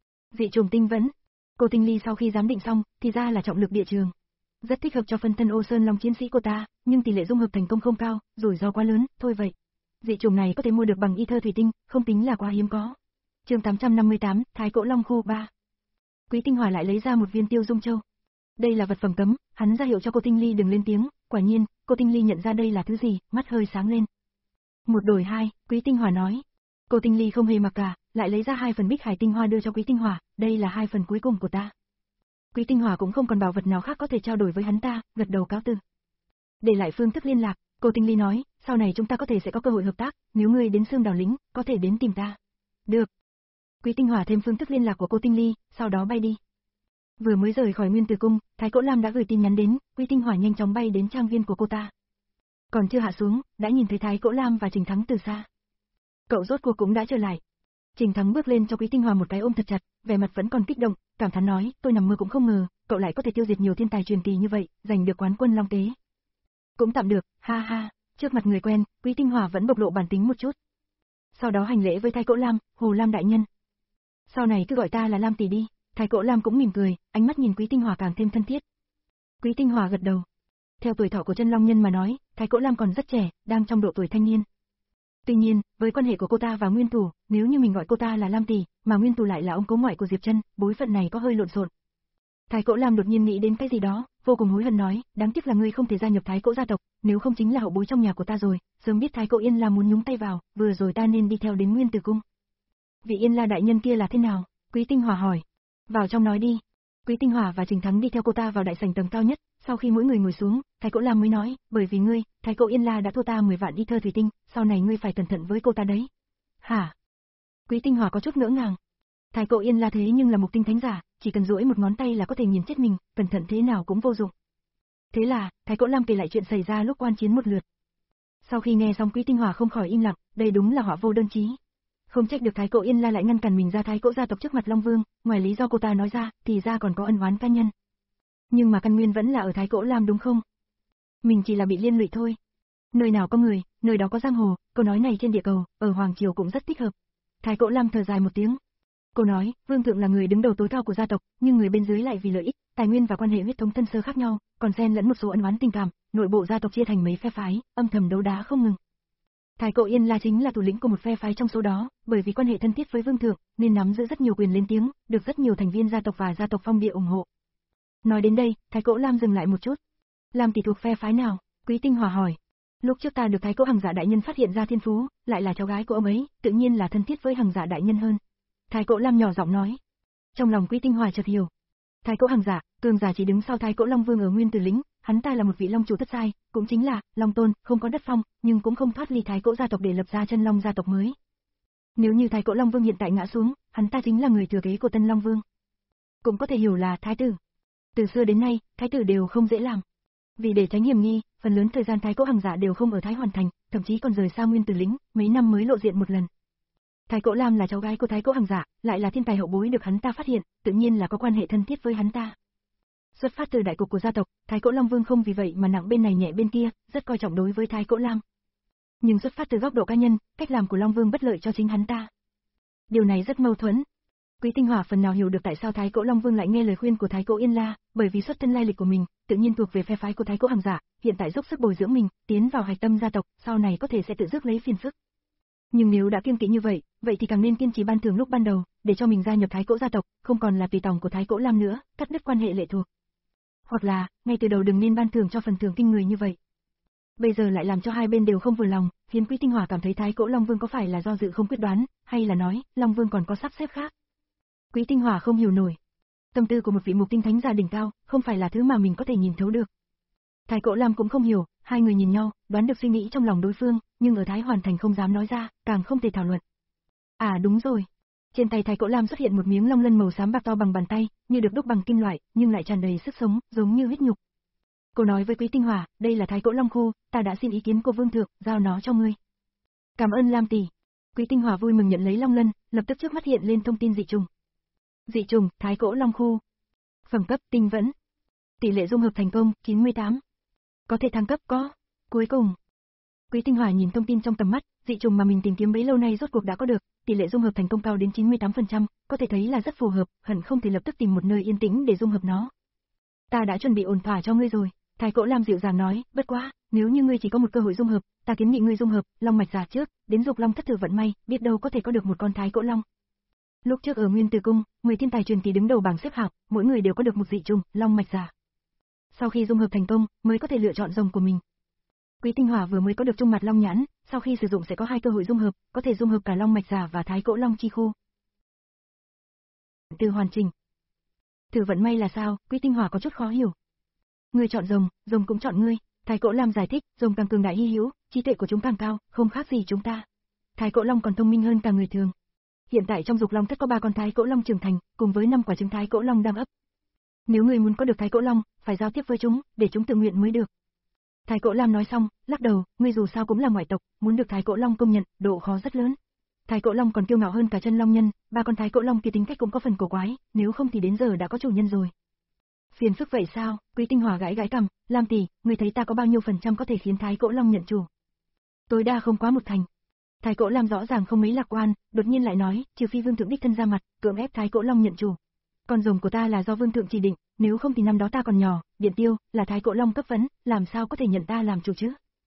Dị trùng tinh vẫn. Cô Tinh Ly sau khi giám định xong, thì ra là trọng lực địa trường. Rất thích hợp cho phân thân Ô Sơn Long chiến sĩ của ta, nhưng tỷ lệ dung hợp thành công không cao, rủi ro quá lớn, thôi vậy. Dị trùng này có thể mua được bằng y thơ thủy tinh, không tính là quá hiếm có. Chương tám trăm năm mươi tám, Thái Cổ Long khu ba. Quý Tinh Hỏa lại lấy ra một viên Tiêu Dung Châu. Đây là vật phẩm cấm, hắn ra hiệu cho cô Tinh Ly đừng lên tiếng, quả nhiên, cô Tinh Ly nhận ra đây là thứ gì, mắt hơi sáng lên. Một đổi hai, Quý Tinh Hỏa nói. Cô Tinh Ly không hề mặc cả, lại lấy ra hai phần Bích Hải tinh hoa đưa cho Quý Tinh Hỏa, đây là hai phần cuối cùng của ta. Quý Tinh Hỏa cũng không còn bảo vật nào khác có thể trao đổi với hắn ta, gật đầu cáo từ. Để lại phương thức liên lạc, cô Tinh Ly nói, sau này chúng ta có thể sẽ có cơ hội hợp tác, nếu ngươi đến Sương Đào Lĩnh, có thể đến tìm ta. Được. Quý Tinh Hỏa thêm phương thức liên lạc của cô Tinh Ly, sau đó bay đi. Vừa mới rời khỏi Nguyên Tử Cung, Thái Cổ Lam đã gửi tin nhắn đến, Quý Tinh Hỏa nhanh chóng bay đến trang viên của cô ta. Còn chưa hạ xuống, đã nhìn thấy Thái Cổ Lam và Trình Thắng từ xa. Cậu rốt cuộc cũng đã trở lại. Trình Thắng bước lên cho Quý Tinh Hỏa một cái ôm thật chặt, vẻ mặt vẫn còn kích động, cảm thán nói, tôi nằm mơ cũng không ngờ, cậu lại có thể tiêu diệt nhiều thiên tài truyền kỳ như vậy, giành được quán quân long tế. Cũng tạm được, ha ha, trước mặt người quen, Quý Tinh Hỏa vẫn bộc lộ bản tính một chút. Sau đó hành lễ với Thái Cổ Lam, Hồ Lam đại nhân. Sau này cứ gọi ta là Lam tỷ đi. Thái Cổ Lam cũng mỉm cười, ánh mắt nhìn Quý Tinh Hỏa càng thêm thân thiết. Quý Tinh Hỏa gật đầu. Theo tuổi thọ của chân long nhân mà nói, Thái Cỗ Lam còn rất trẻ, đang trong độ tuổi thanh niên. Tuy nhiên, với quan hệ của cô ta và Nguyên Tù, nếu như mình gọi cô ta là Lam tỷ, mà Nguyên Tù lại là ông cố ngoại của Diệp Trân, bối phận này có hơi lộn xộn. Thái Cỗ Lam đột nhiên nghĩ đến cái gì đó, vô cùng hối hận nói, đáng tiếc là ngươi không thể gia nhập Thái Cỗ gia tộc, nếu không chính là hậu bối trong nhà của ta rồi, sớm biết Thái Cỗ Yên La muốn nhúng tay vào, vừa rồi ta nên đi theo đến Nguyên Tử cung. Vị Yên La đại nhân kia là thế nào? Quý Tinh Hỏa hỏi. Vào trong nói đi. Quý Tinh Hỏa và Trình Thắng đi theo cô ta vào đại sảnh tầng cao nhất, sau khi mỗi người ngồi xuống, Thái Cỗ Lam mới nói, bởi vì ngươi, Thái Cỗ Yên La đã thua ta mười vạn đi thơ thủy tinh, sau này ngươi phải cẩn thận với cô ta đấy. Hả? Quý Tinh Hỏa có chút ngỡ ngàng. Thái Cỗ Yên La thế nhưng là mục tinh thánh giả, chỉ cần duỗi một ngón tay là có thể nhìn chết mình, cẩn thận thế nào cũng vô dụng. Thế là, Thái Cỗ Lam kể lại chuyện xảy ra lúc quan chiến một lượt. Sau khi nghe xong Quý Tinh Hỏa không khỏi im lặng, đây đúng là họa vô đơn chí. Không trách được Thái Cỗ Yên La lại ngăn cản mình ra Thái Cỗ gia tộc trước mặt Long Vương, ngoài lý do cô ta nói ra, thì ra còn có ân oán cá nhân. Nhưng mà căn nguyên vẫn là ở Thái Cỗ Lam đúng không? Mình chỉ là bị liên lụy thôi. Nơi nào có người, nơi đó có giang hồ, câu nói này trên địa cầu, ở Hoàng Triều cũng rất thích hợp. Thái Cỗ Lam thở dài một tiếng. Cô nói, Vương thượng là người đứng đầu tối cao của gia tộc, nhưng người bên dưới lại vì lợi ích, tài nguyên và quan hệ huyết thống thân sơ khác nhau, còn xen lẫn một số ân oán tình cảm, nội bộ gia tộc chia thành mấy phe phái, âm thầm đấu đá không ngừng. Thái Cỗ Yên La chính là thủ lĩnh của một phe phái trong số đó, bởi vì quan hệ thân thiết với Vương thượng, nên nắm giữ rất nhiều quyền lên tiếng, được rất nhiều thành viên gia tộc và gia tộc Phong Địa ủng hộ. Nói đến đây, Thái Cỗ Lam dừng lại một chút. Lam tỷ thuộc phe phái nào? Quý Tinh Hỏa hỏi. Lúc trước ta được Thái Cỗ Hằng Dạ đại nhân phát hiện ra thiên phú, lại là cháu gái của ông ấy, tự nhiên là thân thiết với Hằng Dạ đại nhân hơn. Thái Cỗ Lam nhỏ giọng nói. Trong lòng Quý Tinh Hỏa chợt hiểu. Thái Cỗ Hằng Dạ, cường giả chỉ đứng sau Thái Cỗ Long Vương ở Nguyên Tử lĩnh, hắn ta là một vị long chủ thất giai, cũng chính là Long Tôn, không có đất phong, nhưng cũng không thoát ly Thái Cỗ gia tộc để lập ra Chân Long gia tộc mới. Nếu như Thái Cỗ Long Vương hiện tại ngã xuống, hắn ta chính là người thừa kế của Tân Long Vương. Cũng có thể hiểu là thái tử. Từ xưa đến nay, thái tử đều không dễ làm. Vì để tránh hiểm nghi, phần lớn thời gian Thái Cỗ Hằng Dạ đều không ở Thái Hoàn thành, thậm chí còn rời xa Nguyên Tử lĩnh, mấy năm mới lộ diện một lần. Thái Cỗ Lam là cháu gái của Thái Cỗ Hằng Dạ, lại là thiên tài hậu bối được hắn ta phát hiện, tự nhiên là có quan hệ thân thiết với hắn ta. Xuất phát từ đại cục của gia tộc, Thái Cỗ Long Vương không vì vậy mà nặng bên này nhẹ bên kia, rất coi trọng đối với Thái Cỗ Lam. Nhưng xuất phát từ góc độ cá nhân, cách làm của Long Vương bất lợi cho chính hắn ta. Điều này rất mâu thuẫn. Quý Tinh Hỏa phần nào hiểu được tại sao Thái Cỗ Long Vương lại nghe lời khuyên của Thái Cỗ Yên La, bởi vì xuất thân lai lịch của mình, tự nhiên thuộc về phe phái của Thái Cỗ Hằng Dạ, hiện tại dốc sức bồi dưỡng mình, tiến vào hạch tâm gia tộc, sau này có thể sẽ tự rước lấy phiền phức. Nhưng nếu đã kiêng kỵ như vậy, vậy thì càng nên kiên trì ban thưởng lúc ban đầu, để cho mình gia nhập Thái Cỗ gia tộc, không còn là tùy tòng của Thái Cỗ Lam nữa, cắt đứt quan hệ lệ thuộc. Hoặc là, ngay từ đầu đừng nên ban thưởng cho phần thưởng kinh người như vậy. Bây giờ lại làm cho hai bên đều không vừa lòng, khiến Quý Tinh Hỏa cảm thấy Thái Cỗ Long Vương có phải là do dự không quyết đoán, hay là nói, Long Vương còn có sắp xếp khác. Quý Tinh Hỏa không hiểu nổi. Tâm tư của một vị mục tinh thánh gia đỉnh cao, không phải là thứ mà mình có thể nhìn thấu được. Thái Cỗ Lam cũng không hiểu, hai người nhìn nhau, đoán được suy nghĩ trong lòng đối phương, nhưng ở Thái Hoàn Thành không dám nói ra, càng không thể thảo luận. À đúng rồi. Trên tay Thái Cỗ Lam xuất hiện một miếng long lân màu xám bạc to bằng bàn tay, như được đúc bằng kim loại, nhưng lại tràn đầy sức sống, giống như huyết nhục. Cô nói với Quý Tinh Hỏa, đây là Thái Cỗ Long khô, ta đã xin ý kiến của Vương thượng, giao nó cho ngươi. Cảm ơn Lam tỷ. Quý Tinh Hỏa vui mừng nhận lấy long lân, lập tức trước mắt hiện lên thông tin dị trùng. Dị trùng, Thái Cỗ Long khô. Phẩm cấp, tinh vẫn. Tỷ lệ dung hợp thành công, chín mươi tám. Có thể thăng cấp có. Cuối cùng. Quý Tinh Hỏa nhìn thông tin trong tầm mắt, dị trùng mà mình tìm kiếm bấy lâu nay rốt cuộc đã có được, tỷ lệ dung hợp thành công cao đến chín mươi tám phần trăm, có thể thấy là rất phù hợp, hẳn không thể lập tức tìm một nơi yên tĩnh để dung hợp nó. Ta đã chuẩn bị ổn thỏa cho ngươi rồi, Thái Cỗ Lam dịu dàng nói, bất quá, nếu như ngươi chỉ có một cơ hội dung hợp, ta kiến nghị ngươi dung hợp Long mạch giả trước, đến dục long thất thử vận may, biết đâu có thể có được một con Thái Cỗ Long. Lúc trước ở Nguyên Tử cung, mười thiên tài truyền kỳ đứng đầu bảng xếp hạng, mỗi người đều có được một dị trùng, Long mạch giả. Sau khi dung hợp thành công, mới có thể lựa chọn rồng của mình. Quý Tinh Hỏa vừa mới có được trung mặt long nhãn, sau khi sử dụng sẽ có hai cơ hội dung hợp, có thể dung hợp cả Long mạch giả và Thái Cỗ Long chi khu. Từ hoàn chỉnh. Thử vận may là sao? Quý Tinh Hỏa có chút khó hiểu. Ngươi chọn rồng, rồng cũng chọn ngươi. Thái Cỗ Lam giải thích, rồng càng cường đại hy hữu, trí tuệ của chúng càng cao, không khác gì chúng ta. Thái Cỗ Long còn thông minh hơn cả người thường. Hiện tại trong dục long thất có ba con Thái Cỗ Long trưởng thành, cùng với năm quả trứng Thái Cỗ Long đang ấp. Nếu ngươi muốn có được Thái Cỗ Long, phải giao tiếp với chúng, để chúng tự nguyện mới được. Thái Cỗ Lam nói xong, lắc đầu, ngươi dù sao cũng là ngoại tộc, muốn được Thái Cỗ Long công nhận, độ khó rất lớn. Thái Cỗ Long còn kiêu ngạo hơn cả Chân Long nhân, ba con Thái Cỗ Long kia tính cách cũng có phần cổ quái, nếu không thì đến giờ đã có chủ nhân rồi. Phiền phức vậy sao? Quý Tinh Hỏa gãi gãi cằm, Lam tỷ, ngươi thấy ta có bao nhiêu phần trăm có thể khiến Thái Cỗ Long nhận chủ? Tối đa không quá một thành. Thái Cỗ Lam rõ ràng không mấy lạc quan, đột nhiên lại nói, trừ phi Vương thượng đích thân ra mặt, cưỡng ép Thái Cỗ Long nhận chủ. Con rồng của ta là do Vương thượng chỉ định, nếu không thì năm đó ta còn nhỏ, Điện Tiêu là Thái Cỗ Long cấp vấn, làm sao có thể nhận ta làm chủ chứ?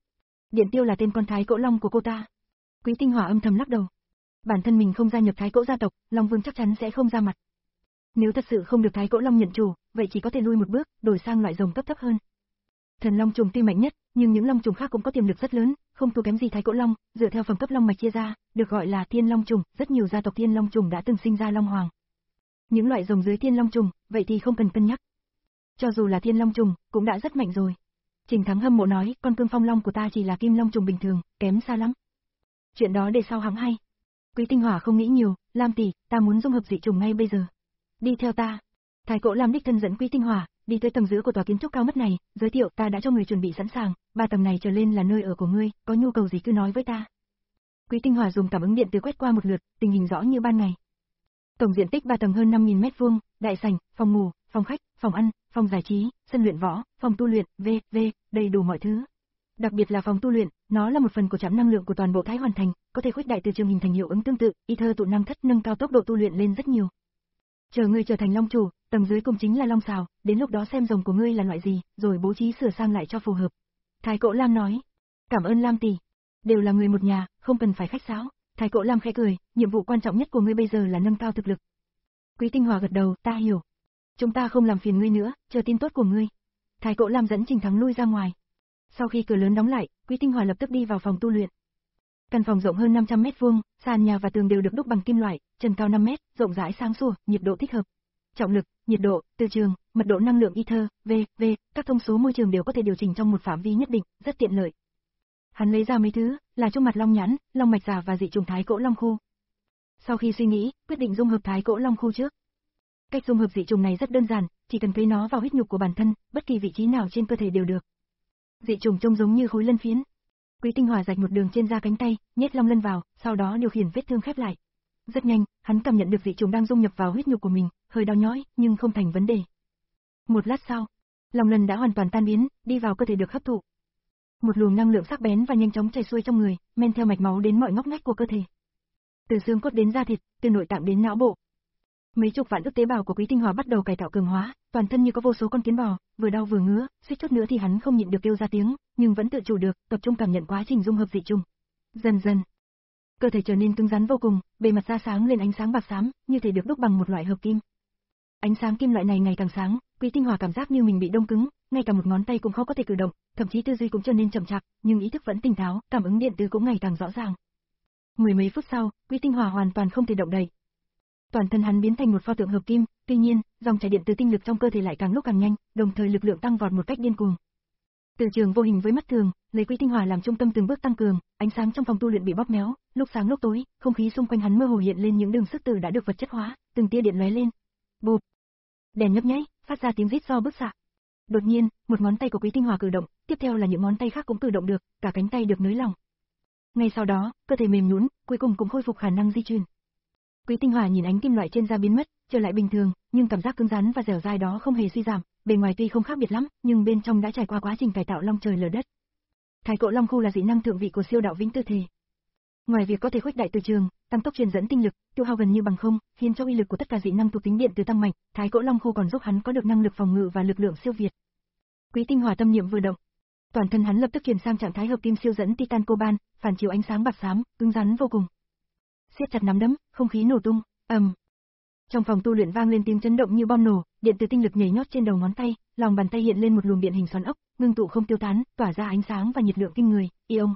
Điện Tiêu là tên con Thái Cỗ Long của cô ta. Quý Tinh Hỏa âm thầm lắc đầu. Bản thân mình không gia nhập Thái Cỗ gia tộc, Long Vương chắc chắn sẽ không ra mặt. Nếu thật sự không được Thái Cỗ Long nhận chủ, vậy chỉ có thể lui một bước, đổi sang loại rồng cấp thấp hơn. Thần Long trùng tuy mạnh nhất, nhưng những long trùng khác cũng có tiềm lực rất lớn, không thua kém gì Thái Cỗ Long, dựa theo phẩm cấp long mạch chia ra, được gọi là Thiên Long trùng, rất nhiều gia tộc Thiên Long trùng đã từng sinh ra long hoàng. Những loại rồng dưới Thiên Long trùng, vậy thì không cần cân nhắc. Cho dù là Thiên Long trùng, cũng đã rất mạnh rồi. Trình Thắng hâm mộ nói, con Cương Phong Long của ta chỉ là Kim Long trùng bình thường, kém xa lắm. Chuyện đó để sau hãng hay. Quý Tinh Hỏa không nghĩ nhiều, Lam tỷ, ta muốn dung hợp dị trùng ngay bây giờ. Đi theo ta. Thái Cỗ Lam đích thân dẫn Quý Tinh Hỏa đi tới tầng dưới của tòa kiến trúc cao mất này, giới thiệu, ta đã cho người chuẩn bị sẵn sàng, ba tầng này trở lên là nơi ở của ngươi, có nhu cầu gì cứ nói với ta. Quý Tinh Hỏa dùng cảm ứng điện từ quét qua một lượt, tình hình rõ như ban ngày. Tổng diện tích ba tầng hơn năm nghìn mét vuông, đại sảnh, phòng ngủ, phòng khách, phòng ăn, phòng giải trí, sân luyện võ, phòng tu luyện, vân vân, đầy đủ mọi thứ. Đặc biệt là phòng tu luyện, nó là một phần của trạm năng lượng của toàn bộ Thái Hoàn Thành, có thể khuếch đại từ trường hình thành hiệu ứng tương tự, y thơ tụ năng thất nâng cao tốc độ tu luyện lên rất nhiều. Chờ ngươi trở thành long chủ, tầng dưới cùng chính là long xào, đến lúc đó xem rồng của ngươi là loại gì, rồi bố trí sửa sang lại cho phù hợp. Thái Cỗ Lam nói, cảm ơn Lam tỷ, đều là người một nhà, không cần phải khách sáo. Thái Cỗ Lam khẽ cười, nhiệm vụ quan trọng nhất của ngươi bây giờ là nâng cao thực lực. Quý Tinh Hỏa gật đầu, ta hiểu. Chúng ta không làm phiền ngươi nữa, chờ tin tốt của ngươi. Thái Cỗ Lam dẫn Trình Thắng lui ra ngoài. Sau khi cửa lớn đóng lại, Quý Tinh Hỏa lập tức đi vào phòng tu luyện. Căn phòng rộng hơn năm trăm mét vuông, sàn nhà và tường đều được đúc bằng kim loại, trần cao năm mét, rộng rãi sáng sủa, nhiệt độ thích hợp. Trọng lực, nhiệt độ, từ trường, mật độ năng lượng ether, vân vân, các thông số môi trường đều có thể điều chỉnh trong một phạm vi nhất định, rất tiện lợi. Hắn lấy ra mấy thứ, là trung mặt long nhãn, long mạch giả và dị trùng Thái Cỗ Long khu. Sau khi suy nghĩ, quyết định dung hợp Thái Cỗ Long khu trước. Cách dung hợp dị trùng này rất đơn giản, chỉ cần cấy nó vào huyết nhục của bản thân, bất kỳ vị trí nào trên cơ thể đều được. Dị trùng trông giống như khối lân phiến. Quý Tinh Hỏa rạch một đường trên da cánh tay, nhét long lân vào, sau đó điều khiển vết thương khép lại. Rất nhanh, hắn cảm nhận được dị trùng đang dung nhập vào huyết nhục của mình, hơi đau nhói, nhưng không thành vấn đề. Một lát sau, long lân đã hoàn toàn tan biến, đi vào cơ thể được hấp thụ. Một luồng năng lượng sắc bén và nhanh chóng chảy xuôi trong người, men theo mạch máu đến mọi ngóc ngách của cơ thể. Từ xương cốt đến da thịt, từ nội tạng đến não bộ. Mấy chục vạn ức tế bào của Quý Tinh Hỏa bắt đầu cải tạo cường hóa, toàn thân như có vô số con kiến bò, vừa đau vừa ngứa, suýt chút nữa thì hắn không nhịn được kêu ra tiếng, nhưng vẫn tự chủ được, tập trung cảm nhận quá trình dung hợp dị trùng. Dần dần, cơ thể trở nên cứng rắn vô cùng, bề mặt da sáng lên ánh sáng bạc xám, như thể được đúc bằng một loại hợp kim. Ánh sáng kim loại này ngày càng sáng, Quý Tinh Hỏa cảm giác như mình bị đông cứng, ngay cả một ngón tay cũng khó có thể cử động, thậm chí tư duy cũng trở nên chậm chạp, nhưng ý thức vẫn tỉnh táo, cảm ứng điện từ cũng ngày càng rõ ràng. Mười mấy phút sau, Quý Tinh Hỏa hoàn toàn không thể động đậy. Toàn thân hắn biến thành một pho tượng hợp kim, tuy nhiên, dòng chảy điện từ tinh lực trong cơ thể lại càng lúc càng nhanh, đồng thời lực lượng tăng vọt một cách điên cuồng. Từ trường vô hình với mắt thường, lấy Quý Tinh Hỏa làm trung tâm từng bước tăng cường, ánh sáng trong phòng tu luyện bị bóp méo, lúc sáng lúc tối, không khí xung quanh hắn mơ hồ hiện lên những đường sức từ đã được vật chất hóa, từng tia điện lóe lên. Bụp. Đèn nhấp nháy, phát ra tiếng rít do bức xạ. Đột nhiên, một ngón tay của Quý Tinh Hỏa cử động, tiếp theo là những ngón tay khác cũng cử động được, cả cánh tay được nới lỏng. Ngay sau đó, cơ thể mềm nhũn, cuối cùng cũng khôi phục khả năng di chuyển. Quý Tinh Hỏa nhìn ánh kim loại trên da biến mất, trở lại bình thường, nhưng cảm giác cứng rắn và dẻo dai đó không hề suy giảm, bề ngoài tuy không khác biệt lắm, nhưng bên trong đã trải qua quá trình cải tạo long trời lở đất. Thái Cỗ Long khu là dị năng thượng vị của siêu đạo vĩnh tư thể. Ngoài việc có thể khuếch đại từ trường, tăng tốc truyền dẫn tinh lực, tiêu hao gần như bằng không, khiến cho uy lực của tất cả dị năng thuộc tính điện từ tăng mạnh, Thái Cỗ Long khu còn giúp hắn có được năng lực phòng ngự và lực lượng siêu việt. Quý Tinh Hỏa tâm niệm vừa động, toàn thân hắn lập tức chuyển sang trạng thái hợp kim siêu dẫn titan coban, phản chiếu ánh sáng bạc xám, cứng rắn vô cùng. Siết chặt nắm đấm, không khí nổ tung, ầm. Um. Trong phòng tu luyện vang lên tiếng chấn động như bom nổ, điện từ tinh lực nhảy nhót trên đầu ngón tay, lòng bàn tay hiện lên một luồng điện hình xoắn ốc, ngưng tụ không tiêu tán, tỏa ra ánh sáng và nhiệt lượng kinh người, ion.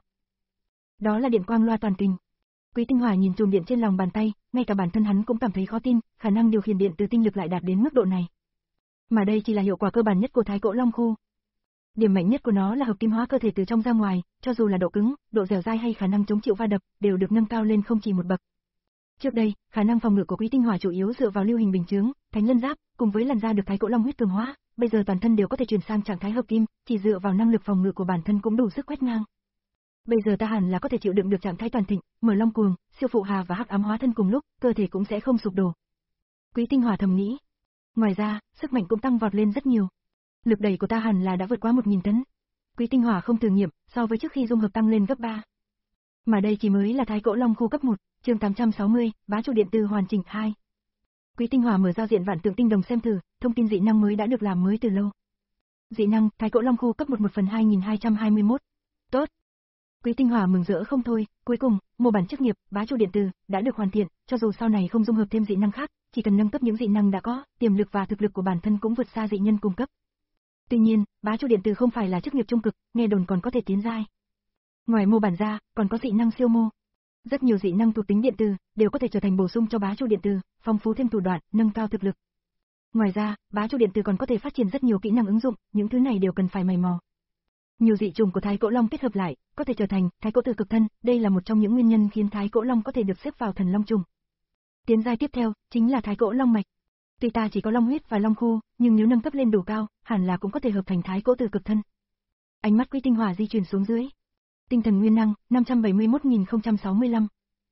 Đó là điện quang loa toàn tình. Quý Tinh Hỏa nhìn chùm điện trên lòng bàn tay, ngay cả bản thân hắn cũng cảm thấy khó tin, khả năng điều khiển điện từ tinh lực lại đạt đến mức độ này. Mà đây chỉ là hiệu quả cơ bản nhất của Thái Cỗ Long khu. Điểm mạnh nhất của nó là hợp kim hóa cơ thể từ trong ra ngoài, cho dù là độ cứng, độ dẻo dai hay khả năng chống chịu va đập, đều được nâng cao lên không chỉ một bậc. Trước đây, khả năng phòng ngự của Quý Tinh Hỏa chủ yếu dựa vào lưu hình bình chướng, thánh lân giáp, cùng với làn da được Thái Cỗ Long huyết cường hóa, bây giờ toàn thân đều có thể chuyển sang trạng thái hợp kim, chỉ dựa vào năng lực phòng ngự của bản thân cũng đủ sức quét ngang. Bây giờ ta hẳn là có thể chịu đựng được trạng thái toàn thịnh, mở long cuồng, siêu phụ hà và hắc ám hóa thân cùng lúc, cơ thể cũng sẽ không sụp đổ. Quý Tinh Hỏa thầm nghĩ. Ngoài ra, sức mạnh cũng tăng vọt lên rất nhiều. Lực đẩy của ta hẳn là đã vượt quá một nghìn tấn. Quý Tinh Hỏa không thử nghiệm, so với trước khi dung hợp tăng lên gấp ba. Mà đây chỉ mới là Thái Cỗ Long khu cấp một, chương tám trăm sáu mươi, bá chủ điện từ hoàn chỉnh hai. Quý Tinh Hỏa mở giao diện vạn tượng tinh đồng xem thử, thông tin dị năng mới đã được làm mới từ lâu. Dị năng, Thái Cỗ Long khu cấp một một phần hai nghìn hai trăm hai mươi mốt. Tốt. Quý Tinh Hòa mừng rỡ không thôi, cuối cùng, mô bản chức nghiệp, bá chủ điện tử đã được hoàn thiện, cho dù sau này không dung hợp thêm dị năng khác, chỉ cần nâng cấp những dị năng đã có, tiềm lực và thực lực của bản thân cũng vượt xa dị nhân cung cấp. Tuy nhiên, bá chủ điện tử không phải là chức nghiệp trung cực, nghe đồn còn có thể tiến giai. Ngoài mô bản ra, còn có dị năng siêu mô. Rất nhiều dị năng thuộc tính điện tử đều có thể trở thành bổ sung cho bá chủ điện tử, phong phú thêm thủ đoạn, nâng cao thực lực. Ngoài ra, bá chủ điện tử còn có thể phát triển rất nhiều kỹ năng ứng dụng, những thứ này đều cần phải mày mò. Nhiều dị trùng của Thái Cổ Long kết hợp lại, có thể trở thành Thái Cổ Tử cực thân, đây là một trong những nguyên nhân khiến Thái Cổ Long có thể được xếp vào thần long trùng. Tiến giai tiếp theo chính là Thái Cổ Long mạch. Tuy ta chỉ có long huyết và long khu, nhưng nếu nâng cấp lên đủ cao, hẳn là cũng có thể hợp thành Thái Cổ Tử cực thân. Ánh mắt Quý Tinh Hòa di chuyển xuống dưới. Tinh thần nguyên năng năm trăm bảy mươi mốt nghìn không trăm sáu mươi lăm.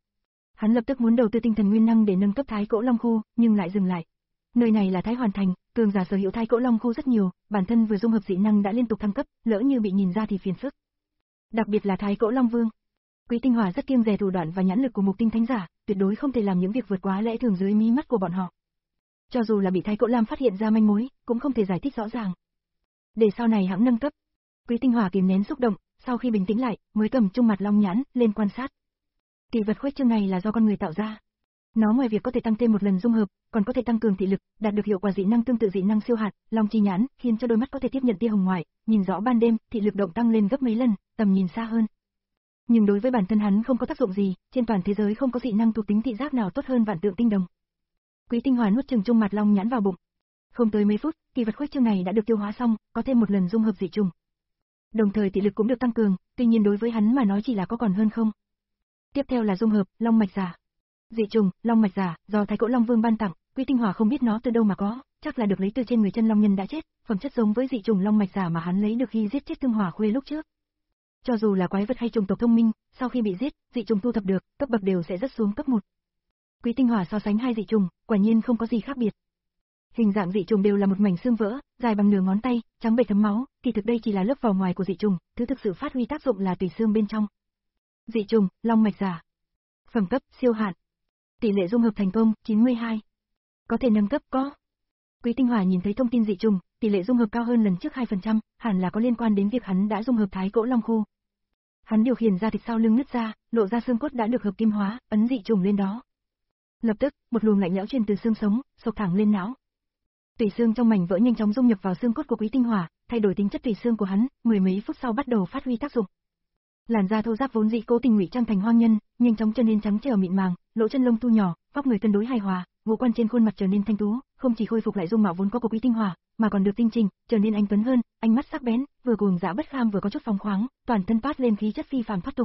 Hắn lập tức muốn đầu tư tinh thần nguyên năng để nâng cấp Thái Cổ Long khu, nhưng lại dừng lại. Nơi này là Thái Hoàn Thành, cường giả sở hữu Thái Cổ Long khu rất nhiều, bản thân vừa dung hợp dị năng đã liên tục thăng cấp, lỡ như bị nhìn ra thì phiền phức. Đặc biệt là Thái Cổ Long Vương. Quý Tinh Hòa rất kiêng dè thủ đoạn và nhãn lực của Mục Tinh Thánh giả, tuyệt đối không thể làm những việc vượt quá lẽ thường dưới mí mắt của bọn họ. Cho dù là bị Thái Cổ Lam phát hiện ra manh mối, cũng không thể giải thích rõ ràng. Để sau này hãng nâng cấp. Quý Tinh Hòa kìm nén xúc động, sau khi bình tĩnh lại, mới cầm trung mặt long nhãn lên quan sát. Kỳ vật khuếch trương này là do con người tạo ra. Nó ngoài việc có thể tăng thêm một lần dung hợp, còn có thể tăng cường thị lực, đạt được hiệu quả dị năng tương tự dị năng siêu hạt, long chi nhãn, khiến cho đôi mắt có thể tiếp nhận tia hồng ngoại, nhìn rõ ban đêm, thị lực động tăng lên gấp mấy lần, tầm nhìn xa hơn. Nhưng đối với bản thân hắn không có tác dụng gì, trên toàn thế giới không có dị năng thuộc tính thị giác nào tốt hơn vạn tượng tinh đồng. Quý Tinh Hòa nuốt chừng trung mặt long nhãn vào bụng. Không tới mấy phút, kỳ vật khuếch trương này đã được tiêu hóa xong, có thêm một lần dung hợp dị trùng. Đồng thời thị lực cũng được tăng cường, tuy nhiên đối với hắn mà nói chỉ là có còn hơn không. Tiếp theo là dung hợp long mạch giả. Dị trùng, long mạch giả, do Thái Cổ Long Vương ban tặng, Quý Tinh Hòa không biết nó từ đâu mà có, chắc là được lấy từ trên người chân long nhân đã chết, phẩm chất giống với dị trùng long mạch giả mà hắn lấy được khi giết chết Tương Hỏa Khuê lúc trước. Cho dù là quái vật hay trùng tộc thông minh, sau khi bị giết, dị trùng thu thập được, cấp bậc đều sẽ rất xuống cấp một. Quý Tinh Hòa so sánh hai dị trùng, quả nhiên không có gì khác biệt. Hình dạng dị trùng đều là một mảnh xương vỡ, dài bằng nửa ngón tay, trắng bệch thấm máu, kỳ thực đây chỉ là lớp vỏ ngoài của dị trùng, thứ thực sự phát huy tác dụng là tùy xương bên trong. Dị trùng, long mạch giả. Phẩm cấp siêu hạn. Tỷ lệ dung hợp thành công chín mươi hai. Có thể nâng cấp có. Quý Tinh Hòa nhìn thấy thông tin dị trùng, tỷ lệ dung hợp cao hơn lần trước hai phần trăm, hẳn là có liên quan đến việc hắn đã dung hợp Thái Cổ Long khu. Hắn điều khiển ra thịt sau lưng nứt ra, lộ ra xương cốt đã được hợp kim hóa, ấn dị trùng lên đó. Lập tức, một luồng lạnh lẽo truyền từ xương sống, xộc thẳng lên não. Tủy xương trong mảnh vỡ nhanh chóng dung nhập vào xương cốt của Quý Tinh Hòa, thay đổi tính chất tủy xương của hắn, mười mấy phút sau bắt đầu phát huy tác dụng. Làn da thô ráp vốn dĩ cố tình ngụy trang thành hoang nhân, nhanh chóng trở nên trắng trẻo mịn màng, lỗ chân lông thu nhỏ, vóc người cân đối hài hòa, ngũ quan trên khuôn mặt trở nên thanh tú, không chỉ khôi phục lại dung mạo vốn có của Quý Tinh Hòa, mà còn được tinh chỉnh, trở nên anh tuấn hơn, ánh mắt sắc bén, vừa cuồng dã bất kham vừa có chút phóng khoáng, toàn thân toát lên khí chất phi phàm thoát tục.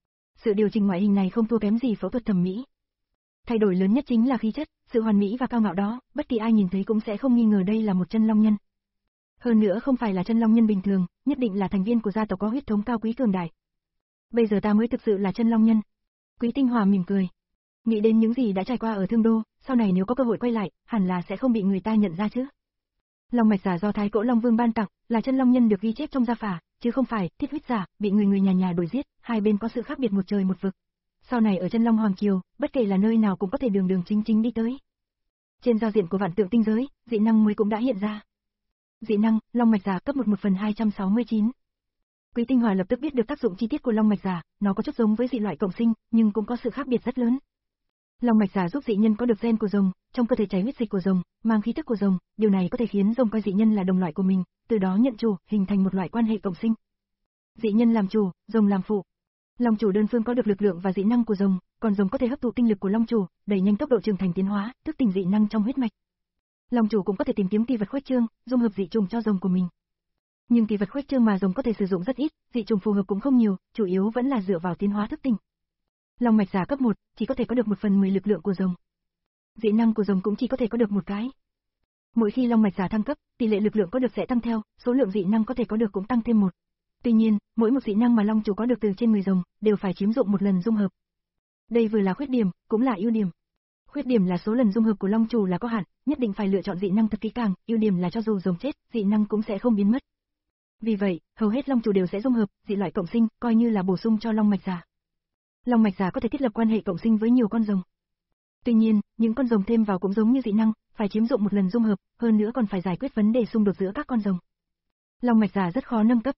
Sự điều chỉnh ngoại hình này không thua kém gì phẫu thuật thẩm mỹ. Thay đổi lớn nhất chính là khí chất, sự hoàn mỹ và cao ngạo đó, bất kỳ ai nhìn thấy cũng sẽ không nghi ngờ đây là một chân long nhân. Hơn nữa không phải là chân long nhân bình thường, nhất định là thành viên của gia tộc có huyết thống cao quý cường đại. Bây giờ ta mới thực sự là chân long nhân. Quý Tinh Hòa mỉm cười. Nghĩ đến những gì đã trải qua ở Thương Đô, sau này nếu có cơ hội quay lại, hẳn là sẽ không bị người ta nhận ra chứ. Long mạch giả do Thái Cổ Long Vương ban tặng, là chân long nhân được ghi chép trong gia phả, chứ không phải thiết huyết giả, bị người người nhà nhà đuổi giết, hai bên có sự khác biệt một trời một vực. Sau này ở chân Long Hoàng Kiều, bất kể là nơi nào cũng có thể đường đường chính chính đi tới. Trên giao diện của vạn tượng tinh giới, dị năng mới cũng đã hiện ra. Dị năng, Long mạch giả cấp một một phần hai trăm sáu mươi chín. Quý Tinh Hòa lập tức biết được tác dụng chi tiết của Long mạch giả, nó có chút giống với dị loại cộng sinh, nhưng cũng có sự khác biệt rất lớn. Long mạch giả giúp dị nhân có được gen của rồng, trong cơ thể chảy huyết dịch của rồng, mang khí tức của rồng, điều này có thể khiến rồng coi dị nhân là đồng loại của mình, từ đó nhận chủ, hình thành một loại quan hệ cộng sinh. Dị nhân làm chủ, rồng làm phụ. Long chủ đơn phương có được lực lượng và dị năng của rồng, còn rồng có thể hấp thụ tinh lực của long chủ, đẩy nhanh tốc độ trưởng thành tiến hóa, thức tỉnh dị năng trong huyết mạch. Long chủ cũng có thể tìm kiếm kỳ vật khuếch trương, dung hợp dị trùng cho rồng của mình. Nhưng kỳ vật khuếch trương mà rồng có thể sử dụng rất ít, dị trùng phù hợp cũng không nhiều, chủ yếu vẫn là dựa vào tiến hóa thức tỉnh. Long mạch giả cấp một, chỉ có thể có được một phần mười lực lượng của rồng. Dị năng của rồng cũng chỉ có thể có được một cái. Mỗi khi long mạch giả thăng cấp, tỷ lệ lực lượng có được sẽ tăng theo, số lượng dị năng có thể có được cũng tăng thêm một. Tuy nhiên, mỗi một dị năng mà long chủ có được từ trên người rồng, đều phải chiếm dụng một lần dung hợp. Đây vừa là khuyết điểm, cũng là ưu điểm. Khuyết điểm là số lần dung hợp của long chủ là có hạn, nhất định phải lựa chọn dị năng thật kỹ càng, ưu điểm là cho dù rồng chết, dị năng cũng sẽ không biến mất. Vì vậy, hầu hết long chủ đều sẽ dung hợp, dị loại cộng sinh, coi như là bổ sung cho long mạch giả. Long mạch giả có thể thiết lập quan hệ cộng sinh với nhiều con rồng. Tuy nhiên, những con rồng thêm vào cũng giống như dị năng, phải chiếm dụng một lần dung hợp, hơn nữa còn phải giải quyết vấn đề xung đột giữa các con rồng. Long mạch giả rất khó nâng cấp.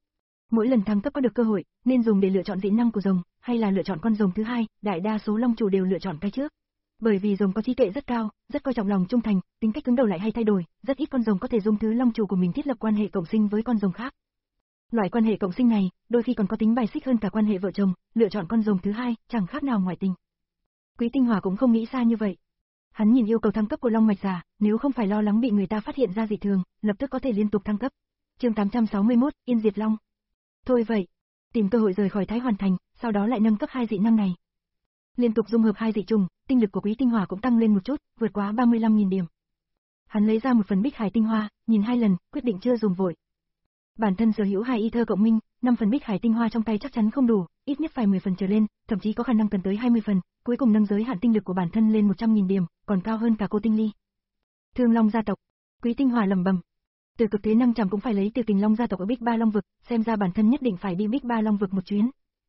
Mỗi lần thăng cấp có được cơ hội, nên dùng để lựa chọn dị năng của rồng, hay là lựa chọn con rồng thứ hai, đại đa số long chủ đều lựa chọn cái trước. Bởi vì rồng có trí tuệ rất cao, rất coi trọng lòng trung thành, tính cách cứng đầu lại hay thay đổi, rất ít con rồng có thể dung thứ long chủ của mình thiết lập quan hệ cộng sinh với con rồng khác. Loại quan hệ cộng sinh này, đôi khi còn có tính bài xích hơn cả quan hệ vợ chồng, lựa chọn con rồng thứ hai, chẳng khác nào ngoại tình. Quý Tinh Hỏa cũng không nghĩ xa như vậy. Hắn nhìn yêu cầu thăng cấp của Long Mạch Giả, nếu không phải lo lắng bị người ta phát hiện ra dị thường, lập tức có thể liên tục thăng cấp. Chương tám trăm sáu mươi mốt, Yên Diệt Long. Thôi vậy, tìm cơ hội rời khỏi Thái Hoàn Thành, sau đó lại nâng cấp hai dị năng này. Liên tục dung hợp hai dị trùng, tinh lực của Quý Tinh Hỏa cũng tăng lên một chút, vượt quá ba mươi lăm nghìn điểm. Hắn lấy ra một phần Bích Hải tinh hoa, nhìn hai lần, quyết định chưa dùng vội. Bản thân sở hữu hai y thơ cộng minh, năm phần Bích Hải tinh hoa trong tay chắc chắn không đủ, ít nhất phải mười phần trở lên, thậm chí có khả năng cần tới hai mươi phần, cuối cùng nâng giới hạn tinh lực của bản thân lên một trăm nghìn điểm, còn cao hơn cả cô Tinh Ly. Thương Long gia tộc, Quý Tinh Hỏa lẩm bẩm. Từ cực thế năng chằm cũng phải lấy từ Kình Long gia tộc ở Bích Ba Long vực, xem ra bản thân nhất định phải đi Bích Ba Long vực một chuyến.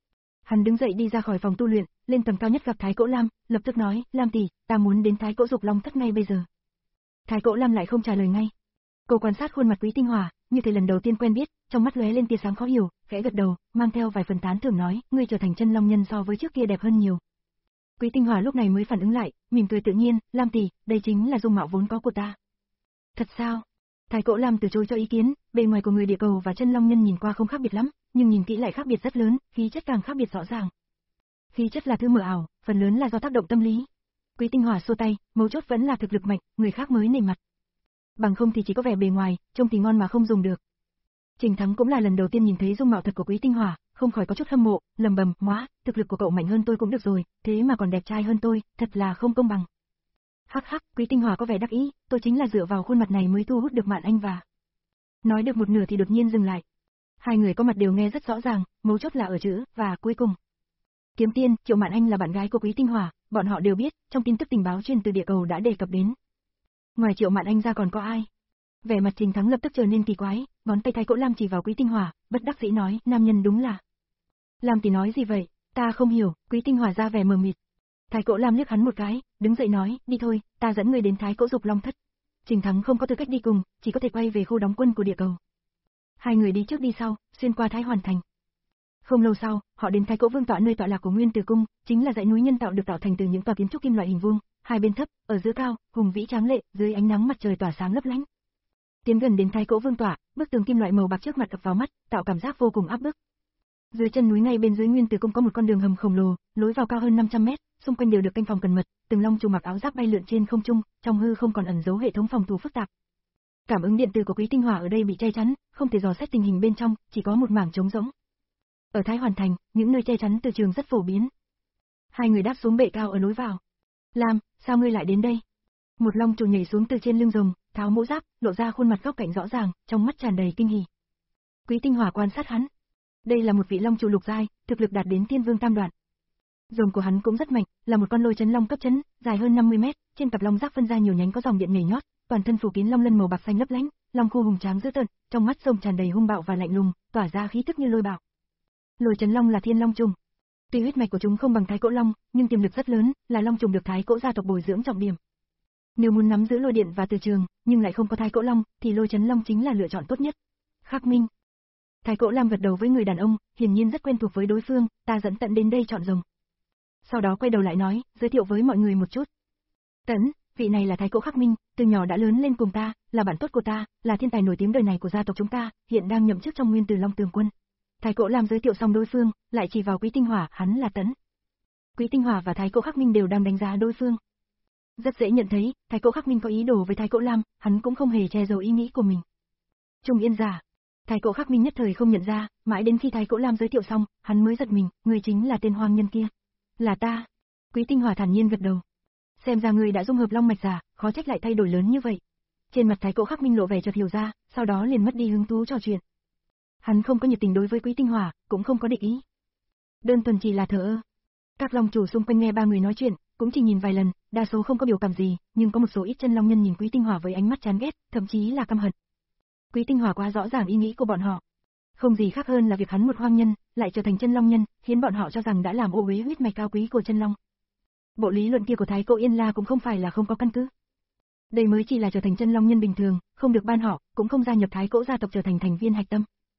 Hắn đứng dậy đi ra khỏi phòng tu luyện, lên tầng cao nhất gặp Thái Cỗ Lam, lập tức nói, Lam tỷ, ta muốn đến Thái Cỗ Dục Long thất ngay bây giờ. Thái Cỗ Lam lại không trả lời ngay. Cô quan sát khuôn mặt Quý Tinh Hỏa, như thể lần đầu tiên quen biết, trong mắt lóe lên tia sáng khó hiểu, khẽ gật đầu, mang theo vài phần tán thưởng nói, ngươi trở thành chân long nhân so với trước kia đẹp hơn nhiều. Quý Tinh Hỏa lúc này mới phản ứng lại, mỉm cười tự nhiên, Lam tỷ, đây chính là dung mạo vốn có của ta. Thật sao? Thái Cỗ Lam từ chối cho ý kiến, bề ngoài của người địa cầu và chân long nhân nhìn qua không khác biệt lắm, nhưng nhìn kỹ lại khác biệt rất lớn, khí chất càng khác biệt rõ ràng. Khí chất là thứ mờ ảo, phần lớn là do tác động tâm lý. Quý Tinh Hỏa xua tay, mấu chốt vẫn là thực lực mạnh, người khác mới nể mặt. Bằng không thì chỉ có vẻ bề ngoài, trông thì ngon mà không dùng được. Trình Thắng cũng là lần đầu tiên nhìn thấy dung mạo thật của Quý Tinh Hỏa, không khỏi có chút hâm mộ, lầm bầm, "Móa, thực lực của cậu mạnh hơn tôi cũng được rồi, thế mà còn đẹp trai hơn tôi, thật là không công bằng." Hắc hắc, Quý Tinh Hỏa có vẻ đắc ý, tôi chính là dựa vào khuôn mặt này mới thu hút được Mạn Anh và. Nói được một nửa thì đột nhiên dừng lại. Hai người có mặt đều nghe rất rõ ràng, mấu chốt là ở chữ và cuối cùng. Kiếm Tiên, Triệu Mạn Anh là bạn gái của Quý Tinh Hỏa, bọn họ đều biết, trong tin tức tình báo truyền từ địa cầu đã đề cập đến. Ngoài Triệu Mạn Anh ra còn có ai? Vẻ mặt Trình Thắng lập tức trở nên kỳ quái, ngón tay Thái Cỗ Lam chỉ vào Quý Tinh Hỏa, bất đắc dĩ nói, nam nhân đúng là. Lam tỷ nói gì vậy? Ta không hiểu, Quý Tinh Hỏa ra vẻ mờ mịt. Thái Cỗ Lam liếc hắn một cái, đứng dậy nói, đi thôi, ta dẫn người đến Thái Cỗ Dục Long thất. Trình Thắng không có tư cách đi cùng, chỉ có thể quay về khu đóng quân của địa cầu. Hai người đi trước đi sau, xuyên qua Thái Hoàn Thành. Không lâu sau, họ đến Thái Cỗ Vương tọa nơi tọa lạc của Nguyên Tử Cung, chính là dãy núi nhân tạo được tạo thành từ những tòa kiến trúc kim loại hình vuông, hai bên thấp, ở giữa cao, hùng vĩ tráng lệ, dưới ánh nắng mặt trời tỏa sáng lấp lánh. Tiến gần đến Thái Cỗ Vương tọa, bức tường kim loại màu bạc trước mặt ập vào mắt, tạo cảm giác vô cùng áp bức. Dưới chân núi ngay bên dưới Nguyên Tử Cung có một con đường hầm khổng lồ, lối vào cao hơn năm trăm mét, xung quanh đều được canh phòng cẩn mật, từng long trùng mặc áo giáp bay lượn trên không trung, trong hư không còn ẩn giấu hệ thống phòng thủ phức tạp. Cảm ứng điện tử của Quý Tinh Hỏa ở đây bị che chắn, không thể dò xét tình hình bên trong, chỉ có một mảng trống rỗng. Ở Thái Hoàn Thành, những nơi che chắn từ trường rất phổ biến. Hai người đáp xuống bệ cao ở lối vào. Lam, sao ngươi lại đến đây? Một long chủ nhảy xuống từ trên lưng rồng, tháo mũ giáp, lộ ra khuôn mặt góc cạnh rõ ràng, trong mắt tràn đầy kinh hỉ. Quý Tinh Hỏa quan sát hắn. Đây là một vị long chủ lục giai, thực lực đạt đến Thiên Vương tam đoạn. Rồng của hắn cũng rất mạnh, là một con lôi chấn long cấp chấn, dài hơn năm mươi mét, trên cặp long giác phân ra nhiều nhánh có dòng điện nhảy nhót, toàn thân phủ kín long lân màu bạc xanh lấp lánh, long khu hùng tráng dữ tợn, trong mắt rồng tràn đầy hung bạo và lạnh lùng, tỏa ra khí tức như lôi bạo. Lôi chấn long là thiên long trùng. Tuy huyết mạch của chúng không bằng Thái Cỗ Long, nhưng tiềm lực rất lớn, là long trùng được Thái Cỗ gia tộc bồi dưỡng trọng điểm. Nếu muốn nắm giữ lôi điện và từ trường, nhưng lại không có Thái Cỗ Long, thì lôi chấn long chính là lựa chọn tốt nhất. Khắc Minh. Thái Cỗ Lam gật đầu với người đàn ông, hiển nhiên rất quen thuộc với đối phương, ta dẫn Tẫn đến đây chọn rồng. Sau đó quay đầu lại nói, giới thiệu với mọi người một chút. Tẫn, vị này là Thái Cỗ Khắc Minh, từ nhỏ đã lớn lên cùng ta, là bạn tốt của ta, là thiên tài nổi tiếng đời này của gia tộc chúng ta, hiện đang nhậm chức trong Nguyên Tử Long Tường Quân. Thái Cỗ Lam giới thiệu xong đối phương, lại chỉ vào Quý Tinh Hỏa, hắn là Tẫn. Quý Tinh Hỏa và Thái Cỗ Khắc Minh đều đang đánh giá đối phương. Rất dễ nhận thấy, Thái Cỗ Khắc Minh có ý đồ với Thái Cỗ Lam, hắn cũng không hề che giấu ý nghĩ của mình. Trung Yên giả. Thái Cỗ Khắc Minh nhất thời không nhận ra, mãi đến khi Thái Cỗ Lam giới thiệu xong, hắn mới giật mình, người chính là tên hoang nhân kia. Là ta. Quý Tinh Hỏa thản nhiên gật đầu. Xem ra người đã dung hợp long mạch giả, khó trách lại thay đổi lớn như vậy. Trên mặt Thái Cỗ Khắc Minh lộ vẻ chợt hiểu ra, sau đó liền mất đi hứng thú trò chuyện. Hắn không có nhiệt tình đối với Quý Tinh Hỏa, cũng không có địch ý. Đơn thuần chỉ là thờ ơ. Các long chủ xung quanh nghe ba người nói chuyện, cũng chỉ nhìn vài lần, đa số không có biểu cảm gì, nhưng có một số ít chân long nhân nhìn Quý Tinh Hỏa với ánh mắt chán ghét, thậm chí là căm hận. Quý Tinh Hỏa quá rõ ràng ý nghĩ của bọn họ. Không gì khác hơn là việc hắn một hoang nhân, lại trở thành chân long nhân, khiến bọn họ cho rằng đã làm ô uế huyết mạch cao quý của chân long. Bộ lý luận kia của Thái Cỗ Yên La cũng không phải là không có căn cứ. Đây mới chỉ là trở thành chân long nhân bình thường, không được ban họ, cũng không gia nhập Thái Cỗ gia tộc trở thành thành viên hạch tâm.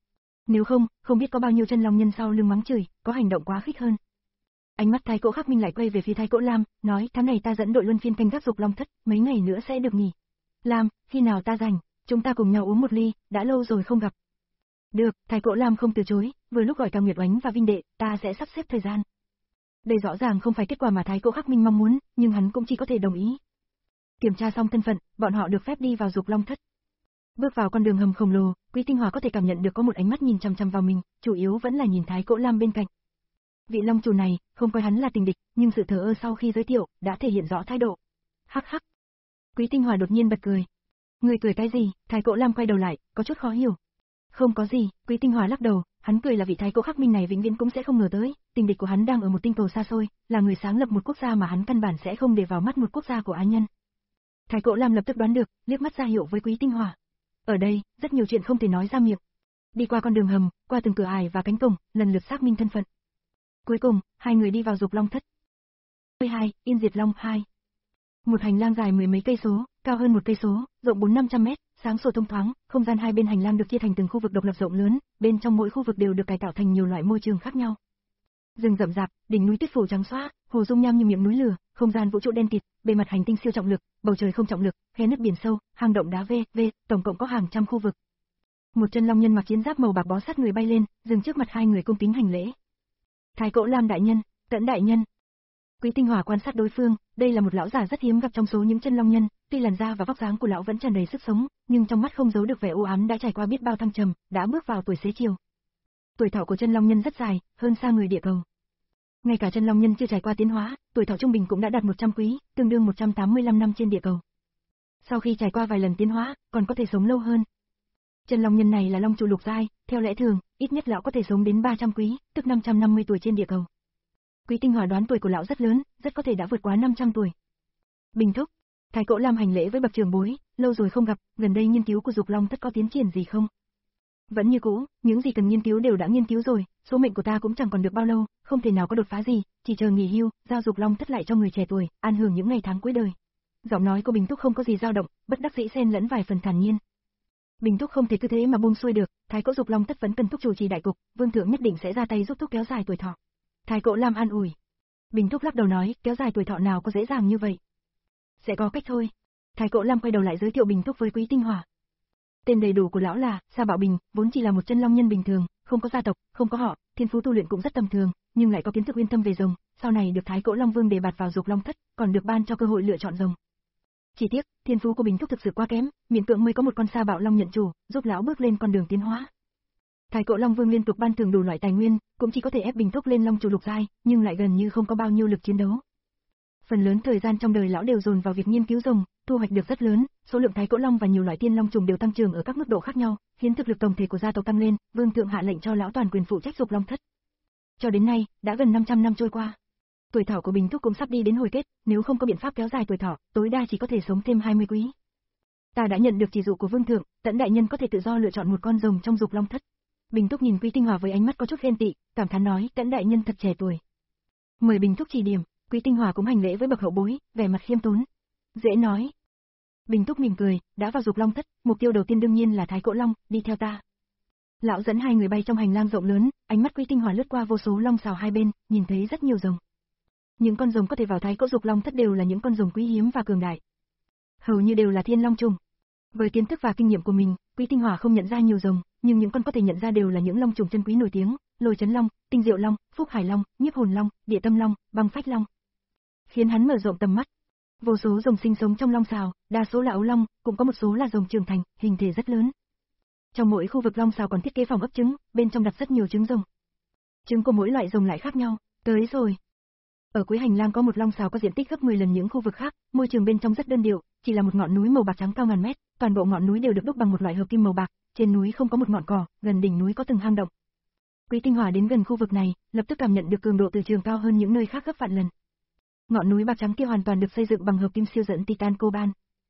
Nếu không, không biết có bao nhiêu chân long nhân sau lưng mắng chửi, có hành động quá khích hơn. Ánh mắt Thái Cổ Khắc Minh lại quay về phía Thái Cổ Lam, nói tháng này ta dẫn đội luân phiên canh gác Dục Long Thất, mấy ngày nữa sẽ được nghỉ. Lam, khi nào ta rảnh, chúng ta cùng nhau uống một ly, đã lâu rồi không gặp. Được, Thái Cổ Lam không từ chối, vừa lúc gọi cả Nguyệt Oánh và Vinh Đệ, ta sẽ sắp xếp thời gian. Đây rõ ràng không phải kết quả mà Thái Cổ Khắc Minh mong muốn, nhưng hắn cũng chỉ có thể đồng ý. Kiểm tra xong thân phận, bọn họ được phép đi vào Dục Long Thất. Bước vào con đường hầm khổng lồ, Quý Tinh Hòa có thể cảm nhận được có một ánh mắt nhìn chằm chằm vào mình, chủ yếu vẫn là nhìn Thái Cổ Lam bên cạnh. Vị long chủ này, không coi hắn là tình địch, nhưng sự thờ ơ sau khi giới thiệu, đã thể hiện rõ thái độ. Hắc hắc. Quý Tinh Hòa đột nhiên bật cười. Người cười cái gì? Thái Cổ Lam quay đầu lại, có chút khó hiểu. Không có gì, Quý Tinh Hòa lắc đầu, hắn cười là vị Thái Cổ Khắc Minh này vĩnh viễn cũng sẽ không ngờ tới, tình địch của hắn đang ở một tinh cầu xa xôi, là người sáng lập một quốc gia mà hắn căn bản sẽ không để vào mắt một quốc gia của á nhân. Thái Cổ Lam lập tức đoán được, liếc mắt ra hiệu với Quý Tinh Hòa. Ở đây, rất nhiều chuyện không thể nói ra miệng. Đi qua con đường hầm, qua từng cửa ải và cánh cổng, lần lượt xác minh thân phận. Cuối cùng, hai người đi vào Dục Long Thất. mười hai, Yên Diệt Long hai. Một hành lang dài mười mấy cây số, cao hơn một cây số, rộng bốn năm trăm mét, sáng sủa thông thoáng, không gian hai bên hành lang được chia thành từng khu vực độc lập rộng lớn, bên trong mỗi khu vực đều được cải tạo thành nhiều loại môi trường khác nhau. Rừng rậm rạp, đỉnh núi tuyết phủ trắng xóa, hồ dung nham như miệng núi lửa, không gian vũ trụ đen kịt, bề mặt hành tinh siêu trọng lực, bầu trời không trọng lực, khe nứt biển sâu, hang động đá v, v, tổng cộng có hàng trăm khu vực. Một chân long nhân mặc chiến giáp màu bạc bó sát người bay lên, dừng trước mặt hai người cung kính hành lễ. Thái Cổ Lam đại nhân, Tẫn đại nhân. Quý Tinh Hòa quan sát đối phương, đây là một lão già rất hiếm gặp trong số những chân long nhân, tuy làn da và vóc dáng của lão vẫn tràn đầy sức sống, nhưng trong mắt không giấu được vẻ u ám, đã trải qua biết bao thăng trầm, đã bước vào tuổi xế chiều. Tuổi thọ của chân long nhân rất dài, hơn xa người địa cầu. Ngay cả chân long nhân chưa trải qua tiến hóa, tuổi thọ trung bình cũng đã đạt một trăm quý, tương đương một trăm tám mươi lăm năm trên địa cầu. Sau khi trải qua vài lần tiến hóa, còn có thể sống lâu hơn. Chân long nhân này là long chủ lục giai, theo lẽ thường, ít nhất lão có thể sống đến ba trăm quý, tức năm trăm năm mươi tuổi trên địa cầu. Quý Tinh Hòa đoán tuổi của lão rất lớn, rất có thể đã vượt quá năm trăm tuổi. Bình thúc, Thái Cổ Lam hành lễ với bậc trưởng bối, lâu rồi không gặp, gần đây nghiên cứu của Dục Long Thất có tiến triển gì không? Vẫn như cũ, những gì cần nghiên cứu đều đã nghiên cứu rồi, số mệnh của ta cũng chẳng còn được bao lâu, không thể nào có đột phá gì, chỉ chờ nghỉ hưu, giao Dục Long Thất lại cho người trẻ tuổi, an hưởng những ngày tháng cuối đời. Giọng nói của Bình Thúc không có gì dao động, bất đắc dĩ xen lẫn vài phần thản nhiên. Bình Thúc không thể cứ thế mà buông xuôi được, Thái Cổ Dục Long Thất vẫn cần Thúc chủ trì đại cục, vương thượng nhất định sẽ ra tay giúp Thúc kéo dài tuổi thọ. Thái Cổ Lam an ủi. Bình Thúc lắc đầu nói, kéo dài tuổi thọ nào có dễ dàng như vậy. Sẽ có cách thôi. Thái Cổ Lam quay đầu lại giới thiệu Bình Thúc với Quý Tinh Hòa. Tên đầy đủ của lão là Sa Bảo Bình, vốn chỉ là một chân long nhân bình thường, không có gia tộc, không có họ, thiên phú tu luyện cũng rất tầm thường, nhưng lại có kiến thức uyên thâm về rồng, sau này được Thái Cổ Long Vương đề bạt vào Dục Long Thất, còn được ban cho cơ hội lựa chọn rồng. Chỉ tiếc, thiên phú của Bình Thúc thực sự quá kém, miễn cưỡng mới có một con Sa Bảo Long nhận chủ, giúp lão bước lên con đường tiến hóa. Thái Cổ Long Vương liên tục ban thưởng đủ loại tài nguyên, cũng chỉ có thể ép Bình Thúc lên long chủ lục giai, nhưng lại gần như không có bao nhiêu lực chiến đấu. Phần lớn thời gian trong đời lão đều dồn vào việc nghiên cứu rồng, thu hoạch được rất lớn, số lượng Thái Cổ Long và nhiều loại tiên long trùng đều tăng trưởng ở các mức độ khác nhau, khiến thực lực tổng thể của gia tộc tăng lên, vương thượng hạ lệnh cho lão toàn quyền phụ trách Dục Long Thất. Cho đến nay, đã gần năm trăm năm trôi qua. Tuổi thọ của Bình Thúc cũng sắp đi đến hồi kết, nếu không có biện pháp kéo dài tuổi thọ, tối đa chỉ có thể sống thêm hai mươi quý. Ta đã nhận được chỉ dụ của vương thượng, Tẫn đại nhân có thể tự do lựa chọn một con rồng trong Dục Long Thất. Bình Thúc nhìn Quý Tinh Hòa với ánh mắt có chút ghen tị, cảm thán nói, Tẫn đại nhân thật trẻ tuổi. Mời Bình Thúc chỉ điểm. Quý Tinh Hòa cũng hành lễ với bậc hậu bối, vẻ mặt khiêm tốn. Dễ nói. Bình Thúc mỉm cười, đã vào Dục Long Thất, mục tiêu đầu tiên đương nhiên là Thái Cổ Long, đi theo ta. Lão dẫn hai người bay trong hành lang rộng lớn, ánh mắt Quý Tinh Hòa lướt qua vô số long xào hai bên, nhìn thấy rất nhiều rồng. Những con rồng có thể vào Thái Cổ Dục Long Thất đều là những con rồng quý hiếm và cường đại. Hầu như đều là thiên long trùng. Với kiến thức và kinh nghiệm của mình, Quý Tinh Hòa không nhận ra nhiều rồng, nhưng những con có thể nhận ra đều là những long trùng chân quý nổi tiếng, Lôi Chấn Long, Tinh Diệu Long, Phúc Hải Long, Nhiếp Hồn Long, Địa Tâm Long, Băng Phách Long. Khiến hắn mở rộng tầm mắt. Vô số rồng sinh sống trong long xào, đa số là ấu long, cũng có một số là rồng trưởng thành, hình thể rất lớn. Trong mỗi khu vực long xào còn thiết kế phòng ấp trứng, bên trong đặt rất nhiều trứng rồng. Trứng của mỗi loại rồng lại khác nhau. Tới rồi. Ở cuối hành lang có một long xào có diện tích gấp mười lần những khu vực khác, môi trường bên trong rất đơn điệu, chỉ là một ngọn núi màu bạc trắng cao ngàn mét, toàn bộ ngọn núi đều được đúc bằng một loại hợp kim màu bạc, trên núi không có một ngọn cỏ, gần đỉnh núi có từng hang động. Quý Tinh Hòa đến gần khu vực này, lập tức cảm nhận được cường độ từ trường cao hơn những nơi khác gấp vạn lần. Ngọn núi bạc trắng kia hoàn toàn được xây dựng bằng hợp kim siêu dẫn titan coban.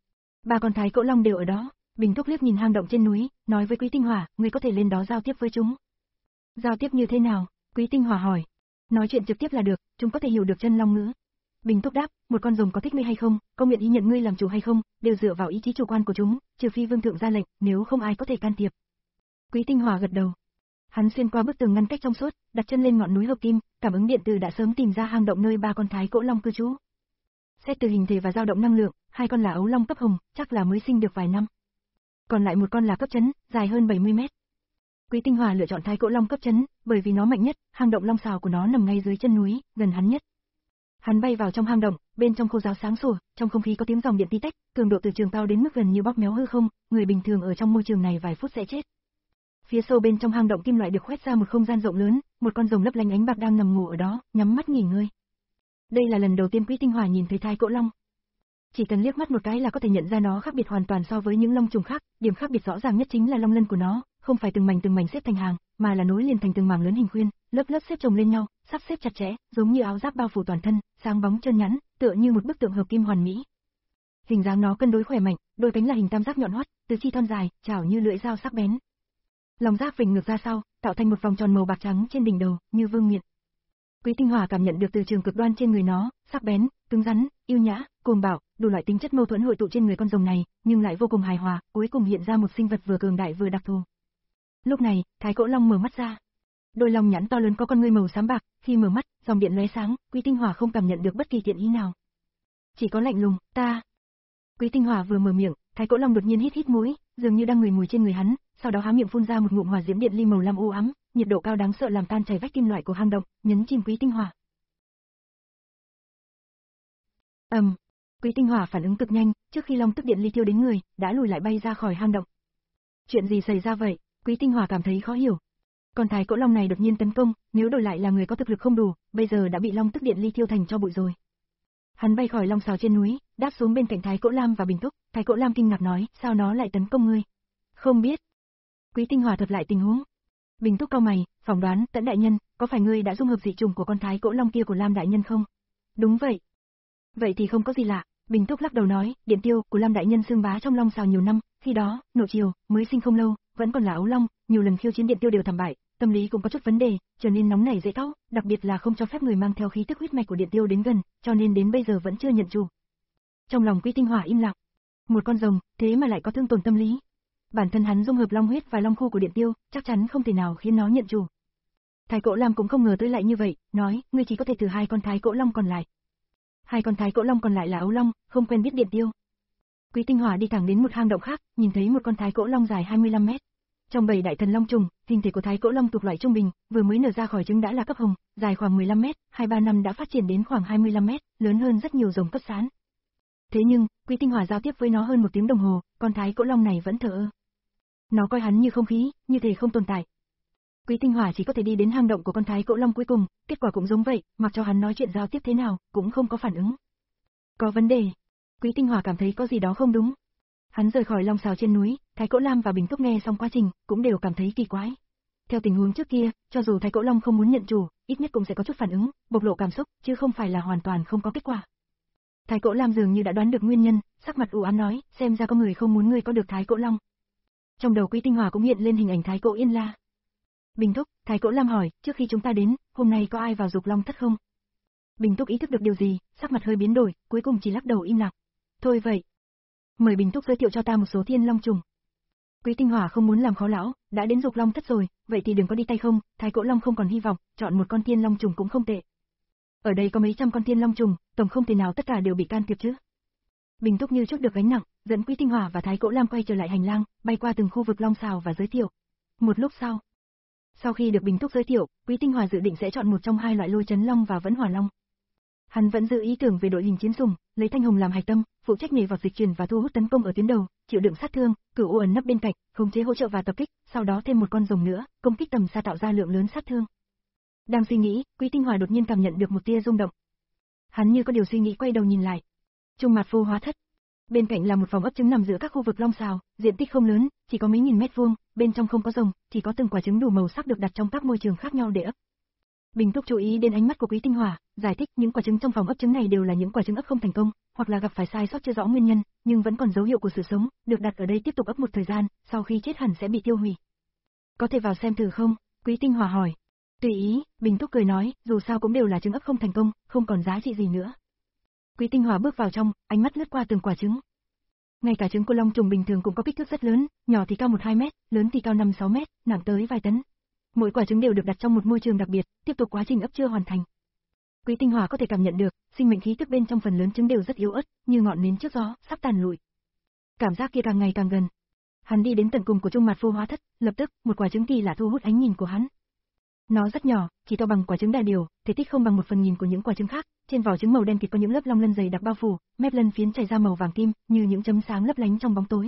Ba con Thái Cổ Long đều ở đó. Bình Thúc liếc nhìn hang động trên núi, nói với Quý Tinh Hòa, ngươi có thể lên đó giao tiếp với chúng. Giao tiếp như thế nào? Quý Tinh Hòa hỏi. Nói chuyện trực tiếp là được, chúng có thể hiểu được chân long ngữ. Bình Thúc đáp, một con rồng có thích ngươi hay không, có nguyện ý nhận ngươi làm chủ hay không, đều dựa vào ý chí chủ quan của chúng, trừ phi vương thượng ra lệnh, nếu không ai có thể can thiệp. Quý Tinh Hòa gật đầu. Hắn xuyên qua bức tường ngăn cách trong suốt, đặt chân lên ngọn núi hợp kim, cảm ứng điện từ đã sớm tìm ra hang động nơi ba con thái cổ long cư trú. Xét từ hình thể và dao động năng lượng, hai con là ấu long cấp hồng, chắc là mới sinh được vài năm. Còn lại một con là cấp chấn, dài hơn bảy mươi mét. Quý Tinh Hòa lựa chọn thái cổ long cấp chấn, bởi vì nó mạnh nhất, hang động long xào của nó nằm ngay dưới chân núi, gần hắn nhất. Hắn bay vào trong hang động, bên trong khô giáo sáng sủa, trong không khí có tiếng dòng điện tí tách, cường độ từ trường cao đến mức gần như bóp méo hư không, người bình thường ở trong môi trường này vài phút sẽ chết. Phía sâu bên trong hang động kim loại được khoét ra một không gian rộng lớn, một con rồng lấp lánh ánh bạc đang nằm ngủ ở đó, nhắm mắt nghỉ ngơi. Đây là lần đầu tiên Quý Tinh Hòa nhìn thấy thái cổ long. Chỉ cần liếc mắt một cái là có thể nhận ra nó khác biệt hoàn toàn so với những long trùng khác, điểm khác biệt rõ ràng nhất chính là long lân của nó, không phải từng mảnh từng mảnh xếp thành hàng, mà là nối liền thành từng mảng lớn hình khuyên, lớp lớp xếp chồng lên nhau, sắp xếp chặt chẽ, giống như áo giáp bao phủ toàn thân, sáng bóng trơn nhẵn, tựa như một bức tượng hợp kim hoàn mỹ. Hình dáng nó cân đối khỏe mạnh, đôi cánh là hình tam giác nhọn hoắt, tứ chi thon dài, chảo như lưỡi dao sắc bén. Lòng giáp vểnh ngược ra sau, tạo thành một vòng tròn màu bạc trắng trên đỉnh đầu, như vương miện. Quý Tinh Hòa cảm nhận được từ trường cực đoan trên người nó, sắc bén, cứng rắn, yêu nhã, cuồng bạo, đủ loại tính chất mâu thuẫn hội tụ trên người con rồng này, nhưng lại vô cùng hài hòa, cuối cùng hiện ra một sinh vật vừa cường đại vừa đặc thù. Lúc này, thái cổ long mở mắt ra. Đôi long nhãn to lớn có con ngươi màu xám bạc, khi mở mắt, dòng điện lóe sáng, Quý Tinh Hòa không cảm nhận được bất kỳ thiện ý nào. Chỉ có lạnh lùng, ta. Quý Tinh Hòa vừa mở miệng, thái cổ long đột nhiên hít hít mũi, dường như đang ngửi mùi trên người hắn, sau đó há miệng phun ra một ngụm hỏa diễm điện ly màu lam u ám, nhiệt độ cao đáng sợ làm tan chảy vách kim loại của hang động, nhấn chìm Quý Tinh Hòa. Ầm, um, Quý Tinh Hòa phản ứng cực nhanh, trước khi long tức điện ly tiêu đến người, đã lùi lại bay ra khỏi hang động. Chuyện gì xảy ra vậy? Quý Tinh Hòa cảm thấy khó hiểu. Con thái cổ long này đột nhiên tấn công, nếu đổi lại là người có thực lực không đủ, bây giờ đã bị long tức điện ly tiêu thành cho bụi rồi. Hắn bay khỏi long xào trên núi, đáp xuống bên cạnh thái cổ lam và Bình Túc, thái cổ lam kinh ngạc nói, sao nó lại tấn công ngươi? Không biết. Quý Tinh Hòa thuật lại tình huống. Bình Túc cau mày, phỏng đoán, Tẫn đại nhân, có phải ngươi đã dung hợp dị trùng của con thái cổ long kia của Lam đại nhân không? Đúng vậy. Vậy thì không có gì lạ. Bình Túc lắc đầu nói, điện tiêu của Lam đại nhân xưng bá trong long xào nhiều năm, khi đó, nộ triều mới sinh không lâu, vẫn còn là ấu long, nhiều lần khiêu chiến điện tiêu đều thảm bại, tâm lý cũng có chút vấn đề, trở nên nóng nảy dễ cáu, đặc biệt là không cho phép người mang theo khí tức huyết mạch của điện tiêu đến gần, cho nên đến bây giờ vẫn chưa nhận chủ. Trong lòng Quý Tinh Hòa im lặng. Một con rồng, thế mà lại có thương tổn tâm lý. Bản thân hắn dung hợp long huyết và long khu của điện tiêu, chắc chắn không thể nào khiến nó nhận chủ. Thái cổ lam cũng không ngờ tới lại như vậy, nói, ngươi chỉ có thể thử hai con thái cổ long còn lại. Hai con thái cổ long còn lại là ấu long, không quen biết điện tiêu. Quý Tinh Hòa đi thẳng đến một hang động khác, nhìn thấy một con thái cổ long dài hai mươi lăm mét. Trong bầy đại thần long trùng, hình thể của thái cổ long thuộc loại trung bình, vừa mới nở ra khỏi trứng đã là cấp hồng, dài khoảng mười lăm mét, hai ba năm đã phát triển đến khoảng hai mươi lăm mét, lớn hơn rất nhiều rồng cấp sán. Thế nhưng, Quý Tinh Hòa giao tiếp với nó hơn một tiếng đồng hồ, con thái cổ long này vẫn thờ ơ. Nó coi hắn như không khí, như thể không tồn tại. Quý Tinh Hòa chỉ có thể đi đến hang động của con thái cổ long cuối cùng, kết quả cũng giống vậy, mặc cho hắn nói chuyện giao tiếp thế nào, cũng không có phản ứng. Có vấn đề. Quý Tinh Hòa cảm thấy có gì đó không đúng. Hắn rời khỏi long xào trên núi, thái cổ lam và Bình Túc nghe xong quá trình, cũng đều cảm thấy kỳ quái. Theo tình huống trước kia, cho dù thái cổ long không muốn nhận chủ, ít nhất cũng sẽ có chút phản ứng, bộc lộ cảm xúc, chứ không phải là hoàn toàn không có kết quả. Thái cổ lam dường như đã đoán được nguyên nhân, sắc mặt u ám nói, xem ra có người không muốn ngươi có được thái cổ long. Trong đầu Quý Tinh Hòa cũng hiện lên hình ảnh thái cổ Yên La. Bình Túc, thái cổ lam hỏi, trước khi chúng ta đến, hôm nay có ai vào dục long thất không? Bình Túc ý thức được điều gì, sắc mặt hơi biến đổi, cuối cùng chỉ lắc đầu im lặng. Thôi vậy. Mời Bình Túc giới thiệu cho ta một số thiên long trùng. Quý Tinh Hòa không muốn làm khó lão, đã đến dục long thất rồi, vậy thì đừng có đi tay không, thái cổ long không còn hy vọng, chọn một con thiên long trùng cũng không tệ. Ở đây có mấy trăm con thiên long trùng, tổng không thể nào tất cả đều bị can thiệp chứ. Bình Túc như chút được gánh nặng, dẫn Quý Tinh Hòa và thái cổ lam quay trở lại hành lang, bay qua từng khu vực long xào và giới thiệu. Một lúc sau, sau khi được Bình Túc giới thiệu, Quý Tinh Hòa dự định sẽ chọn một trong hai loại lôi chấn long và vẫn hỏa long. Hắn vẫn giữ ý tưởng về đội hình chiến sùng, lấy thanh hồng làm hạch tâm, phụ trách nhảy vọt dịch chuyển và thu hút tấn công ở tuyến đầu, chịu đựng sát thương, cửu u ẩn nấp bên cạnh, khống chế hỗ trợ và tập kích, sau đó thêm một con rồng nữa, công kích tầm xa tạo ra lượng lớn sát thương. Đang suy nghĩ, Quý Tinh Hòa đột nhiên cảm nhận được một tia rung động. Hắn như có điều suy nghĩ quay đầu nhìn lại. Trung Mạt Vô Hóa Thất. Bên cạnh là một phòng ấp trứng nằm giữa các khu vực long xào, diện tích không lớn, chỉ có mấy nghìn mét vuông, bên trong không có rồng, chỉ có từng quả trứng đủ màu sắc được đặt trong các môi trường khác nhau để ấp. Bình Túc chú ý đến ánh mắt của Quý Tinh Hòa, giải thích những quả trứng trong phòng ấp trứng này đều là những quả trứng ấp không thành công, hoặc là gặp phải sai sót chưa rõ nguyên nhân, nhưng vẫn còn dấu hiệu của sự sống, được đặt ở đây tiếp tục ấp một thời gian, sau khi chết hẳn sẽ bị tiêu hủy. Có thể vào xem thử không? Quý Tinh Hòa hỏi. Tùy ý, Bình Túc cười nói, dù sao cũng đều là trứng ấp không thành công, không còn giá trị gì nữa. Quý Tinh Hòa bước vào trong, ánh mắt lướt qua từng quả trứng. Ngay cả trứng của long trùng bình thường cũng có kích thước rất lớn, nhỏ thì cao một hai mét, lớn thì cao năm sáu mét, nặng tới vài tấn. Mỗi quả trứng đều được đặt trong một môi trường đặc biệt, tiếp tục quá trình ấp chưa hoàn thành. Quý Tinh Hòa có thể cảm nhận được, sinh mệnh khí tức bên trong phần lớn trứng đều rất yếu ớt, như ngọn nến trước gió, sắp tàn lụi. Cảm giác kia càng ngày càng gần. Hắn đi đến tận cùng của Trung Mạt Phô Hóa Thất, lập tức, một quả trứng kỳ lạ thu hút ánh nhìn của hắn. Nó rất nhỏ, chỉ to bằng quả trứng đa điều, thể tích không bằng một phần nghìn của những quả trứng khác, trên vỏ trứng màu đen kịt có những lớp long lân dày đặc bao phủ, mép lân phiến chảy ra màu vàng kim, như những chấm sáng lấp lánh trong bóng tối.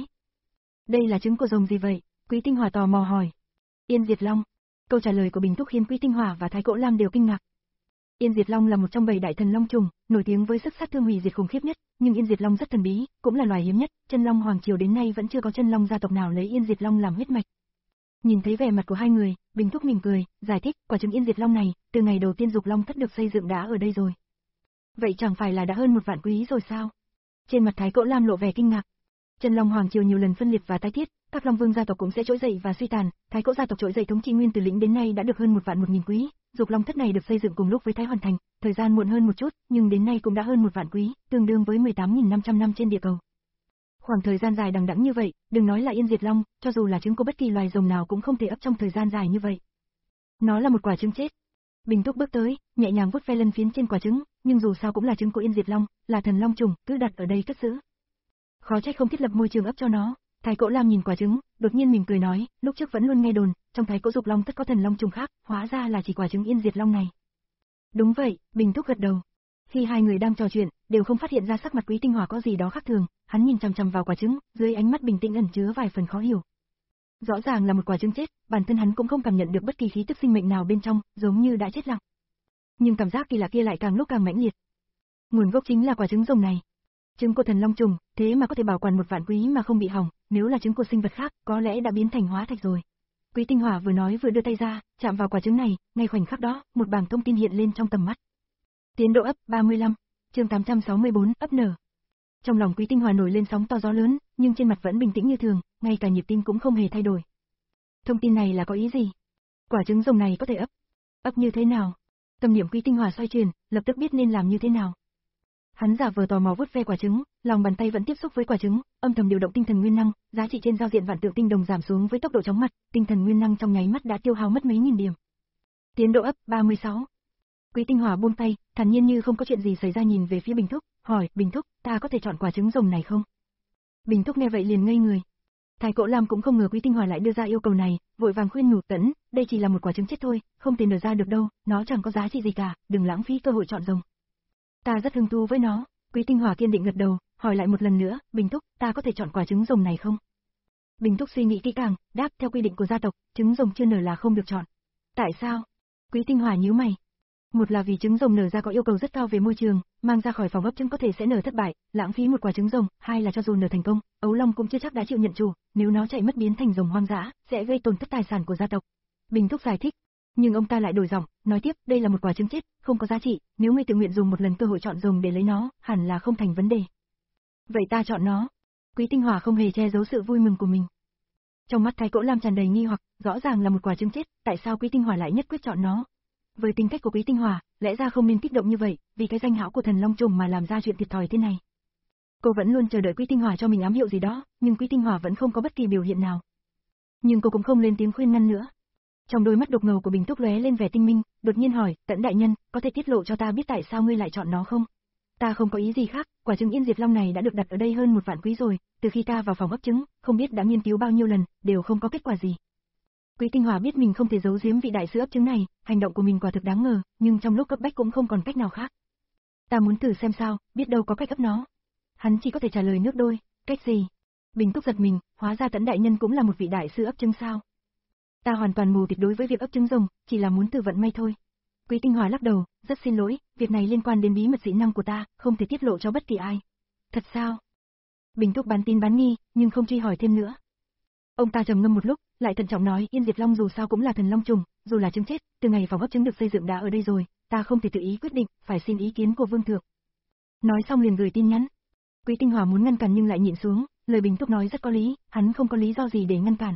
Đây là trứng của rồng gì vậy? Quý Tinh Hòa tò mò hỏi. Yên Diệt Long. Câu trả lời của Bình Túc khiến Quý Tinh Hòa và Thái Cỗ Lam đều kinh ngạc. Yên Diệt Long là một trong bảy đại thần long trùng, nổi tiếng với sức sát thương hủy diệt khủng khiếp nhất, nhưng Yên Diệt Long rất thần bí, cũng là loài hiếm nhất, Chân Long hoàng triều đến nay vẫn chưa có Chân Long gia tộc nào lấy Yên Diệt Long làm huyết mạch. Nhìn thấy vẻ mặt của hai người, Bình Túc mỉm cười, giải thích, quả trứng Yên Diệt Long này, từ ngày đầu tiên Dục Long Thất được xây dựng đã ở đây rồi. Vậy chẳng phải là đã hơn một vạn quý rồi sao? Trên mặt Thái Cỗ Lam lộ vẻ kinh ngạc. Chân Long hoàng triều nhiều lần phân liệt và tái thiết, các Long Vương gia tộc cũng sẽ trỗi dậy và suy tàn, Thái Cỗ gia tộc trỗi dậy thống trị nguyên từ lĩnh đến nay đã được hơn một vạn một nghìn quý. Dục Long Thất này được xây dựng cùng lúc với Thái Hoàn Thành, thời gian muộn hơn một chút, nhưng đến nay cũng đã hơn một vạn quý, tương đương với mười tám nghìn năm trăm năm trên địa cầu. Khoảng thời gian dài đằng đẵng như vậy, đừng nói là Yên Diệt Long, cho dù là trứng của bất kỳ loài rồng nào cũng không thể ấp trong thời gian dài như vậy. Nó là một quả trứng chết. Bình Túc bước tới, nhẹ nhàng vuốt ve lân phiến trên quả trứng, nhưng dù sao cũng là trứng của Yên Diệt Long, là thần long trùng, cứ đặt ở đây cất giữ. Khó trách không thiết lập môi trường ấp cho nó. Thái Cỗ Lam nhìn quả trứng, đột nhiên mỉm cười nói, lúc trước vẫn luôn nghe đồn, trong Thái Cỗ Dục Long Thất có thần long trùng khác, hóa ra là chỉ quả trứng Yên Diệt Long này. Đúng vậy, Bình Túc gật đầu. Khi hai người đang trò chuyện, đều không phát hiện ra sắc mặt Quý Tinh Hòa có gì đó khác thường, hắn nhìn chằm chằm vào quả trứng, dưới ánh mắt bình tĩnh ẩn chứa vài phần khó hiểu. Rõ ràng là một quả trứng chết, bản thân hắn cũng không cảm nhận được bất kỳ khí tức sinh mệnh nào bên trong, giống như đã chết lặng. Nhưng cảm giác kỳ lạ kia lại càng lúc càng mãnh liệt. Nguồn gốc chính là quả trứng rồng này. Trứng của thần long trùng, thế mà có thể bảo quản một vạn quý mà không bị hỏng, nếu là trứng của sinh vật khác, có lẽ đã biến thành hóa thạch rồi. Quý Tinh Hòa vừa nói vừa đưa tay ra, chạm vào quả trứng này, ngay khoảnh khắc đó, một bảng thông tin hiện lên trong tầm mắt. Tiến độ ấp ba mươi lăm, chương tám trăm sáu mươi bốn, ấp nở. Trong lòng Quý Tinh Hòa nổi lên sóng to gió lớn, nhưng trên mặt vẫn bình tĩnh như thường, ngay cả nhịp tim cũng không hề thay đổi. Thông tin này là có ý gì? Quả trứng rồng này có thể ấp? Ấp như thế nào? Tâm niệm Quý Tinh Hòa xoay chuyển, lập tức biết nên làm như thế nào. Hắn giả vờ tò mò vuốt ve quả trứng, lòng bàn tay vẫn tiếp xúc với quả trứng, âm thầm điều động tinh thần nguyên năng, giá trị trên giao diện vạn tượng tinh đồng giảm xuống với tốc độ chóng mặt, tinh thần nguyên năng trong nháy mắt đã tiêu hao mất mấy nghìn điểm. Tiến độ ấp ba mươi sáu. Quý Tinh Hòa buông tay, thản nhiên như không có chuyện gì xảy ra nhìn về phía Bình Thúc, hỏi, Bình Thúc, ta có thể chọn quả trứng rồng này không? Bình Thúc nghe vậy liền ngây người. Thái Cỗ Lam cũng không ngờ Quý Tinh Hòa lại đưa ra yêu cầu này, vội vàng khuyên nhủ, Tẫn, đây chỉ là một quả trứng chết thôi, không thể nở ra được đâu, nó chẳng có giá trị gì cả, đừng lãng phí cơ hội chọn rồng. Ta rất hứng thú với nó. Quý Tinh Hòa kiên định gật đầu, hỏi lại một lần nữa, Bình Thúc, ta có thể chọn quả trứng rồng này không? Bình Thúc suy nghĩ kỹ càng, đáp, theo quy định của gia tộc, trứng rồng chưa nở là không được chọn. Tại sao? Quý Tinh Hòa nhíu mày. Một là vì trứng rồng nở ra có yêu cầu rất cao về môi trường, mang ra khỏi phòng ấp trứng có thể sẽ nở thất bại, lãng phí một quả trứng rồng, hai là cho dù nở thành công, ấu long cũng chưa chắc đã chịu nhận chủ, nếu nó chạy mất biến thành rồng hoang dã, sẽ gây tổn thất tài sản của gia tộc. Bình Thúc giải thích. Nhưng ông ta lại đổi giọng, nói tiếp, đây là một quả trứng chết, không có giá trị, nếu ngươi tự nguyện dùng một lần cơ hội chọn rồng để lấy nó, hẳn là không thành vấn đề. Vậy ta chọn nó. Quý Tinh Hòa không hề che giấu sự vui mừng của mình. Trong mắt Thái Cỗ Lam tràn đầy nghi hoặc, rõ ràng là một quả trứng chết, tại sao Quý Tinh Hòa lại nhất quyết chọn nó? Với tính cách của Quý Tinh Hòa, lẽ ra không nên kích động như vậy, vì cái danh hão của thần long trùng mà làm ra chuyện thiệt thòi thế này. Cô vẫn luôn chờ đợi Quý Tinh Hòa cho mình ám hiệu gì đó, nhưng Quý Tinh Hòa vẫn không có bất kỳ biểu hiện nào. Nhưng cô cũng không lên tiếng khuyên ngăn nữa. Trong đôi mắt đục ngầu của Bình Túc lóe lên vẻ tinh minh, đột nhiên hỏi, Tẫn đại nhân, có thể tiết lộ cho ta biết tại sao ngươi lại chọn nó không? Ta không có ý gì khác, quả trứng Yên Diệt Long này đã được đặt ở đây hơn một vạn quý rồi, từ khi ta vào phòng ấp trứng, không biết đã nghiên cứu bao nhiêu lần, đều không có kết quả gì. Quý Tinh Hòa biết mình không thể giấu giếm vị đại sư ấp trứng này, hành động của mình quả thực đáng ngờ, nhưng trong lúc cấp bách cũng không còn cách nào khác. Ta muốn thử xem sao, biết đâu có cách ấp nó. Hắn chỉ có thể trả lời nước đôi, cách gì? Bình Túc giật mình, hóa ra Tẫn đại nhân cũng là một vị đại sư ấp trứng sao? Ta hoàn toàn mù tịt đối với việc ấp trứng rồng, chỉ là muốn thử vận may thôi. Quý Tinh Hòa lắc đầu, rất xin lỗi, việc này liên quan đến bí mật dị năng của ta, không thể tiết lộ cho bất kỳ ai. Thật sao? Bình Túc bán tin bán nghi, nhưng không truy hỏi thêm nữa. Ông ta trầm ngâm một lúc, lại thận trọng nói, Yên Diệt Long dù sao cũng là thần long trùng, dù là trứng chết, từ ngày phòng ấp trứng được xây dựng đã ở đây rồi, ta không thể tự ý quyết định, phải xin ý kiến của Vương thượng. Nói xong liền gửi tin nhắn. Quý Tinh Hòa muốn ngăn cản nhưng lại nhịn xuống, lời Bình Túc nói rất có lý, hắn không có lý do gì để ngăn cản.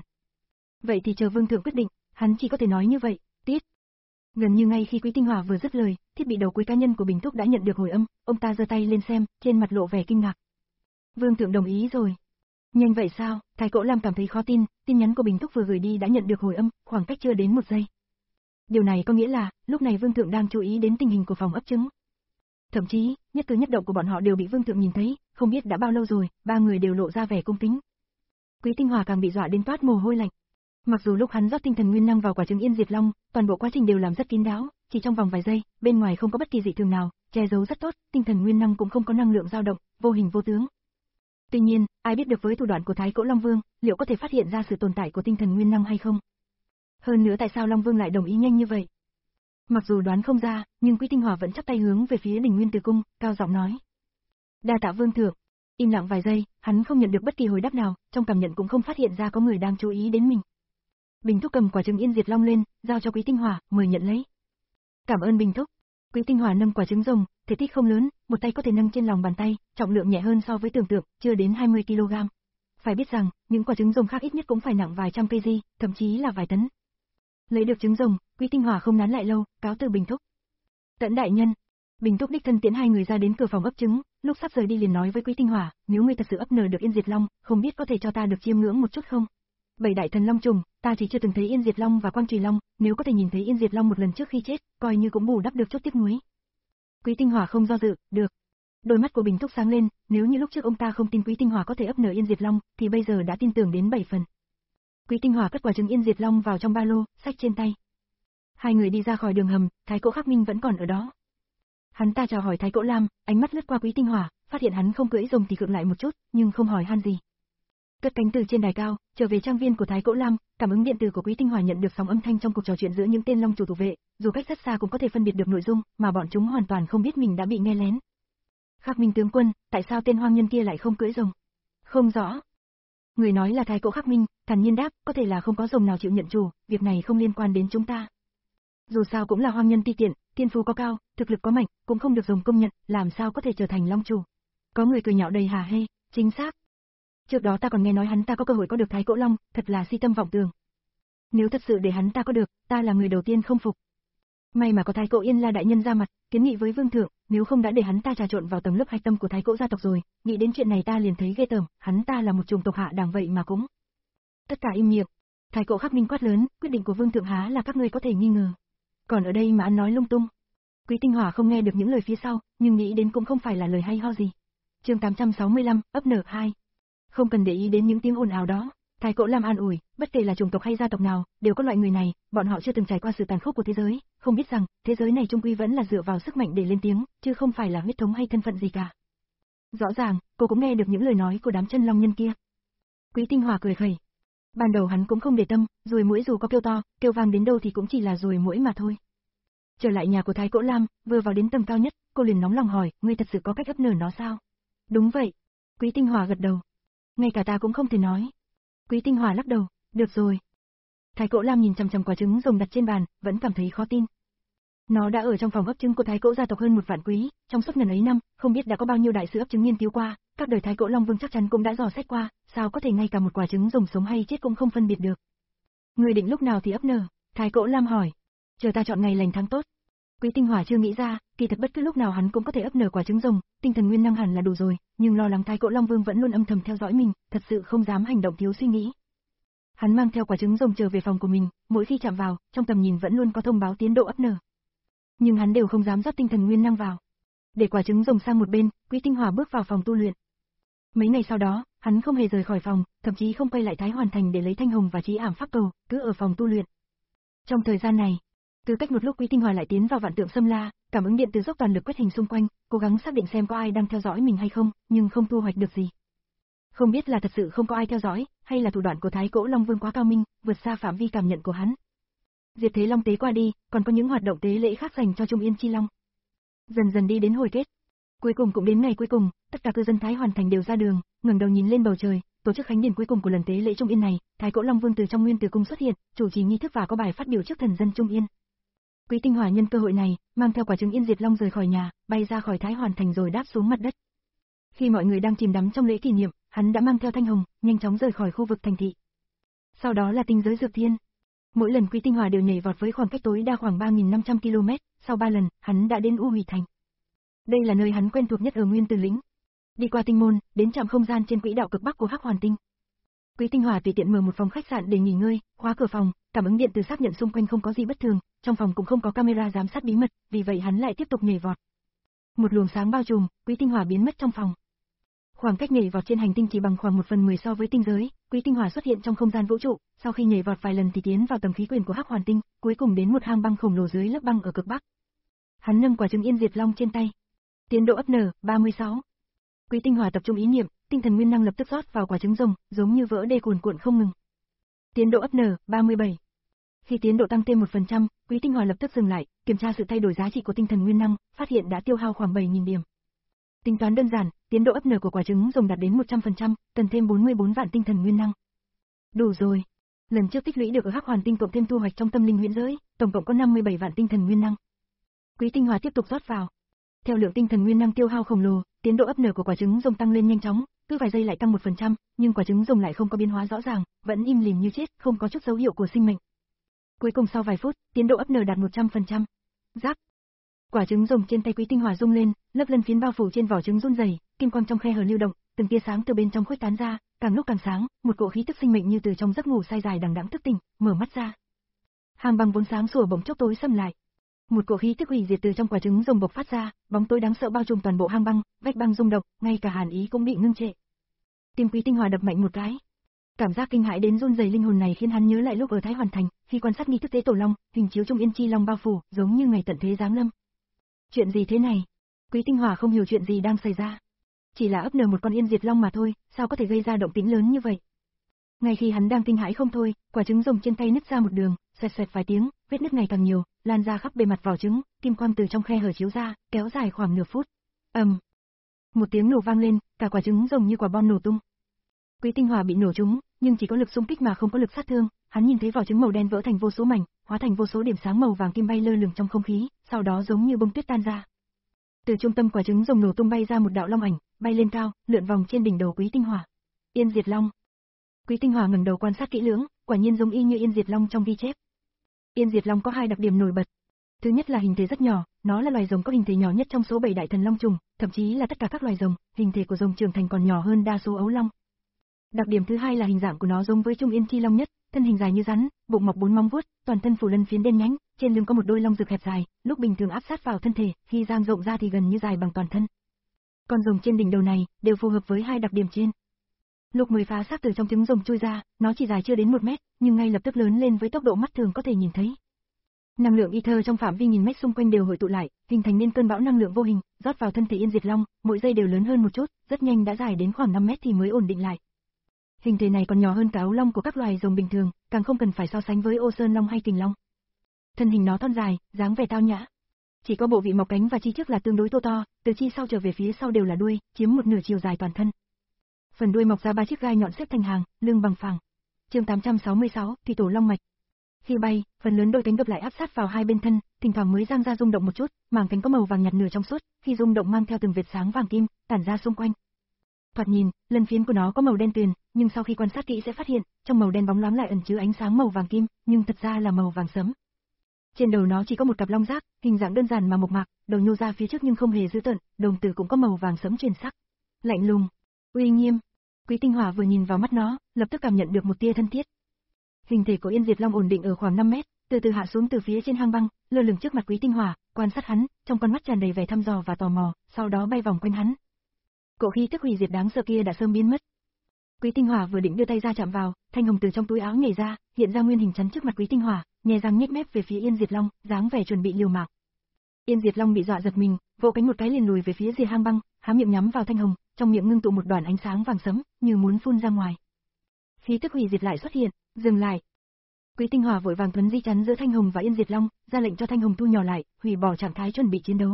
Vậy thì chờ Vương thượng quyết định, hắn chỉ có thể nói như vậy, tiết. Gần như ngay khi Quý Tinh Hòa vừa dứt lời, thiết bị đầu cuối cá nhân của Bình Túc đã nhận được hồi âm, ông ta giơ tay lên xem, trên mặt lộ vẻ kinh ngạc. Vương thượng đồng ý rồi. Nhanh vậy sao? Thái Cỗ Lam cảm thấy khó tin, tin nhắn của Bình Túc vừa gửi đi đã nhận được hồi âm, khoảng cách chưa đến một giây. Điều này có nghĩa là, lúc này Vương Thượng đang chú ý đến tình hình của phòng ấp trứng. Thậm chí, nhất cử nhất động của bọn họ đều bị Vương Thượng nhìn thấy, không biết đã bao lâu rồi, ba người đều lộ ra vẻ cung kính. Quý Tinh Hòa càng bị dọa đến toát mồ hôi lạnh. Mặc dù lúc hắn rót tinh thần nguyên năng vào quả trứng Yên Diệt Long, toàn bộ quá trình đều làm rất kín đáo, chỉ trong vòng vài giây, bên ngoài không có bất kỳ dị thường nào, che giấu rất tốt, tinh thần nguyên năng cũng không có năng lượng dao động, vô hình vô tướng. Tuy nhiên, ai biết được với thủ đoạn của Thái Cổ Long Vương, liệu có thể phát hiện ra sự tồn tại của tinh thần nguyên năng hay không? Hơn nữa tại sao Long Vương lại đồng ý nhanh như vậy? Mặc dù đoán không ra, nhưng Quý Tinh Hòa vẫn chắp tay hướng về phía Đỉnh Nguyên Từ Cung, cao giọng nói: "Đa tạ Vương Thượng." Im lặng vài giây, hắn không nhận được bất kỳ hồi đáp nào, trong cảm nhận cũng không phát hiện ra có người đang chú ý đến mình. Bình Thúc cầm quả trứng Yên Diệt Long lên, giao cho Quý Tinh Hòa, mời nhận lấy. "Cảm ơn Bình Thúc." Quý Tinh Hòa nâng quả trứng rồng, thể tích không lớn, một tay có thể nâng trên lòng bàn tay, trọng lượng nhẹ hơn so với tưởng tượng, chưa đến hai mươi ki lô gam. Phải biết rằng, những quả trứng rồng khác ít nhất cũng phải nặng vài trăm kg, thậm chí là vài tấn. Lấy được trứng rồng, Quý Tinh Hòa không nán lại lâu, cáo từ Bình Thúc. "Tẫn đại nhân." Bình Thúc đích thân tiễn hai người ra đến cửa phòng ấp trứng, lúc sắp rời đi liền nói với Quý Tinh Hòa, "Nếu ngươi thật sự ấp nở được Yên Diệt Long, không biết có thể cho ta được chiêm ngưỡng một chút không? Bảy đại thần long trùng, ta chỉ chưa từng thấy Yên Diệt Long và Quang Trùy Long, nếu có thể nhìn thấy Yên Diệt Long một lần trước khi chết, coi như cũng bù đắp được chút tiếc nuối." Quý Tinh Hòa không do dự, "Được." Đôi mắt của Bình Thúc sáng lên, nếu như lúc trước ông ta không tin Quý Tinh Hòa có thể ấp nở Yên Diệt Long, thì bây giờ đã tin tưởng đến bảy phần. Quý Tinh Hòa cất quả trứng Yên Diệt Long vào trong ba lô, xách trên tay. Hai người đi ra khỏi đường hầm, Thái Cổ Khắc Minh vẫn còn ở đó. Hắn ta chào hỏi Thái Cổ Lam, ánh mắt lướt qua Quý Tinh Hòa, phát hiện hắn không cưỡi rồng thì khựng lại một chút, nhưng không hỏi han gì. Cất cánh từ trên đài cao, trở về trang viên của Thái Cổ Lam, cảm ứng điện tử của Quý Tinh Hòa nhận được sóng âm thanh trong cuộc trò chuyện giữa những tên long chủ thủ vệ, dù cách rất xa cũng có thể phân biệt được nội dung, mà bọn chúng hoàn toàn không biết mình đã bị nghe lén. "Khắc Minh tướng quân, tại sao tên hoang nhân kia lại không cưỡi rồng?" "Không rõ." Người nói là Thái Cổ Khắc Minh, thản nhiên đáp, "Có thể là không có rồng nào chịu nhận chủ, việc này không liên quan đến chúng ta. Dù sao cũng là hoang nhân ti tiện, thiên phú có cao, thực lực có mạnh, cũng không được rồng công nhận, làm sao có thể trở thành long chủ." Có người cười nhạo đầy hả hê, "Chính xác. Trước đó ta còn nghe nói hắn ta có cơ hội có được Thái Cổ Long, thật là si tâm vọng tưởng. Nếu thật sự để hắn ta có được, ta là người đầu tiên không phục. May mà có Thái Cổ Yên La đại nhân ra mặt, kiến nghị với Vương Thượng, nếu không đã để hắn ta trà trộn vào tầng lớp hạch tâm của Thái Cổ gia tộc rồi, nghĩ đến chuyện này ta liền thấy ghê tởm, hắn ta là một chủng tộc hạ đẳng vậy mà cũng." Tất cả im miệng. Thái Cổ Khắc Minh quát lớn, "Quyết định của Vương Thượng há là các ngươi có thể nghi ngờ. Còn ở đây mà ăn nói lung tung." Quý Tinh Hòa không nghe được những lời phía sau, nhưng nghĩ đến cũng không phải là lời hay ho gì. Chương tám trăm sáu mươi lăm, ấp nở hai. Không cần để ý đến những tiếng ồn ào đó, Thái Cổ Lam an ủi, bất kể là chủng tộc hay gia tộc nào, đều có loại người này, bọn họ chưa từng trải qua sự tàn khốc của thế giới, không biết rằng, thế giới này chung quy vẫn là dựa vào sức mạnh để lên tiếng, chứ không phải là huyết thống hay thân phận gì cả. Rõ ràng, cô cũng nghe được những lời nói của đám chân long nhân kia. Quý Tinh Hòa cười khẩy. Ban đầu hắn cũng không để tâm, ruồi muỗi dù có kêu to, kêu vang đến đâu thì cũng chỉ là ruồi muỗi mà thôi. Trở lại nhà của Thái Cổ Lam, vừa vào đến tầng cao nhất, cô liền nóng lòng hỏi, "Ngươi thật sự có cách ấp nở nó sao?" "Đúng vậy." Quý Tinh Hòa gật đầu. "Ngay cả ta cũng không thể nói." Quý Tinh Hòa lắc đầu, "Được rồi." Thái Cổ Lam nhìn chằm chằm quả trứng rồng đặt trên bàn, vẫn cảm thấy khó tin. Nó đã ở trong phòng ấp trứng của Thái Cổ gia tộc hơn một vạn quý, trong suốt ngần ấy năm, không biết đã có bao nhiêu đại sư ấp trứng nghiên cứu qua, các đời Thái Cổ Long Vương chắc chắn cũng đã dò xét qua, sao có thể ngay cả một quả trứng rồng sống hay chết cũng không phân biệt được. "Ngươi định lúc nào thì ấp nở?" Thái Cổ Lam hỏi. "Chờ ta chọn ngày lành tháng tốt." Quý Tinh Hòa chưa nghĩ ra, kỳ thật bất cứ lúc nào hắn cũng có thể ấp nở quả trứng rồng, tinh thần nguyên năng hẳn là đủ rồi, nhưng lo lắng Thái Cổ Long Vương vẫn luôn âm thầm theo dõi mình, thật sự không dám hành động thiếu suy nghĩ. Hắn mang theo quả trứng rồng trở về phòng của mình, mỗi khi chạm vào, trong tầm nhìn vẫn luôn có thông báo tiến độ ấp nở. Nhưng hắn đều không dám rót tinh thần nguyên năng vào. Để quả trứng rồng sang một bên, Quý Tinh Hòa bước vào phòng tu luyện. Mấy ngày sau đó, hắn không hề rời khỏi phòng, thậm chí không quay lại Thái Hoàn Thành để lấy thanh hồng và trí ảm pháp cầu, cứ ở phòng tu luyện. Trong thời gian này, cứ cách một lúc Quý Tinh Hòa lại tiến vào vạn tượng xâm la, cảm ứng điện từ dốc toàn lực quét hình xung quanh, cố gắng xác định xem có ai đang theo dõi mình hay không, nhưng không thu hoạch được gì. Không biết là thật sự không có ai theo dõi, hay là thủ đoạn của Thái Cổ Long Vương quá cao minh, vượt xa phạm vi cảm nhận của hắn. Diệp Thế Long tế qua đi, còn có những hoạt động tế lễ khác dành cho Trung Yên Chi Long. Dần dần đi đến hồi kết. Cuối cùng cũng đến ngày cuối cùng, tất cả cư dân Thái Hoàn Thành đều ra đường, ngẩng đầu nhìn lên bầu trời, tổ chức khánh điển cuối cùng của lần tế lễ Trung Yên này, Thái Cổ Long Vương từ trong Nguyên Tử Cung xuất hiện, chủ trì nghi thức và có bài phát biểu trước thần dân Trung Yên. Quý Tinh Hòa nhân cơ hội này, mang theo quả trứng Yên Diệt Long rời khỏi nhà, bay ra khỏi Thái Hoàn Thành rồi đáp xuống mặt đất. Khi mọi người đang chìm đắm trong lễ kỷ niệm, hắn đã mang theo thanh hồng, nhanh chóng rời khỏi khu vực thành thị. Sau đó là tinh giới dược thiên. Mỗi lần Quý Tinh Hòa đều nhảy vọt với khoảng cách tối đa khoảng ba nghìn năm trăm ki lô mét, sau ba lần, hắn đã đến U Hủy Thành. Đây là nơi hắn quen thuộc nhất ở Nguyên Tử Lĩnh. Đi qua tinh môn, đến trạm không gian trên quỹ đạo cực bắc của Hắc Hoàn Tinh. Quý Tinh Hòa tùy tiện mở một phòng khách sạn để nghỉ ngơi, khóa cửa phòng, cảm ứng điện từ xác nhận xung quanh không có gì bất thường, trong phòng cũng không có camera giám sát bí mật, vì vậy hắn lại tiếp tục nhảy vọt. Một luồng sáng bao trùm, Quý Tinh Hỏa biến mất trong phòng. Khoảng cách nhảy vọt trên hành tinh chỉ bằng khoảng một phần mười so với tinh giới, Quý Tinh Hỏa xuất hiện trong không gian vũ trụ, sau khi nhảy vọt vài lần thì tiến vào tầng khí quyển của Hắc Hoàn Tinh, cuối cùng đến một hang băng khổng lồ dưới lớp băng ở cực bắc. Hắn nâng quả trứng Yên Diệt Long trên tay. Tiến độ ấp nở, ba mươi sáu. Quý Tinh Hỏa tập trung ý niệm, tinh thần nguyên năng lập tức rót vào quả trứng rồng, giống như vỡ đê cuồn cuộn không ngừng. Tiến độ ấp nở, ba mươi bảy. Khi tiến độ tăng thêm một phần trăm, Quý Tinh Hỏa lập tức dừng lại, kiểm tra sự thay đổi giá trị của tinh thần nguyên năng, phát hiện đã tiêu hao khoảng bảy nghìn điểm. Tính toán đơn giản, tiến độ ấp nở của quả trứng rồng đạt đến một trăm phần trăm, cần thêm bốn mươi bốn vạn tinh thần nguyên năng. Đủ rồi. Lần trước tích lũy được ở Hắc Hoàn Tinh cộng thêm thu hoạch trong tâm linh huyễn giới, tổng cộng có năm mươi bảy vạn tinh thần nguyên năng. Quý Tinh Hỏa tiếp tục rót vào. Theo lượng tinh thần nguyên năng tiêu hao khổng lồ, tiến độ ấp nở của quả trứng rồng tăng lên nhanh chóng, cứ vài giây lại tăng một phần trăm, nhưng quả trứng rồng lại không có biến hóa rõ ràng, vẫn im lìm như chết, không có chút dấu hiệu của sinh mệnh. Cuối cùng sau vài phút, tiến độ ấp nở đạt một trăm phần trăm. Rắc. Quả trứng rồng trên tay Quý Tinh Hỏa rung lên, lớp lân phiến bao phủ trên vỏ trứng run rẩy, kim quang trong khe hở lưu động, từng tia sáng từ bên trong khuếch tán ra, càng lúc càng sáng, một cỗ khí tức sinh mệnh như từ trong giấc ngủ say dài đằng đẵng thức tỉnh, mở mắt ra. Hang băng vốn sáng sủa bỗng chốc tối sầm lại. Một cỗ khí tức hủy diệt từ trong quả trứng rồng bộc phát ra, bóng tối đáng sợ bao trùm toàn bộ hang băng, vách băng rung động, ngay cả hàn ý cũng bị ngưng trệ. Tim Quý Tinh Hỏa đập mạnh một cái. Cảm giác kinh hãi đến run rẩy linh hồn này khiến hắn nhớ lại lúc ở Thái Hoàn Thành, khi quan sát nghi thức tế tổ long, hình chiếu Trung Yên Chi Long bao phủ, giống như ngày tận thế giáng lâm. Chuyện gì thế này? Quý Tinh Hỏa không hiểu chuyện gì đang xảy ra. Chỉ là ấp nở một con Yên Diệt Long mà thôi, sao có thể gây ra động tĩnh lớn như vậy? Ngay khi hắn đang kinh hãi không thôi, quả trứng rồng trên tay nứt ra một đường, xoẹt xoẹt vài tiếng, vết nứt ngày càng nhiều, lan ra khắp bề mặt vỏ trứng, kim quang từ trong khe hở chiếu ra, kéo dài khoảng nửa phút. Ầm. Um. Một tiếng nổ vang lên, cả quả trứng rồng như quả bom nổ tung. Quý Tinh Hỏa bị nổ trúng, nhưng chỉ có lực xung kích mà không có lực sát thương, hắn nhìn thấy vỏ trứng màu đen vỡ thành vô số mảnh, hóa thành vô số điểm sáng màu vàng kim bay lơ lửng trong không khí, sau đó giống như bông tuyết tan ra. Từ trung tâm quả trứng rồng nổ tung bay ra một đạo long ảnh, bay lên cao, lượn vòng trên đỉnh đầu Quý Tinh Hỏa. Yên Diệt Long. Quý Tinh Hỏa ngẩng đầu quan sát kỹ lưỡng, quả nhiên giống y như Yên Diệt Long trong ghi chép. Yên Diệt Long có hai đặc điểm nổi bật. Thứ nhất là hình thể rất nhỏ, nó là loài rồng có hình thể nhỏ nhất trong số bảy đại thần long trùng, thậm chí là tất cả các loài rồng, hình thể của rồng trưởng thành còn nhỏ hơn đa số ấu long. Đặc điểm thứ hai là hình dạng của nó giống với Trung Yên Chi Long nhất, thân hình dài như rắn, bụng mọc bốn móng vuốt, toàn thân phủ lân phiến đen nhánh, trên lưng có một đôi lông rực hẹp dài, lúc bình thường áp sát vào thân thể, khi dang rộng ra thì gần như dài bằng toàn thân. Con rồng trên đỉnh đầu này đều phù hợp với hai đặc điểm trên. Lúc mới phá xác từ trong trứng rồng chui ra, nó chỉ dài chưa đến một mét, nhưng ngay lập tức lớn lên với tốc độ mắt thường có thể nhìn thấy. Năng lượng ether trong phạm vi nghìn mét xung quanh đều hội tụ lại, hình thành nên cơn bão năng lượng vô hình, rót vào thân thể Yên Diệt Long, mỗi giây đều lớn hơn một chút, rất nhanh đã dài đến khoảng năm mét thì mới ổn định lại. Hình thể này còn nhỏ hơn cả ấu long của các loài rồng bình thường, càng không cần phải so sánh với Ô Sơn Long hay Kình Long. Thân hình nó thon dài, dáng vẻ tao nhã. Chỉ có bộ vị mọc cánh và chi trước là tương đối thô to, từ chi sau trở về phía sau đều là đuôi, chiếm một nửa chiều dài toàn thân. Phần đuôi mọc ra ba chiếc gai nhọn xếp thành hàng, lưng bằng phẳng. Chương tám trăm sáu mươi sáu, Thủy Tổ Long mạch. Khi bay, phần lớn đôi cánh gập lại áp sát vào hai bên thân, thỉnh thoảng mới giang ra rung động một chút, màng cánh có màu vàng nhạt nửa trong suốt, khi rung động mang theo từng vệt sáng vàng kim, tản ra xung quanh. Thoạt nhìn, lân phiến của nó có màu đen tuyền, nhưng sau khi quan sát kỹ sẽ phát hiện, trong màu đen bóng loáng lại ẩn chứa ánh sáng màu vàng kim, nhưng thật ra là màu vàng sẫm. Trên đầu nó chỉ có một cặp long giác, hình dạng đơn giản mà mộc mạc, đầu nhô ra phía trước nhưng không hề dữ tợn, đồng tử cũng có màu vàng sẫm truyền sắc, lạnh lùng, uy nghiêm. Quý Tinh Hỏa vừa nhìn vào mắt nó, lập tức cảm nhận được một tia thân thiết. Hình thể của Yên Diệt Long ổn định ở khoảng năm mét, từ từ hạ xuống từ phía trên hang băng, lơ lửng trước mặt Quý Tinh Hỏa, quan sát hắn, trong con mắt tràn đầy vẻ thăm dò và tò mò, sau đó bay vòng quanh hắn. Cỗ khí tức hủy diệt đáng sợ kia đã sớm biến mất. Quý Tinh Hỏa vừa định đưa tay ra chạm vào, thanh hồng từ trong túi áo nhảy ra, hiện ra nguyên hình chắn trước mặt Quý Tinh Hỏa, nhè răng nhếch mép về phía Yên Diệt Long, dáng vẻ chuẩn bị liều mạng. Yên Diệt Long bị dọa giật mình, vỗ cánh một cái liền lùi về phía rìa hang băng, há miệng nhắm vào thanh hồng, trong miệng ngưng tụ một đoàn ánh sáng vàng sẫm, như muốn phun ra ngoài. Khí tức hủy diệt lại xuất hiện, dừng lại. Quý Tinh Hỏa vội vàng thuấn di chắn giữa thanh hồng và Yên Diệt Long, ra lệnh cho thanh hồng thu nhỏ lại, hủy bỏ trạng thái chuẩn bị chiến đấu.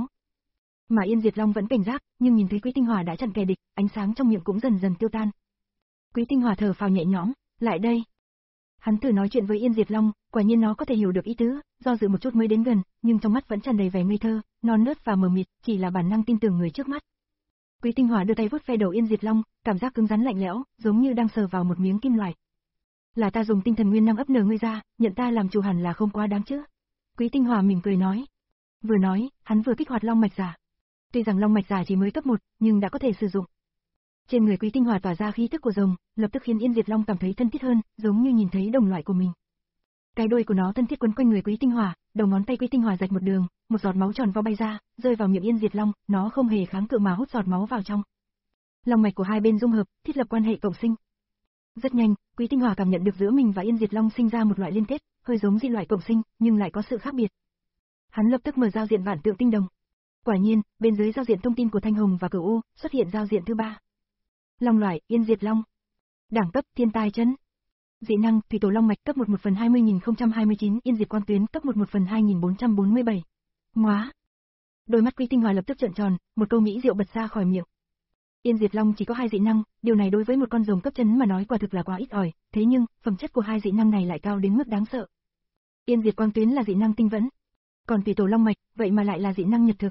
Mà Yên Diệt Long vẫn cảnh giác, nhưng nhìn thấy Quý Tinh Hỏa đã chặn kẻ địch, ánh sáng trong miệng cũng dần dần tiêu tan. Quý Tinh Hỏa thở phào nhẹ nhõm, lại đây. Hắn thử nói chuyện với Yên Diệt Long, quả nhiên nó có thể hiểu được ý tứ, do dự một chút mới đến gần, nhưng trong mắt vẫn tràn đầy vẻ ngây thơ, non nớt và mờ mịt, chỉ là bản năng tin tưởng người trước mắt. Quý Tinh Hỏa đưa tay vuốt ve đầu Yên Diệt Long, cảm giác cứng rắn lạnh lẽo, giống như đang sờ vào một miếng kim loại. Là ta dùng tinh thần nguyên năng ấp nở ngươi ra, nhận ta làm chủ hẳn là không quá đáng chứ? Quý Tinh Hỏa mỉm cười nói. Vừa nói, hắn vừa kích hoạt long mạch giả. Tuy rằng long mạch giả chỉ mới cấp một, nhưng đã có thể sử dụng. Trên người Quý Tinh Hỏa tỏa ra khí tức của rồng, lập tức khiến Yên Diệt Long cảm thấy thân thiết hơn, giống như nhìn thấy đồng loại của mình. Cái đuôi của nó thân thiết quấn quanh người Quý Tinh Hỏa, đầu ngón tay Quý Tinh Hòa rạch một đường, một giọt máu tròn vo bay ra, rơi vào miệng Yên Diệt Long, nó không hề kháng cự mà hút giọt máu vào trong. Long mạch của hai bên dung hợp, thiết lập quan hệ cộng sinh. Rất nhanh, Quý Tinh Hòa cảm nhận được giữa mình và Yên Diệt Long sinh ra một loại liên kết, hơi giống dị loại cộng sinh, nhưng lại có sự khác biệt. Hắn lập tức mở giao diện vạn tượng tinh đồng. Quả nhiên, bên dưới giao diện thông tin của Thanh Hồng và Cửu U, xuất hiện giao diện thứ ba. Long loại, Yên Diệt Long. Đẳng cấp, thiên tai chấn. Dị năng, thủy tổ long mạch cấp một một phần hai mươi nghìn không trăm hai mươi chín, Yên Diệt quang tuyến cấp một một phần hai nghìn bốn trăm bốn mươi bảy. Ngoá. Đôi mắt Quý Tinh Hòa lập tức trợn tròn, một câu mỹ diệu bật ra khỏi miệng. Yên Diệt Long chỉ có hai dị năng, điều này đối với một con rồng cấp chấn mà nói quả thực là quá ít ỏi, thế nhưng, phẩm chất của hai dị năng này lại cao đến mức đáng sợ. Yên Diệt quang tuyến là dị năng tinh vẫn, còn thủy tổ long mạch, vậy mà lại là dị năng nhật thực.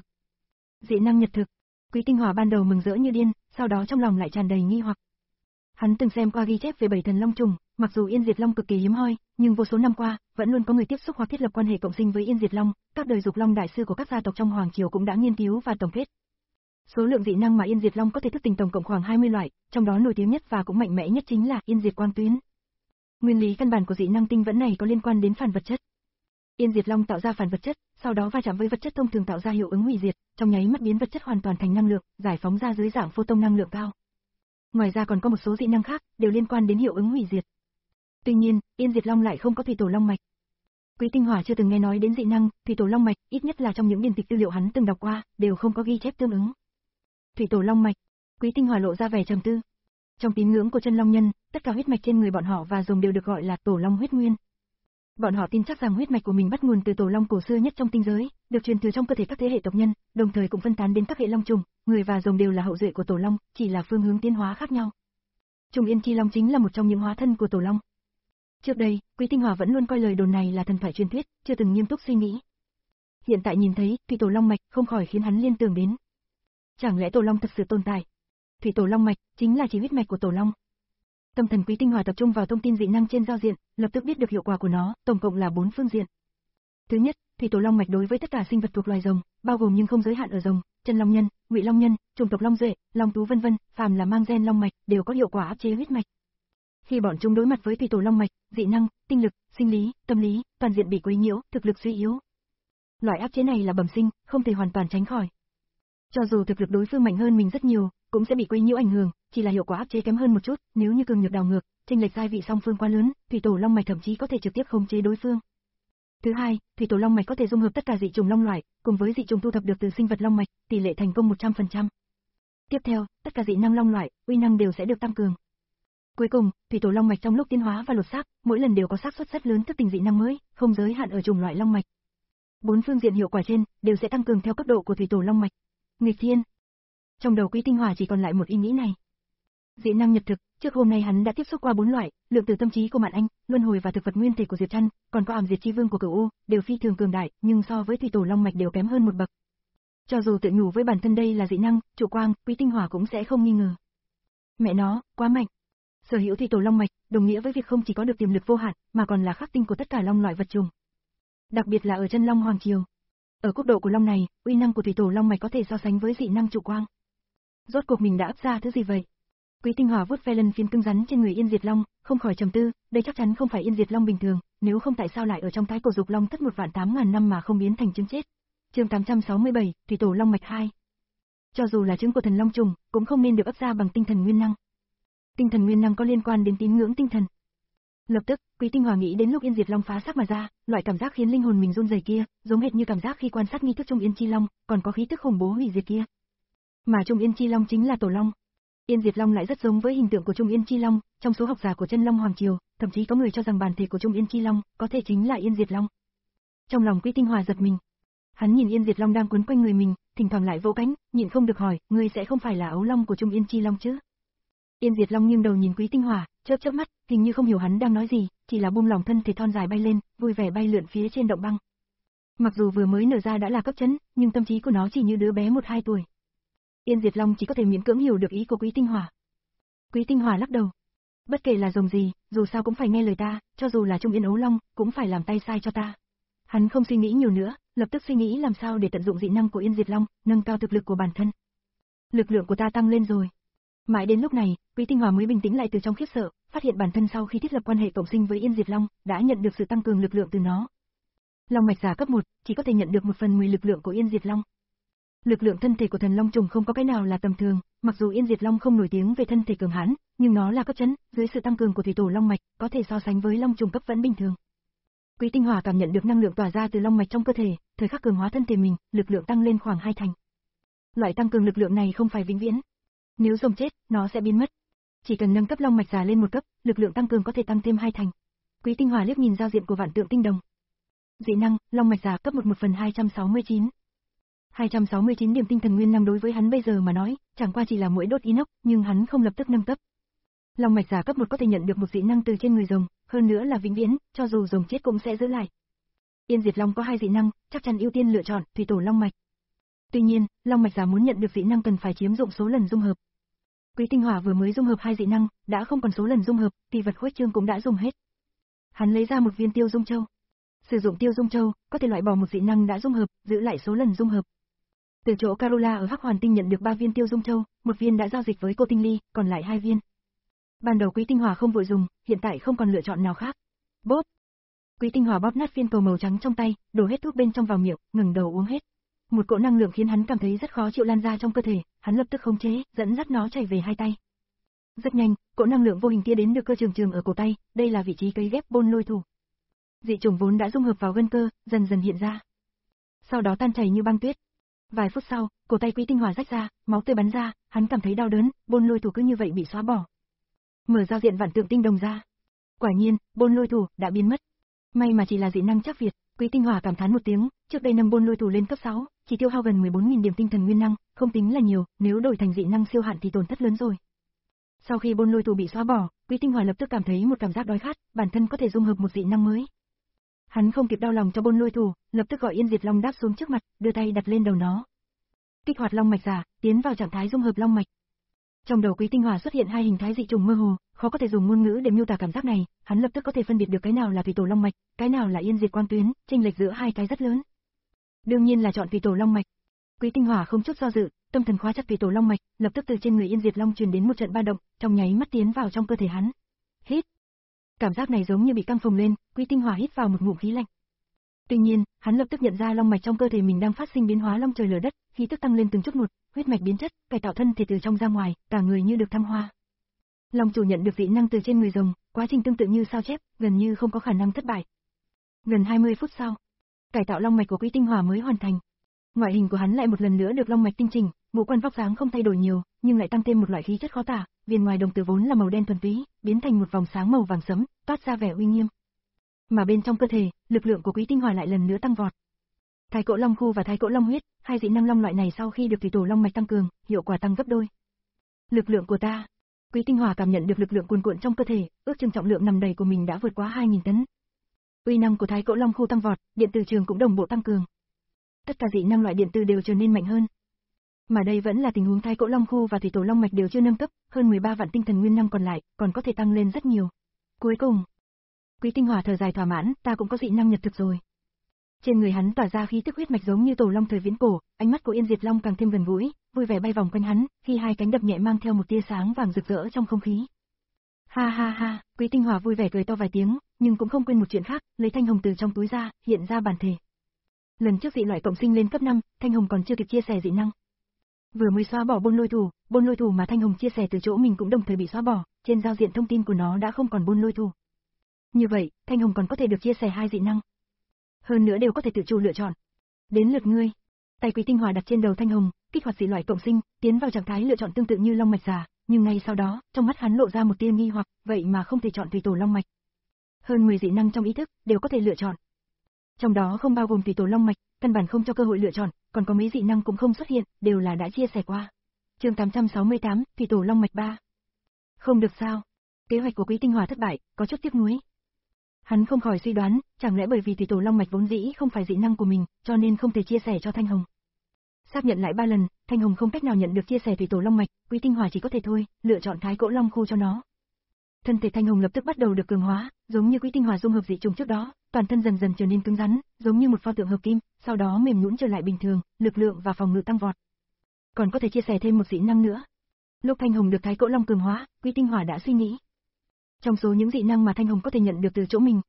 Dị năng nhật thực. Quý Tinh Hòa ban đầu mừng rỡ như điên, sau đó trong lòng lại tràn đầy nghi hoặc. Hắn từng xem qua ghi chép về bảy thần long trùng, mặc dù Yên Diệt Long cực kỳ hiếm hoi, nhưng vô số năm qua, vẫn luôn có người tiếp xúc hoặc thiết lập quan hệ cộng sinh với Yên Diệt Long, các đời dục long đại sư của các gia tộc trong hoàng triều cũng đã nghiên cứu và tổng kết. Số lượng dị năng mà Yên Diệt Long có thể thức tỉnh tổng cộng khoảng hai mươi loại, trong đó nổi tiếng nhất và cũng mạnh mẽ nhất chính là Yên Diệt quang tuyến. Nguyên lý căn bản của dị năng tinh vẫn này có liên quan đến phản vật chất. Yên Diệt Long tạo ra phản vật chất, sau đó va chạm với vật chất thông thường tạo ra hiệu ứng hủy diệt, trong nháy mắt biến vật chất hoàn toàn thành năng lượng, giải phóng ra dưới dạng photon năng lượng cao. Ngoài ra còn có một số dị năng khác, đều liên quan đến hiệu ứng hủy diệt. Tuy nhiên, Yên Diệt Long lại không có thủy tổ long mạch. Quý Tinh Hòa chưa từng nghe nói đến dị năng thủy tổ long mạch, ít nhất là trong những điển tịch tư liệu hắn từng đọc qua, đều không có ghi chép tương ứng. Thủy tổ long mạch. Quý Tinh Hòa lộ ra vẻ trầm tư. Trong tín ngưỡng của chân long nhân, tất cả huyết mạch trên người bọn họ và rồng đều được gọi là tổ long huyết nguyên. Bọn họ tin chắc rằng huyết mạch của mình bắt nguồn từ tổ long cổ xưa nhất trong tinh giới, được truyền thừa trong cơ thể các thế hệ tộc nhân, đồng thời cũng phân tán đến các hệ long trùng, người và rồng đều là hậu duệ của tổ long, chỉ là phương hướng tiến hóa khác nhau. Trung Yên Chi Long chính là một trong những hóa thân của tổ long. Trước đây, Quý Tinh Hòa vẫn luôn coi lời đồn này là thần thoại truyền thuyết, chưa từng nghiêm túc suy nghĩ. Hiện tại nhìn thấy thủy tổ long mạch, không khỏi khiến hắn liên tưởng đến. Chẳng lẽ tổ long thật sự tồn tại? Thủy tổ long mạch chính là chỉ huyết mạch của tổ long. Tâm thần Quý Tinh Hòa tập trung vào thông tin dị năng trên giao diện, lập tức biết được hiệu quả của nó, tổng cộng là bốn phương diện. Thứ nhất, thủy tổ long mạch đối với tất cả sinh vật thuộc loài rồng, bao gồm nhưng không giới hạn ở rồng, chân long nhân, ngụy long nhân, chủng tộc long duệ, long tú vân vân, phàm là mang gen long mạch đều có hiệu quả áp chế huyết mạch. Khi bọn chúng đối mặt với thủy tổ long mạch, dị năng, tinh lực, sinh lý, tâm lý, toàn diện bị quấy nhiễu, thực lực suy yếu. Loại áp chế này là bẩm sinh, không thể hoàn toàn tránh khỏi. Cho dù thực lực đối phương mạnh hơn mình rất nhiều, cũng sẽ bị quấy nhiễu ảnh hưởng, chỉ là hiệu quả áp chế kém hơn một chút, nếu như cường nhược đảo ngược, chênh lệch giai vị song phương quá lớn, thủy tổ long mạch thậm chí có thể trực tiếp khống chế đối phương. Thứ hai, thủy tổ long mạch có thể dung hợp tất cả dị trùng long loại, cùng với dị trùng thu thập được từ sinh vật long mạch, tỷ lệ thành công một trăm phần trăm. Tiếp theo, tất cả dị năng long loại, uy năng đều sẽ được tăng cường. Cuối cùng, thủy tổ long mạch trong lúc tiến hóa và lột xác, mỗi lần đều có xác suất rất lớn thức tỉnh dị năng mới, không giới hạn ở chủng loại long mạch. Bốn phương diện hiệu quả trên đều sẽ tăng cường theo cấp độ của thủy tổ long mạch. Nghịch thiên. Trong đầu Quý Tinh Hòa chỉ còn lại một ý nghĩ này. Dị năng nhật thực, trước hôm nay hắn đã tiếp xúc qua bốn loại, lượng tử tâm trí của Mạn Anh, luân hồi và thực vật nguyên thể của Diệp Trăn, còn có ảm diệt chi vương của Cửu U, đều phi thường cường đại, nhưng so với thủy tổ long mạch đều kém hơn một bậc. Cho dù tự nhủ với bản thân đây là dị năng, trụ quang, Quý Tinh Hòa cũng sẽ không nghi ngờ. Mẹ nó, quá mạnh. Sở hữu thủy tổ long mạch, đồng nghĩa với việc không chỉ có được tiềm lực vô hạn, mà còn là khắc tinh của tất cả long loại vật trùng. Đặc biệt là ở chân long hoàng triều. Ở quốc độ của long này, uy năng của thủy tổ long mạch có thể so sánh với dị năng trụ quang. Rốt cuộc mình đã ấp ra thứ gì vậy? Quý Tinh Hòa vuốt ve lân phiến cứng rắn trên người Yên Diệt Long, không khỏi trầm tư, đây chắc chắn không phải Yên Diệt Long bình thường, nếu không tại sao lại ở trong thái cổ dục long thất một vạn tám ngàn năm mà không biến thành trứng chết. Chương tám trăm sáu mươi bảy, thủy tổ long mạch hai. Cho dù là trứng của thần long trùng, cũng không nên được ấp ra bằng tinh thần nguyên năng. Tinh thần nguyên năng có liên quan đến tín ngưỡng tinh thần. Lập tức, Quý Tinh Hòa nghĩ đến lúc Yên Diệt Long phá xác mà ra, loại cảm giác khiến linh hồn mình run rẩy kia, giống hệt như cảm giác khi quan sát nghi thức Trung Yên Chi Long, còn có khí tức khủng bố hủy diệt kia. Mà Trung Yên Chi Long chính là tổ long. Yên Diệt Long lại rất giống với hình tượng của Trung Yên Chi Long, trong số học giả của chân long hoàng triều, thậm chí có người cho rằng bản thể của Trung Yên Chi Long có thể chính là Yên Diệt Long. Trong lòng Quý Tinh Hòa giật mình. Hắn nhìn Yên Diệt Long đang quấn quanh người mình, thỉnh thoảng lại vỗ cánh, nhịn không được hỏi, ngươi sẽ không phải là ấu long của Trung Yên Chi Long chứ? Yên Diệt Long nghiêng đầu nhìn Quý Tinh Hòa, chớp chớp mắt, hình như không hiểu hắn đang nói gì, chỉ là buông lỏng thân thể thon dài bay lên, vui vẻ bay lượn phía trên động băng. Mặc dù vừa mới nở ra đã là cấp chấn, nhưng tâm trí của nó chỉ như đứa bé một hai tuổi. Yên Diệt Long chỉ có thể miễn cưỡng hiểu được ý của Quý Tinh Hòa. Quý Tinh Hòa lắc đầu. Bất kể là rồng gì, dù sao cũng phải nghe lời ta, cho dù là Trung Yên Ấu Long, cũng phải làm tay sai cho ta. Hắn không suy nghĩ nhiều nữa, lập tức suy nghĩ làm sao để tận dụng dị năng của Yên Diệt Long, nâng cao thực lực của bản thân. Lực lượng của ta tăng lên rồi. Mãi đến lúc này, Quý Tinh Hòa mới bình tĩnh lại từ trong khiếp sợ, phát hiện bản thân sau khi thiết lập quan hệ cộng sinh với Yên Diệt Long, đã nhận được sự tăng cường lực lượng từ nó. Long mạch giả cấp một, chỉ có thể nhận được một phần mười lực lượng của Yên Diệt Long. Lực lượng thân thể của thần long trùng không có cái nào là tầm thường, mặc dù Yên Diệt Long không nổi tiếng về thân thể cường hãn, nhưng nó là cấp chấn, dưới sự tăng cường của thủy tổ long mạch, có thể so sánh với long trùng cấp vẫn bình thường. Quý Tinh Hỏa cảm nhận được năng lượng tỏa ra từ long mạch trong cơ thể, thời khắc cường hóa thân thể mình, lực lượng tăng lên khoảng hai thành. Loại tăng cường lực lượng này không phải vĩnh viễn. Nếu rồng chết, nó sẽ biến mất. Chỉ cần nâng cấp long mạch giả lên một cấp, lực lượng tăng cường có thể tăng thêm hai thành. Quý Tinh Hỏa liếc nhìn giao diện của Vạn Tượng Tinh Đồng. Dị năng, long mạch giả cấp một một phần hai trăm sáu mươi chín. hai trăm sáu mươi chín điểm tinh thần nguyên năng đối với hắn bây giờ mà nói, chẳng qua chỉ là mũi đốt inox, nhưng hắn không lập tức nâng cấp. Long mạch giả cấp một có thể nhận được một dị năng từ trên người rồng, hơn nữa là vĩnh viễn, cho dù rồng chết cũng sẽ giữ lại. Yên Diệt Long có hai dị năng, chắc chắn ưu tiên lựa chọn thủy tổ long mạch. Tuy nhiên, long mạch giả muốn nhận được dị năng cần phải chiếm dụng số lần dung hợp. Quý Tinh Hỏa vừa mới dung hợp hai dị năng, đã không còn số lần dung hợp, thì vật khuếch trương cũng đã dùng hết. Hắn lấy ra một viên Tiêu Dung Châu. Sử dụng Tiêu Dung Châu, có thể loại bỏ một dị năng đã dung hợp, giữ lại số lần dung hợp. Từ chỗ Carola ở Hắc Hoàn Tinh nhận được ba viên Tiêu Dung Châu, một viên đã giao dịch với cô Tinh Ly, còn lại hai viên. Ban đầu Quý Tinh Hỏa không vội dùng, hiện tại không còn lựa chọn nào khác. Bóp. Quý Tinh Hỏa bóp nát viên cầu màu trắng trong tay, đổ hết thuốc bên trong vào miệng, ngẩng đầu uống hết. Một cỗ năng lượng khiến hắn cảm thấy rất khó chịu lan ra trong cơ thể, hắn lập tức khống chế, dẫn dắt nó chảy về hai tay. Rất nhanh, cỗ năng lượng vô hình kia đến được cơ trường trường ở cổ tay, đây là vị trí cấy ghép Bôn Lôi Thủ. Dị chủng vốn đã dung hợp vào gân cơ, dần dần hiện ra. Sau đó tan chảy như băng tuyết. Vài phút sau, cổ tay Quý Tinh Hỏa rách ra, máu tươi bắn ra, hắn cảm thấy đau đớn, Bôn Lôi Thủ cứ như vậy bị xóa bỏ. Mở giao diện Vạn Tượng Tinh Đồng ra. Quả nhiên, Bôn Lôi Thủ đã biến mất. May mà chỉ là dị năng chắc Việt, Quý Tinh Hỏa cảm thán một tiếng, trước đây nâng Bôn Lôi Thủ lên cấp sáu, chỉ tiêu hao gần mười bốn nghìn điểm tinh thần nguyên năng, không tính là nhiều, nếu đổi thành dị năng siêu hạn thì tổn thất lớn rồi. Sau khi Bôn Lôi Thủ bị xóa bỏ, Quý Tinh Hỏa lập tức cảm thấy một cảm giác đói khát, bản thân có thể dung hợp một dị năng mới. Hắn không kịp đau lòng cho Bôn Lôi Thủ, lập tức gọi Yên Diệt Long đáp xuống trước mặt, đưa tay đặt lên đầu nó. Kích hoạt long mạch giả, tiến vào trạng thái dung hợp long mạch. Trong đầu Quý Tinh Hỏa xuất hiện hai hình thái dị trùng mơ hồ, khó có thể dùng ngôn ngữ để miêu tả cảm giác này, hắn lập tức có thể phân biệt được cái nào là thủy tổ long mạch, cái nào là Yên Diệt Quang Tuyến, chênh lệch giữa hai cái rất lớn. Đương nhiên là chọn thủy tổ long mạch. Quý Tinh Hỏa không chút do dự, tâm thần khóa chặt thủy tổ long mạch, lập tức từ trên người Yên Diệt Long truyền đến một trận ba động, trong nháy mắt tiến vào trong cơ thể hắn. Hít. Cảm giác này giống như bị căng phồng lên, Quý Tinh Hỏa hít vào một ngụm khí lạnh. Tuy nhiên, hắn lập tức nhận ra long mạch trong cơ thể mình đang phát sinh biến hóa long trời lở đất, khí tức tăng lên từng chút một, huyết mạch biến chất, cải tạo thân thể từ trong ra ngoài, cả người như được thăng hoa. Long chủ nhận được dị năng từ trên người rồng, quá trình tương tự như sao chép, gần như không có khả năng thất bại. Gần hai mươi phút sau, cải tạo long mạch của Quý Tinh Hỏa mới hoàn thành. Ngoại hình của hắn lại một lần nữa được long mạch tinh chỉnh, ngũ quan vóc dáng không thay đổi nhiều, nhưng lại tăng thêm một loại khí chất khó tả, viền ngoài đồng tử vốn là màu đen thuần túy, biến thành một vòng sáng màu vàng sẫm, toát ra vẻ uy nghiêm. Mà bên trong cơ thể, lực lượng của Quý Tinh Hỏa lại lần nữa tăng vọt. Thái Cỗ Long Khu và Thái Cỗ Long Huyết, hai dị năng long loại này sau khi được thủy tổ long mạch tăng cường, hiệu quả tăng gấp đôi. Lực lượng của ta. Quý Tinh Hỏa cảm nhận được lực lượng cuồn cuộn trong cơ thể, ước chừng trọng lượng nằm đầy của mình đã vượt quá hai nghìn tấn. Uy năng của Thái Cỗ Long Khu tăng vọt, điện từ trường cũng đồng bộ tăng cường. Tất cả dị năng loại điện từ đều trở nên mạnh hơn. Mà đây vẫn là tình huống Thái Cỗ Long Khu và thủy tổ long mạch đều chưa nâng cấp, hơn mười ba vạn tinh thần nguyên năng còn lại, còn có thể tăng lên rất nhiều. Cuối cùng, Quý Tinh Hỏa thở dài thỏa mãn, ta cũng có dị năng nhật thực rồi. Trên người hắn tỏa ra khí tức huyết mạch giống như tổ long thời viễn cổ, ánh mắt của Yên Diệt Long càng thêm gần gũi, vui vẻ bay vòng quanh hắn, khi hai cánh đập nhẹ mang theo một tia sáng vàng rực rỡ trong không khí. Ha ha ha, Quý Tinh Hỏa vui vẻ cười to vài tiếng, nhưng cũng không quên một chuyện khác, lấy thanh hồng từ trong túi ra, hiện ra bản thể. Lần trước dị loại cộng sinh lên cấp năm, thanh hồng còn chưa kịp chia sẻ dị năng. Vừa mới xóa bỏ Bôn Lôi Thủ, Bôn Lôi Thủ mà thanh hồng chia sẻ từ chỗ mình cũng đồng thời bị xóa bỏ, trên giao diện thông tin của nó đã không còn Bôn Lôi Thủ. Như vậy, thanh hồng còn có thể được chia sẻ hai dị năng. Hơn nữa đều có thể tự chủ lựa chọn. Đến lượt ngươi. Tay Quý Tinh Hỏa đặt trên đầu thanh hồng, kích hoạt dị loại cộng sinh, tiến vào trạng thái lựa chọn tương tự như long mạch giả, nhưng ngay sau đó, trong mắt hắn lộ ra một tia nghi hoặc, vậy mà không thể chọn thủy tổ long mạch. Hơn mười dị năng trong ý thức đều có thể lựa chọn. Trong đó không bao gồm thủy tổ long mạch, căn bản không cho cơ hội lựa chọn, còn có mấy dị năng cũng không xuất hiện, đều là đã chia sẻ qua. Chương tám trăm sáu mươi tám, thủy tổ long mạch ba. Không được sao? Kế hoạch của Quý Tinh Hỏa thất bại, có chút tiếc nuối. Hắn không khỏi suy đoán, chẳng lẽ bởi vì thủy tổ long mạch vốn dĩ không phải dị năng của mình, cho nên không thể chia sẻ cho Thanh Hồng. Xác nhận lại ba lần, Thanh Hồng không cách nào nhận được chia sẻ thủy tổ long mạch, Quý Tinh Hỏa chỉ có thể thôi, lựa chọn Thái Cỗ Long Khu cho nó. Thân thể Thanh Hồng lập tức bắt đầu được cường hóa, giống như Quý Tinh Hỏa dung hợp dị trùng trước đó, toàn thân dần dần trở nên cứng rắn, giống như một pho tượng hợp kim, sau đó mềm nhũn trở lại bình thường, lực lượng và phòng ngự tăng vọt. Còn có thể chia sẻ thêm một dị năng nữa. Lúc Thanh Hồng được Thái Cỗ Long cường hóa, Quý Tinh Hỏa đã suy nghĩ. Trong số những dị năng mà Thanh Hồng có thể nhận được từ chỗ mình,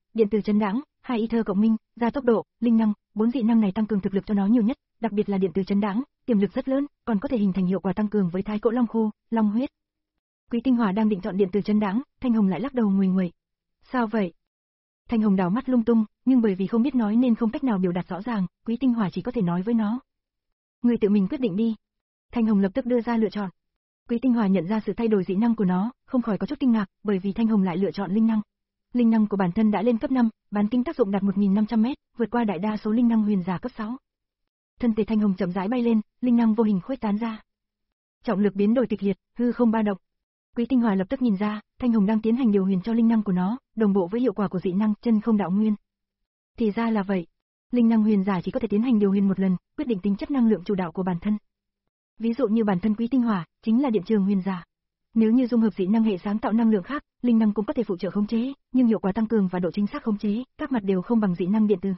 điện từ chấn đãng, hai ether cộng minh, gia tốc độ, linh năng, bốn dị năng này tăng cường thực lực cho nó nhiều nhất, đặc biệt là điện từ chấn đãng, tiềm lực rất lớn, còn có thể hình thành hiệu quả tăng cường với thái cỗ long khô, long huyết. Quý Tinh Hỏa đang định chọn điện từ chấn đãng, Thanh Hồng lại lắc đầu nguầy nguậy. Sao vậy? Thanh Hồng đảo mắt lung tung, nhưng bởi vì không biết nói nên không cách nào biểu đạt rõ ràng, Quý Tinh Hỏa chỉ có thể nói với nó. Ngươi tự mình quyết định đi. Thanh Hồng lập tức đưa ra lựa chọn. Quý Tinh Hỏa nhận ra sự thay đổi dị năng của nó, không khỏi có chút kinh ngạc, bởi vì Thanh Hồng lại lựa chọn linh năng. Linh năng của bản thân đã lên cấp năm, bán kính tác dụng đạt một nghìn năm trăm mét, vượt qua đại đa số linh năng huyền giả cấp sáu. Thân thể Thanh Hồng chậm rãi bay lên, linh năng vô hình khuếch tán ra. Trọng lực biến đổi kịch liệt, hư không ba động. Quý Tinh Hỏa lập tức nhìn ra, Thanh Hồng đang tiến hành điều huyền cho linh năng của nó, đồng bộ với hiệu quả của dị năng chân không đạo nguyên. Thì ra là vậy. Linh năng huyền giả chỉ có thể tiến hành điều huyền một lần, quyết định tính chất năng lượng chủ đạo của bản thân. Ví dụ như bản thân Quý Tinh Hỏa chính là điện trường huyền giả. Nếu như dung hợp dị năng hệ sáng tạo năng lượng khác, linh năng cũng có thể phụ trợ khống chế, nhưng hiệu quả tăng cường và độ chính xác khống chế, các mặt đều không bằng dị năng điện từ.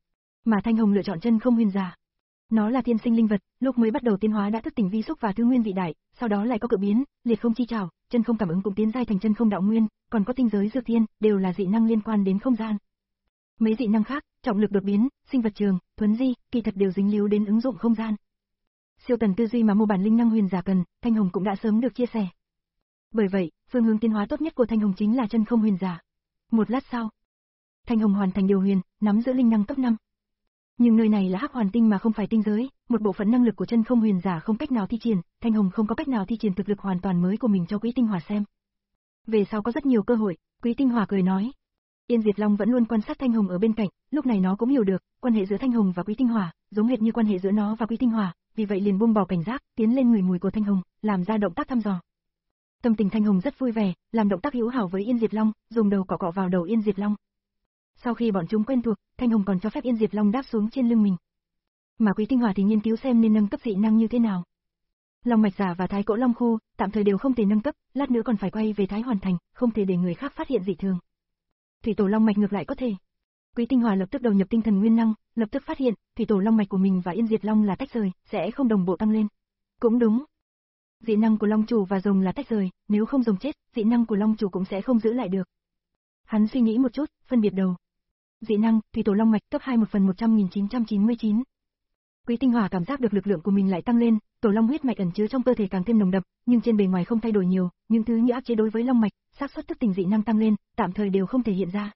Mà Thanh Hồng lựa chọn chân không huyền giả. Nó là thiên sinh linh vật, lúc mới bắt đầu tiến hóa đã thức tỉnh vi xúc và thứ nguyên vị đại, sau đó lại có cự biến, liệt không chi trảo, chân không cảm ứng cũng tiến giai thành chân không đạo nguyên, còn có tinh giới dược thiên, đều là dị năng liên quan đến không gian. Mấy dị năng khác, trọng lực đột biến, sinh vật trường, thuấn di, kỳ thật đều dính líu đến ứng dụng không gian. Siêu tần tư duy mà mô bản linh năng huyền giả cần, Thanh Hồng cũng đã sớm được chia sẻ. Bởi vậy, phương hướng tiến hóa tốt nhất của Thanh Hồng chính là chân không huyền giả. Một lát sau, Thanh Hồng hoàn thành điều huyền, nắm giữ linh năng cấp năm. Nhưng nơi này là Hắc Hoàn Tinh mà không phải tinh giới, một bộ phận năng lực của chân không huyền giả không cách nào thi triển, Thanh Hồng không có cách nào thi triển thực lực hoàn toàn mới của mình cho Quý Tinh Hỏa xem. Về sau có rất nhiều cơ hội, Quý Tinh Hỏa cười nói. Yên Diệt Long vẫn luôn quan sát Thanh Hồng ở bên cạnh, lúc này nó cũng hiểu được, quan hệ giữa Thanh Hồng và Quý Tinh Hỏa, giống hệt như quan hệ giữa nó và Quý Tinh Hỏa, vì vậy liền buông bỏ cảnh giác, tiến lên người mùi của Thanh Hồng, làm ra động tác thăm dò. Tâm tình Thanh Hồng rất vui vẻ, làm động tác hữu hảo với Yên Diệt Long, dùng đầu cọ cọ vào đầu Yên Diệt Long. Sau khi bọn chúng quen thuộc, Thanh Hồng còn cho phép Yên Diệt Long đáp xuống trên lưng mình. Mà Quý Tinh Hỏa thì nghiên cứu xem nên nâng cấp dị năng như thế nào. Long mạch giả và thái cỗ long khu, tạm thời đều không thể nâng cấp, lát nữa còn phải quay về Thái Hoàn Thành, không thể để người khác phát hiện dị thường. Thủy tổ long mạch ngược lại có thể. Quý Tinh Hỏa lập tức đầu nhập tinh thần nguyên năng, lập tức phát hiện, thủy tổ long mạch của mình và Yên Diệt Long là tách rời, sẽ không đồng bộ tăng lên. Cũng đúng. Dị năng của long chủ và rồng là tách rời, nếu không rồng chết, dị năng của long chủ cũng sẽ không giữ lại được. Hắn suy nghĩ một chút, phân biệt đầu. Dị năng, thủy tổ long mạch cấp hai một phần một trăm nghìn chín trăm chín mươi chín. Quý Tinh Hỏa cảm giác được lực lượng của mình lại tăng lên, tổ long huyết mạch ẩn chứa trong cơ thể càng thêm nồng đậm, nhưng trên bề ngoài không thay đổi nhiều, những thứ như áp chế đối với long mạch, xác suất thức tỉnh dị năng tăng lên, tạm thời đều không thể hiện ra.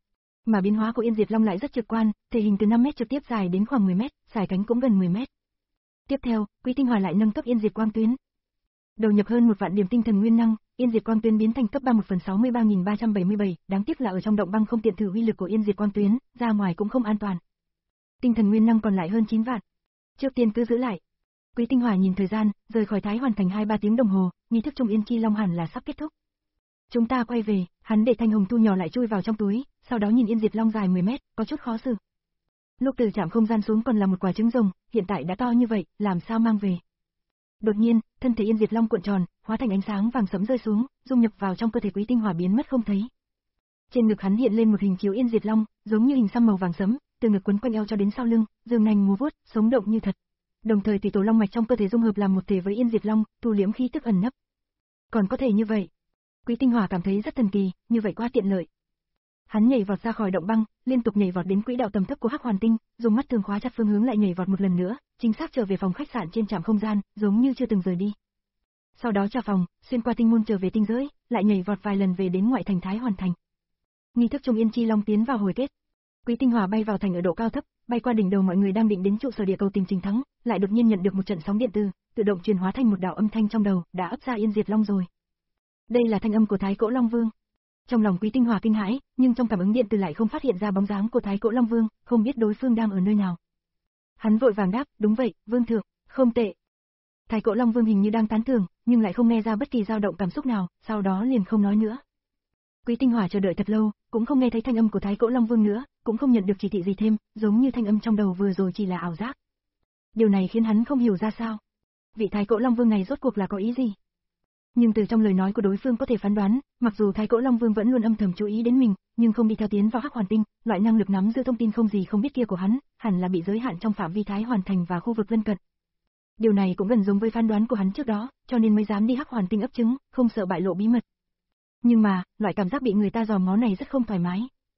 Mà biến hóa của Yên Diệt Long lại rất trực quan, thể hình từ năm mét trực tiếp dài đến khoảng mười mét, dài cánh cũng gần mười mét. Tiếp theo, Quý Tinh Hỏa lại nâng cấp Yên Diệt Quang Tuyến. Đầu nhập hơn một vạn điểm tinh thần nguyên năng, Yên Diệt Quang Tuyến biến thành cấp ba một phần sáu mươi ba nghìn ba trăm bảy mươi bảy, đáng tiếc là ở trong động băng không tiện thử uy lực của Yên Diệt Quang Tuyến, ra ngoài cũng không an toàn. Tinh thần nguyên năng còn lại hơn chín vạn. Trước tiên cứ giữ lại. Quý Tinh Hỏa nhìn thời gian, rời khỏi Thái Hoàn Thành hai ba tiếng đồng hồ, nghi thức Trung Yên Chi Long hẳn là sắp kết thúc. Chúng ta quay về, hắn để Thanh Hồng thu nhỏ lại chui vào trong túi, sau đó nhìn Yên Diệt Long dài mười mét, có chút khó xử. Lúc từ trạm không gian xuống còn là một quả trứng rồng, hiện tại đã to như vậy, làm sao mang về? Đột nhiên, thân thể Yên Diệt Long cuộn tròn, hóa thành ánh sáng vàng sẫm rơi xuống, dung nhập vào trong cơ thể Quý Tinh Hỏa biến mất không thấy. Trên ngực hắn hiện lên một hình chiếu Yên Diệt Long, giống như hình xăm màu vàng sẫm, từ ngực quấn quanh eo cho đến sau lưng, dương nanh múa vuốt, sống động như thật. Đồng thời thủy tổ long mạch trong cơ thể dung hợp làm một thể với Yên Diệt Long, thu liễm khí tức ẩn nấp. Còn có thể như vậy, Quý Tinh Hỏa cảm thấy rất thần kỳ, như vậy quá tiện lợi. Hắn nhảy vọt ra khỏi động băng, liên tục nhảy vọt đến quỹ đạo tầm thấp của Hắc Hoàn Tinh, dùng mắt thường khóa chặt phương hướng lại nhảy vọt một lần nữa, chính xác trở về phòng khách sạn trên trạm không gian, giống như chưa từng rời đi. Sau đó trả phòng, xuyên qua tinh môn trở về tinh giới, lại nhảy vọt vài lần về đến ngoại thành Thái Hoàn Thành. Nghi thức Trung Yên Chi Long tiến vào hồi kết. Quý Tinh Hỏa bay vào thành ở độ cao thấp, bay qua đỉnh đầu mọi người đang định đến trụ sở địa cầu tìm Trình Thắng, lại đột nhiên nhận được một trận sóng điện từ, tự động truyền hóa thành một đạo âm thanh trong đầu, đã ấp ra Yên Diệt Long rồi. Đây là thanh âm của Thái Cỗ Long Vương. Trong lòng Quý Tinh Hỏa kinh hãi, nhưng trong cảm ứng điện từ lại không phát hiện ra bóng dáng của Thái Cỗ Long Vương, không biết đối phương đang ở nơi nào. Hắn vội vàng đáp, đúng vậy, Vương thượng, không tệ. Thái Cỗ Long Vương hình như đang tán thưởng, nhưng lại không nghe ra bất kỳ dao động cảm xúc nào, sau đó liền không nói nữa. Quý Tinh Hỏa chờ đợi thật lâu, cũng không nghe thấy thanh âm của Thái Cỗ Long Vương nữa, cũng không nhận được chỉ thị gì thêm, giống như thanh âm trong đầu vừa rồi chỉ là ảo giác. Điều này khiến hắn không hiểu ra sao. Vị Thái Cỗ Long Vương này rốt cuộc là có ý gì? Nhưng từ trong lời nói của đối phương có thể phán đoán, mặc dù Thái Cỗ Long Vương vẫn luôn âm thầm chú ý đến mình, nhưng không đi theo tiến vào Hắc Hoàn Tinh, loại năng lực nắm giữ thông tin không gì không biết kia của hắn, hẳn là bị giới hạn trong phạm vi Thái Hoàn Thành và khu vực lân cận. Điều này cũng gần giống với phán đoán của hắn trước đó, cho nên mới dám đi Hắc Hoàn Tinh ấp trứng, không sợ bại lộ bí mật. Nhưng mà, loại cảm giác bị người ta dòm ngó này rất không thoải mái.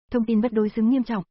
Thông tin bất đối xứng nghiêm trọng.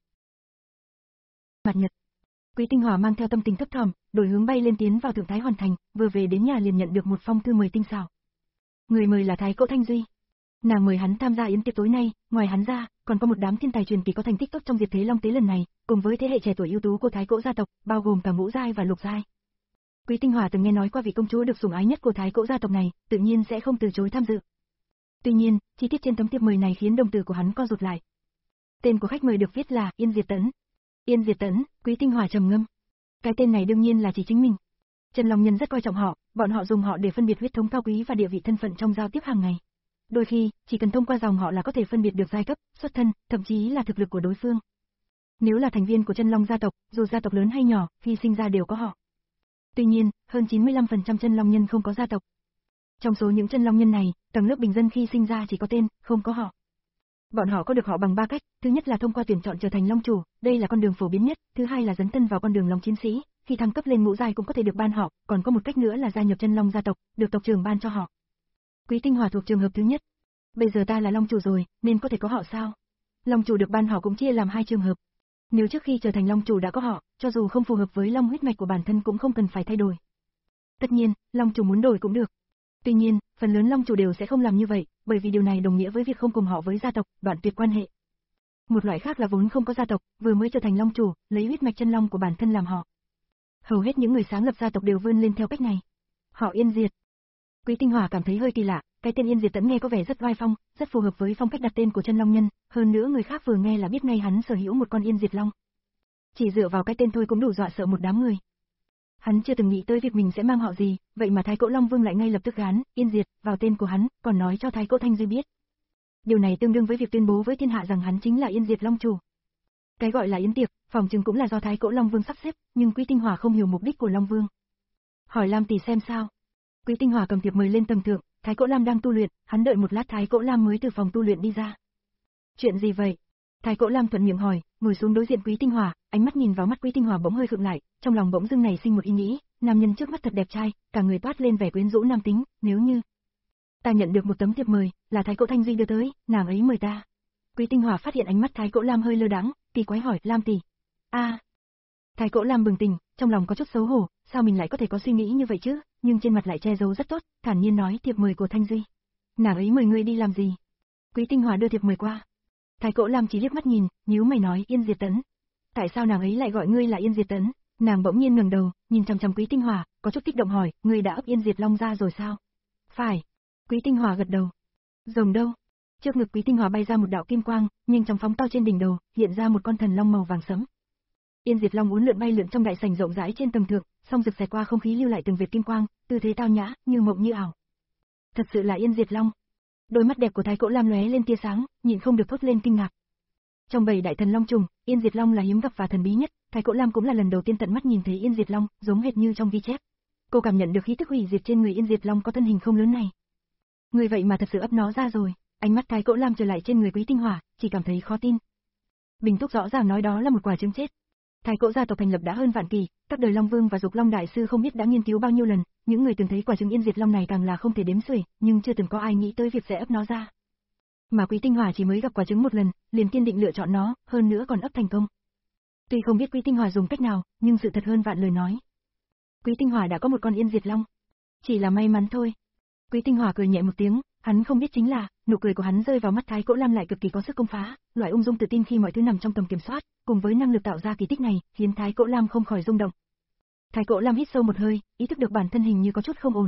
Mặt Nhật. Quý Tinh Hòa mang theo tâm tình thấp thỏm, đổi hướng bay lên tiến vào Thượng Thái Hoàn Thành, vừa về đến nhà liền nhận được một phong thư mời tinh xảo. Người mời là Thái Cỗ Thanh Duy. Nàng mời hắn tham gia yến tiệc tối nay, ngoài hắn ra, còn có một đám thiên tài truyền kỳ có thành tích tốt trong diệt thế Long Tế lần này, cùng với thế hệ trẻ tuổi ưu tú của Thái Cỗ gia tộc, bao gồm cả Ngũ giai và Lục giai. Quý Tinh Hòa từng nghe nói qua vị công chúa được sủng ái nhất của Thái Cỗ gia tộc này, tự nhiên sẽ không từ chối tham dự. Tuy nhiên, chi tiết trên tấm thiệp mời này khiến đồng tử của hắn co rụt lại. Tên của khách mời được viết là Yên Diệt Tẫn. Yên Diệt Tẫn, Quý Tinh Hòa trầm ngâm. Cái tên này đương nhiên là chỉ chính mình. Chân Long nhân rất coi trọng họ, bọn họ dùng họ để phân biệt huyết thống cao quý và địa vị thân phận trong giao tiếp hàng ngày. Đôi khi, chỉ cần thông qua dòng họ là có thể phân biệt được giai cấp, xuất thân, thậm chí là thực lực của đối phương. Nếu là thành viên của Chân Long gia tộc, dù gia tộc lớn hay nhỏ, khi sinh ra đều có họ. Tuy nhiên, hơn chín mươi lăm phần trăm Chân Long nhân không có gia tộc. Trong số những Chân Long nhân này, tầng lớp bình dân khi sinh ra chỉ có tên, không có họ. Bọn họ có được họ bằng ba cách, thứ nhất là thông qua tuyển chọn trở thành Long chủ, đây là con đường phổ biến nhất, thứ hai là dấn thân vào con đường Long chiến sĩ, khi thăng cấp lên ngũ giai cũng có thể được ban họ, còn có một cách nữa là gia nhập Chân Long gia tộc, được tộc trưởng ban cho họ. Quý Tinh Hòa thuộc trường hợp thứ nhất. Bây giờ ta là Long chủ rồi, nên có thể có họ sao? Long chủ được ban họ cũng chia làm hai trường hợp. Nếu trước khi trở thành Long chủ đã có họ, cho dù không phù hợp với Long huyết mạch của bản thân cũng không cần phải thay đổi. Tất nhiên, Long chủ muốn đổi cũng được. Tuy nhiên, phần lớn Long chủ đều sẽ không làm như vậy, bởi vì điều này đồng nghĩa với việc không cùng họ với gia tộc, đoạn tuyệt quan hệ. Một loại khác là vốn không có gia tộc, vừa mới trở thành Long chủ, lấy huyết mạch chân long của bản thân làm họ. Hầu hết những người sáng lập gia tộc đều vươn lên theo cách này. Họ Yên Diệt. Quý Tinh Hòa cảm thấy hơi kỳ lạ, cái tên Yên Diệt Tẫn nghe có vẻ rất oai phong, rất phù hợp với phong cách đặt tên của Chân Long nhân, hơn nữa người khác vừa nghe là biết ngay hắn sở hữu một con Yên Diệt Long. Chỉ dựa vào cái tên thôi cũng đủ dọa sợ một đám người. Hắn chưa từng nghĩ tới việc mình sẽ mang họ gì, vậy mà Thái Cỗ Long Vương lại ngay lập tức gán Yên Diệt vào tên của hắn, còn nói cho Thái Cỗ Thanh Duy biết. Điều này tương đương với việc tuyên bố với thiên hạ rằng hắn chính là Yên Diệt Long chủ. Cái gọi là yến tiệc, phòng chừng cũng là do Thái Cỗ Long Vương sắp xếp, nhưng Quý Tinh Hòa không hiểu mục đích của Long Vương. Hỏi Lam tỷ xem sao. Quý Tinh Hòa cầm thiệp mời lên tầng thượng, Thái Cỗ Lam đang tu luyện, hắn đợi một lát Thái Cỗ Lam mới từ phòng tu luyện đi ra. Chuyện gì vậy? Thái Cỗ Lam thuận miệng hỏi, ngồi xuống đối diện Quý Tinh Hòa, ánh mắt nhìn vào mắt Quý Tinh Hòa bỗng hơi khựng lại, trong lòng bỗng dưng nảy sinh một ý nghĩ, nam nhân trước mắt thật đẹp trai, cả người toát lên vẻ quyến rũ nam tính, nếu như ta nhận được một tấm thiệp mời, là Thái Cỗ Thanh Duy đưa tới, nàng ấy mời ta. Quý Tinh Hòa phát hiện ánh mắt Thái Cỗ Lam hơi lơ đãng, kỳ quái hỏi, Lam tỷ. A. À. Thái Cỗ Lam bừng tỉnh, trong lòng có chút xấu hổ, sao mình lại có thể có suy nghĩ như vậy chứ, nhưng trên mặt lại che giấu rất tốt, thản nhiên nói thiệp mời của Thanh Duy. Nàng ấy mời ngươi đi làm gì? Quý Tinh Hòa đưa thiệp mời qua. Thái Cỗ Lam chỉ liếc mắt nhìn, nhíu mày nói Yên Diệt Tẫn. Tại sao nàng ấy lại gọi ngươi là Yên Diệt Tẫn? Nàng bỗng nhiên ngẩng đầu, nhìn chằm chằm Quý Tinh Hòa, có chút kích động hỏi, ngươi đã ấp Yên Diệt Long ra rồi sao? Phải. Quý Tinh Hòa gật đầu. Rồng đâu? Trước ngực Quý Tinh Hòa bay ra một đạo kim quang, nhanh chóng phóng to trên đỉnh đầu, hiện ra một con thần long màu vàng sẫm. Yên Diệt Long uốn lượn bay lượn trong đại sảnh rộng rãi trên tầng thượng, song rực xẹt qua không khí lưu lại từng vệt kim quang, tư thế tao nhã, như mộng như ảo. Thật sự là Yên Diệt Long. Đôi mắt đẹp của Thái Cỗ Lam lóe lên tia sáng, nhịn không được thốt lên kinh ngạc. Trong bầy đại thần long trùng, Yên Diệt Long là hiếm gặp và thần bí nhất, Thái Cỗ Lam cũng là lần đầu tiên tận mắt nhìn thấy Yên Diệt Long, giống hệt như trong ghi chép. Cô cảm nhận được khí tức hủy diệt trên người Yên Diệt Long có thân hình không lớn này. Người vậy mà thật sự ấp nó ra rồi. Ánh mắt Thái Cỗ Lam trở lại trên người Quý Tinh Hòa, chỉ cảm thấy khó tin. Bình Túc rõ ràng nói đó là một quả trứng chết. Thái Cỗ gia tộc thành lập đã hơn vạn kỳ, các đời Long Vương và Dục Long đại sư không biết đã nghiên cứu bao nhiêu lần, những người từng thấy quả trứng Yên Diệt Long này càng là không thể đếm xuể, nhưng chưa từng có ai nghĩ tới việc sẽ ấp nó ra. Mà Quý Tinh Hòa chỉ mới gặp quả trứng một lần, liền kiên định lựa chọn nó, hơn nữa còn ấp thành công. Tuy không biết Quý Tinh Hòa dùng cách nào, nhưng sự thật hơn vạn lời nói. Quý Tinh Hòa đã có một con Yên Diệt Long. Chỉ là may mắn thôi. Quý Tinh Hòa cười nhẹ một tiếng, hắn không biết chính là, nụ cười của hắn rơi vào mắt Thái Cỗ Lam lại cực kỳ có sức công phá, loại ung dung tự tin khi mọi thứ nằm trong tầm kiểm soát, cùng với năng lực tạo ra kỳ tích này, khiến Thái Cỗ Lam không khỏi rung động. Thái Cỗ Lam hít sâu một hơi, ý thức được bản thân hình như có chút không ổn.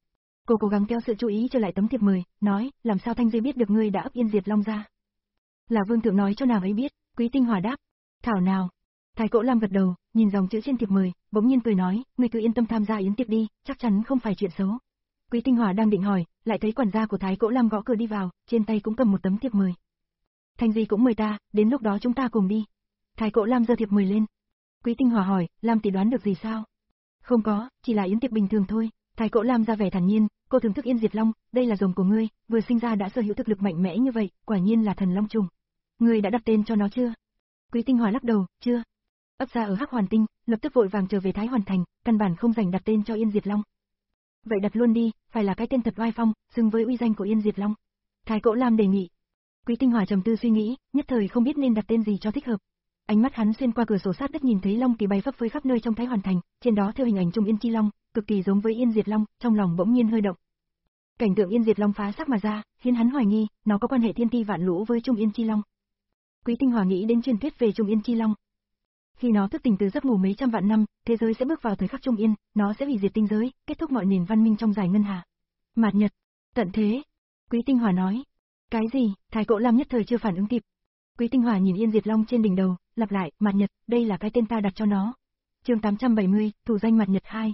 Cô cố gắng kéo sự chú ý trở lại tấm thiệp mời, nói, làm sao Thanh Duy biết được ngươi đã ấp Yên Diệt Long ra? Là Vương thượng nói cho nàng ấy biết. Quý Tinh Hòa đáp. Thảo nào? Thái Cỗ Lam gật đầu, nhìn dòng chữ trên thiệp mời, bỗng nhiên cười nói, ngươi cứ yên tâm tham gia yến tiệc đi, chắc chắn không phải chuyện xấu. Quý Tinh Hòa đang định hỏi, lại thấy quản gia của Thái Cỗ Lam gõ cửa đi vào, trên tay cũng cầm một tấm thiệp mời. Thanh Duy cũng mời ta, đến lúc đó chúng ta cùng đi. Thái Cỗ Lam giơ thiệp mời lên. Quý Tinh Hòa hỏi, Lam tỷ đoán được gì sao? Không có, chỉ là yến tiệc bình thường thôi. Thái Cỗ Lam ra vẻ thản nhiên, cô thưởng thức Yên Diệt Long, đây là rồng của ngươi, vừa sinh ra đã sở hữu thực lực mạnh mẽ như vậy, quả nhiên là thần long trùng. Ngươi đã đặt tên cho nó chưa? Quý Tinh Hòa lắc đầu, chưa. Ấp ra ở Hắc Hoàn Tinh, lập tức vội vàng trở về Thái Hoàn Thành, căn bản không rảnh đặt tên cho Yên Diệt Long. Vậy đặt luôn đi, phải là cái tên thật oai phong, xứng với uy danh của Yên Diệt Long. Thái Cỗ Lam đề nghị. Quý Tinh Hòa trầm tư suy nghĩ, nhất thời không biết nên đặt tên gì cho thích hợp. Ánh mắt hắn xuyên qua cửa sổ sát đất nhìn thấy long kỳ bay phấp phới khắp nơi trong Thái Hoàn Thành, trên đó theo hình ảnh Trung Yên Chi Long, cực kỳ giống với Yên Diệt Long, trong lòng bỗng nhiên hơi động. Cảnh tượng Yên Diệt Long phá xác mà ra, khiến hắn hoài nghi, nó có quan hệ thiên ti vạn lũ với Trung Yên Chi Long. Quý Tinh Hòa nghĩ đến truyền thuyết về Trung Yên Chi Long. Khi nó thức tỉnh từ giấc ngủ mấy trăm vạn năm, thế giới sẽ bước vào thời khắc Trung Yên, nó sẽ hủy diệt tinh giới, kết thúc mọi nền văn minh trong dài ngân hà. Mạt Nhật, tận thế. Quý Tinh Hòa nói. Cái gì? Thái Cỗ Lam nhất thời chưa phản ứng kịp. Quý Tinh Hòa nhìn Yên Diệt Long trên đỉnh đầu, lặp lại, Mạt Nhật, đây là cái tên ta đặt cho nó. Chương tám trăm bảy mươi, thủ danh Mạt Nhật hai.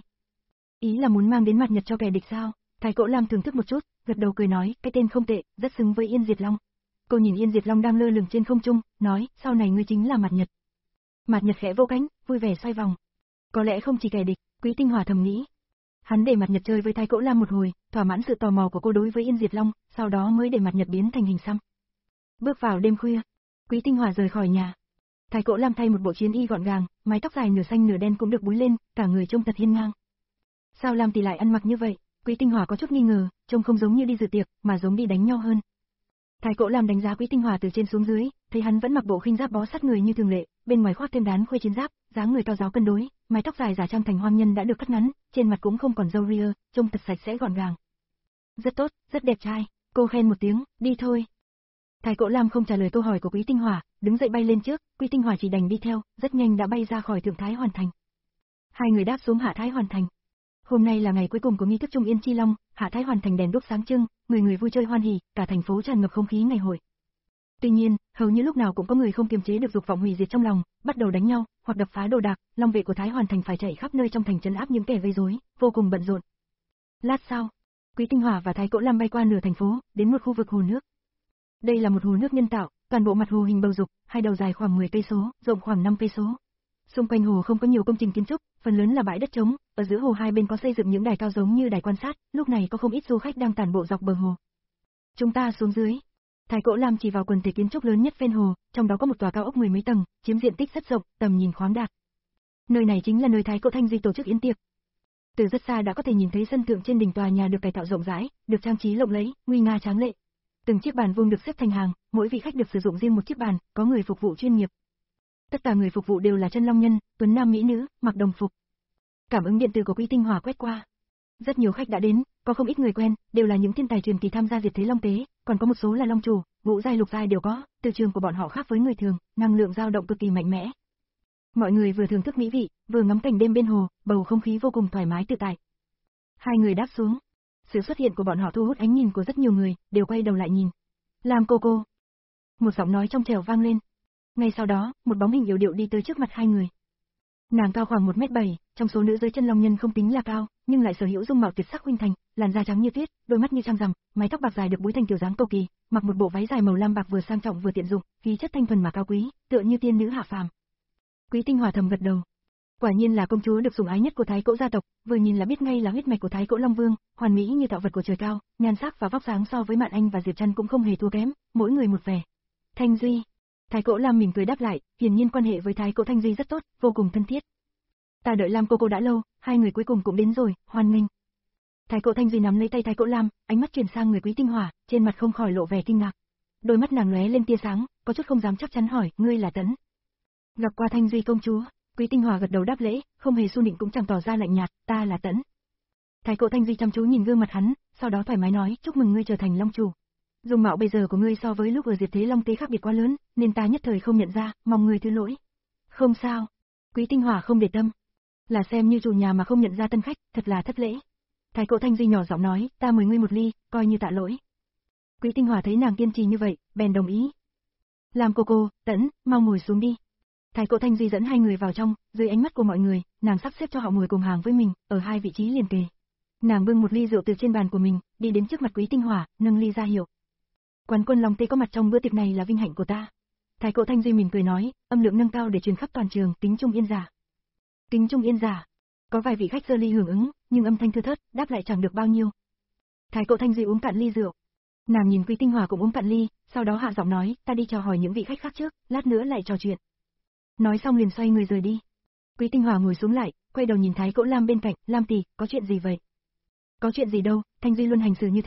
Ý là muốn mang đến Mạt Nhật cho kẻ địch sao? Thái Cỗ Lam thưởng thức một chút, gật đầu cười nói, cái tên không tệ, rất xứng với Yên Diệt Long. Cô nhìn Yên Diệt Long đang lơ lửng trên không trung, nói, sau này ngươi chính là Mạt Nhật. Mạt Nhật khẽ vỗ cánh, vui vẻ xoay vòng. Có lẽ không chỉ kẻ địch, Quý Tinh Hòa thầm nghĩ. Hắn để Mạt Nhật chơi với Thái Cỗ Lam một hồi, thỏa mãn sự tò mò của cô đối với Yên Diệt Long, sau đó mới để Mạt Nhật biến thành hình xăm. Bước vào đêm khuya, Quý Tinh Hòa rời khỏi nhà. Thái Cỗ Lam thay một bộ chiến y gọn gàng, mái tóc dài nửa xanh nửa đen cũng được búi lên, cả người trông thật hiên ngang. Sao Lam tỷ lại ăn mặc như vậy? Quý Tinh Hòa có chút nghi ngờ, trông không giống như đi dự tiệc, mà giống đi đánh nhau hơn. Thái Cỗ Lam đánh giá Quý Tinh Hòa từ trên xuống dưới, thấy hắn vẫn mặc bộ khinh giáp bó sát người như thường lệ, bên ngoài khoác thêm đán khuê chiến giáp, dáng người cao giáo cân đối, mái tóc dài giả trang thành hoang nhân đã được cắt ngắn, trên mặt cũng không còn râu ria, trông thật sạch sẽ gọn gàng. Rất tốt, rất đẹp trai, cô khen một tiếng, đi thôi. Thái Cỗ Lam không trả lời câu hỏi của Quý Tinh Hòa, đứng dậy bay lên trước, Quý Tinh Hòa chỉ đành đi theo, rất nhanh đã bay ra khỏi Thượng Thái Hoàn Thành. Hai người đáp xuống Hạ Thái Hoàn Thành. Hôm nay là ngày cuối cùng của nghi thức Trung Yên Chi Long, Hạ Thái Hoàn Thành đèn đuốc sáng trưng, người người vui chơi hoan hỉ, cả thành phố tràn ngập không khí ngày hội. Tuy nhiên, hầu như lúc nào cũng có người không kiềm chế được dục vọng hủy diệt trong lòng, bắt đầu đánh nhau, hoặc đập phá đồ đạc, long vệ của Thái Hoàn Thành phải chạy khắp nơi trong thành trấn áp những kẻ gây rối, vô cùng bận rộn. Lát sau, Quý Tinh Hòa và Thái Cỗ Lam bay qua nửa thành phố, đến một khu vực hồ nước. Đây là một hồ nước nhân tạo, toàn bộ mặt hồ hình bầu dục, hai đầu dài khoảng mười cây số, rộng khoảng năm cây số. Xung quanh hồ không có nhiều công trình kiến trúc, phần lớn là bãi đất trống, ở giữa hồ hai bên có xây dựng những đài cao giống như đài quan sát, lúc này có không ít du khách đang tản bộ dọc bờ hồ. Chúng ta xuống dưới. Thái Cỗ Lam chỉ vào quần thể kiến trúc lớn nhất ven hồ, trong đó có một tòa cao ốc mười mấy tầng, chiếm diện tích rất rộng, tầm nhìn khoáng đạt. Nơi này chính là nơi Thái Cỗ Thanh Duy tổ chức yến tiệc. Từ rất xa đã có thể nhìn thấy sân thượng trên đỉnh tòa nhà được cải tạo rộng rãi, được trang trí lộng lẫy, nguy nga tráng lệ. Từng chiếc bàn vuông được xếp thành hàng, mỗi vị khách được sử dụng riêng một chiếc bàn, có người phục vụ chuyên nghiệp. Tất cả người phục vụ đều là chân long nhân, tuấn nam mỹ nữ, mặc đồng phục. Cảm ứng điện tử của Quý Tinh Hòa quét qua. Rất nhiều khách đã đến, có không ít người quen, đều là những thiên tài truyền kỳ tham gia diệt thế long tế, còn có một số là long chủ, ngũ giai lục giai đều có, từ trường của bọn họ khác với người thường, năng lượng dao động cực kỳ mạnh mẽ. Mọi người vừa thưởng thức mỹ vị, vừa ngắm cảnh đêm bên hồ, bầu không khí vô cùng thoải mái tự tại. Hai người đáp xuống. Sự xuất hiện của bọn họ thu hút ánh nhìn của rất nhiều người, đều quay đầu lại nhìn. Lam cô cô. Một giọng nói trong trẻo vang lên. Ngay sau đó, một bóng hình yếu điệu đi tới trước mặt hai người. Nàng cao khoảng một mét bảy, trong số nữ giới chân long nhân không tính là cao, nhưng lại sở hữu dung mạo tuyệt sắc huynh thành, làn da trắng như tuyết, đôi mắt như trăng rằm, mái tóc bạc dài được búi thành kiểu dáng cầu kỳ, mặc một bộ váy dài màu lam bạc vừa sang trọng vừa tiện dụng, khí chất thanh thuần mà cao quý, tựa như tiên nữ hạ phàm. Quý Tinh Hòa thầm gật đầu. Quả nhiên là công chúa được sủng ái nhất của Thái Cỗ gia tộc, vừa nhìn là biết ngay là huyết mạch của Thái Cỗ Long Vương, hoàn mỹ như tạo vật của trời cao, nhan sắc và vóc dáng so với Mạn Anh và Diệp Trăn cũng không hề thua kém, mỗi người một vẻ. Thanh Duy. Thái Cỗ Lam mỉm cười đáp lại, hiển nhiên quan hệ với Thái Cỗ Thanh Duy rất tốt, vô cùng thân thiết. Ta đợi Lam cô cô đã lâu, hai người cuối cùng cũng đến rồi, hoan nghênh. Thái Cỗ Thanh Duy nắm lấy tay Thái Cỗ Lam, ánh mắt chuyển sang người Quý Tinh Hòa, trên mặt không khỏi lộ vẻ kinh ngạc. Đôi mắt nàng lóe lên tia sáng, có chút không dám chắc chắn hỏi, ngươi là Tấn? Gặp qua Thanh Duy công chúa. Quý Tinh Hòa gật đầu đáp lễ, không hề su nịnh cũng chẳng tỏ ra lạnh nhạt, ta là Tấn. Thái Cỗ Thanh Duy chăm chú nhìn gương mặt hắn, sau đó thoải mái nói, chúc mừng ngươi trở thành long chủ. Dung mạo bây giờ của ngươi so với lúc ở diệt thế long tế khác biệt quá lớn, nên ta nhất thời không nhận ra, mong ngươi thứ lỗi. Không sao. Quý Tinh Hòa không để tâm. Là xem như chủ nhà mà không nhận ra tân khách, thật là thất lễ. Thái Cỗ Thanh Duy nhỏ giọng nói, ta mời ngươi một ly, coi như tạ lỗi. Quý Tinh Hòa thấy nàng kiên trì như vậy, bèn đồng ý. Làm cô cô, Tấn, mau ngồi xuống đi. Thái Cỗ Thanh Duy dẫn hai người vào trong, dưới ánh mắt của mọi người, nàng sắp xếp cho họ ngồi cùng hàng với mình, ở hai vị trí liền kề. Nàng bưng một ly rượu từ trên bàn của mình, đi đến trước mặt Quý Tinh Hòa, nâng ly ra hiệu. Quán quân Long Tê có mặt trong bữa tiệc này là vinh hạnh của ta. Thái Cỗ Thanh Duy mỉm cười nói, âm lượng nâng cao để truyền khắp toàn trường, kính trung yên giả. Kính trung yên giả. Có vài vị khách giơ ly hưởng ứng, nhưng âm thanh thưa thớt, đáp lại chẳng được bao nhiêu. Thái Cỗ Thanh Duy uống cạn ly rượu. Nàng nhìn Quý Tinh Hòa cũng uống cạn ly, sau đó hạ giọng nói, ta đi chào hỏi những vị khách khác trước, lát nữa lại trò chuyện. Nói xong liền xoay người rời đi. Quý Tinh Hòa ngồi xuống lại, quay đầu nhìn Thái Cỗ Lam bên cạnh, Lam tỷ, có chuyện gì vậy? Có chuyện gì đâu, Thanh Duy luôn hành xử như thế,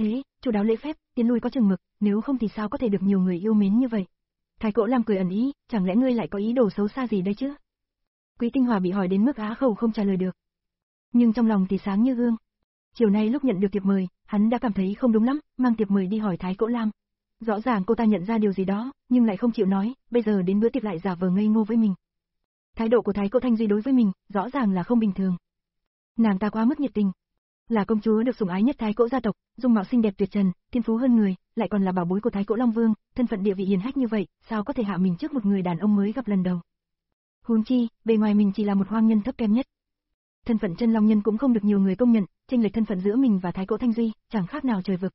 chu đáo lễ phép, tiến lui có chừng mực, nếu không thì sao có thể được nhiều người yêu mến như vậy. Thái Cỗ Lam cười ẩn ý, chẳng lẽ ngươi lại có ý đồ xấu xa gì đây chứ? Quý Tinh Hòa bị hỏi đến mức á khẩu không trả lời được. Nhưng trong lòng thì sáng như gương. Chiều nay lúc nhận được thiệp mời, hắn đã cảm thấy không đúng lắm, mang thiệp mời đi hỏi Thái Cỗ Lam. Rõ ràng cô ta nhận ra điều gì đó, nhưng lại không chịu nói, bây giờ đến bữa tiệc lại giả vờ ngây ngô với mình. Thái độ của Thái Cỗ Thanh Duy đối với mình, rõ ràng là không bình thường. Nàng ta quá mức nhiệt tình. Là công chúa được sủng ái nhất Thái Cỗ gia tộc, dung mạo xinh đẹp tuyệt trần, thiên phú hơn người, lại còn là bảo bối của Thái Cỗ Long Vương, thân phận địa vị hiền hách như vậy, sao có thể hạ mình trước một người đàn ông mới gặp lần đầu. Huống chi, bề ngoài mình chỉ là một hoang nhân thấp kém nhất. Thân phận chân long nhân cũng không được nhiều người công nhận, chênh lệch thân phận giữa mình và Thái Cỗ Thanh Duy, chẳng khác nào trời vực.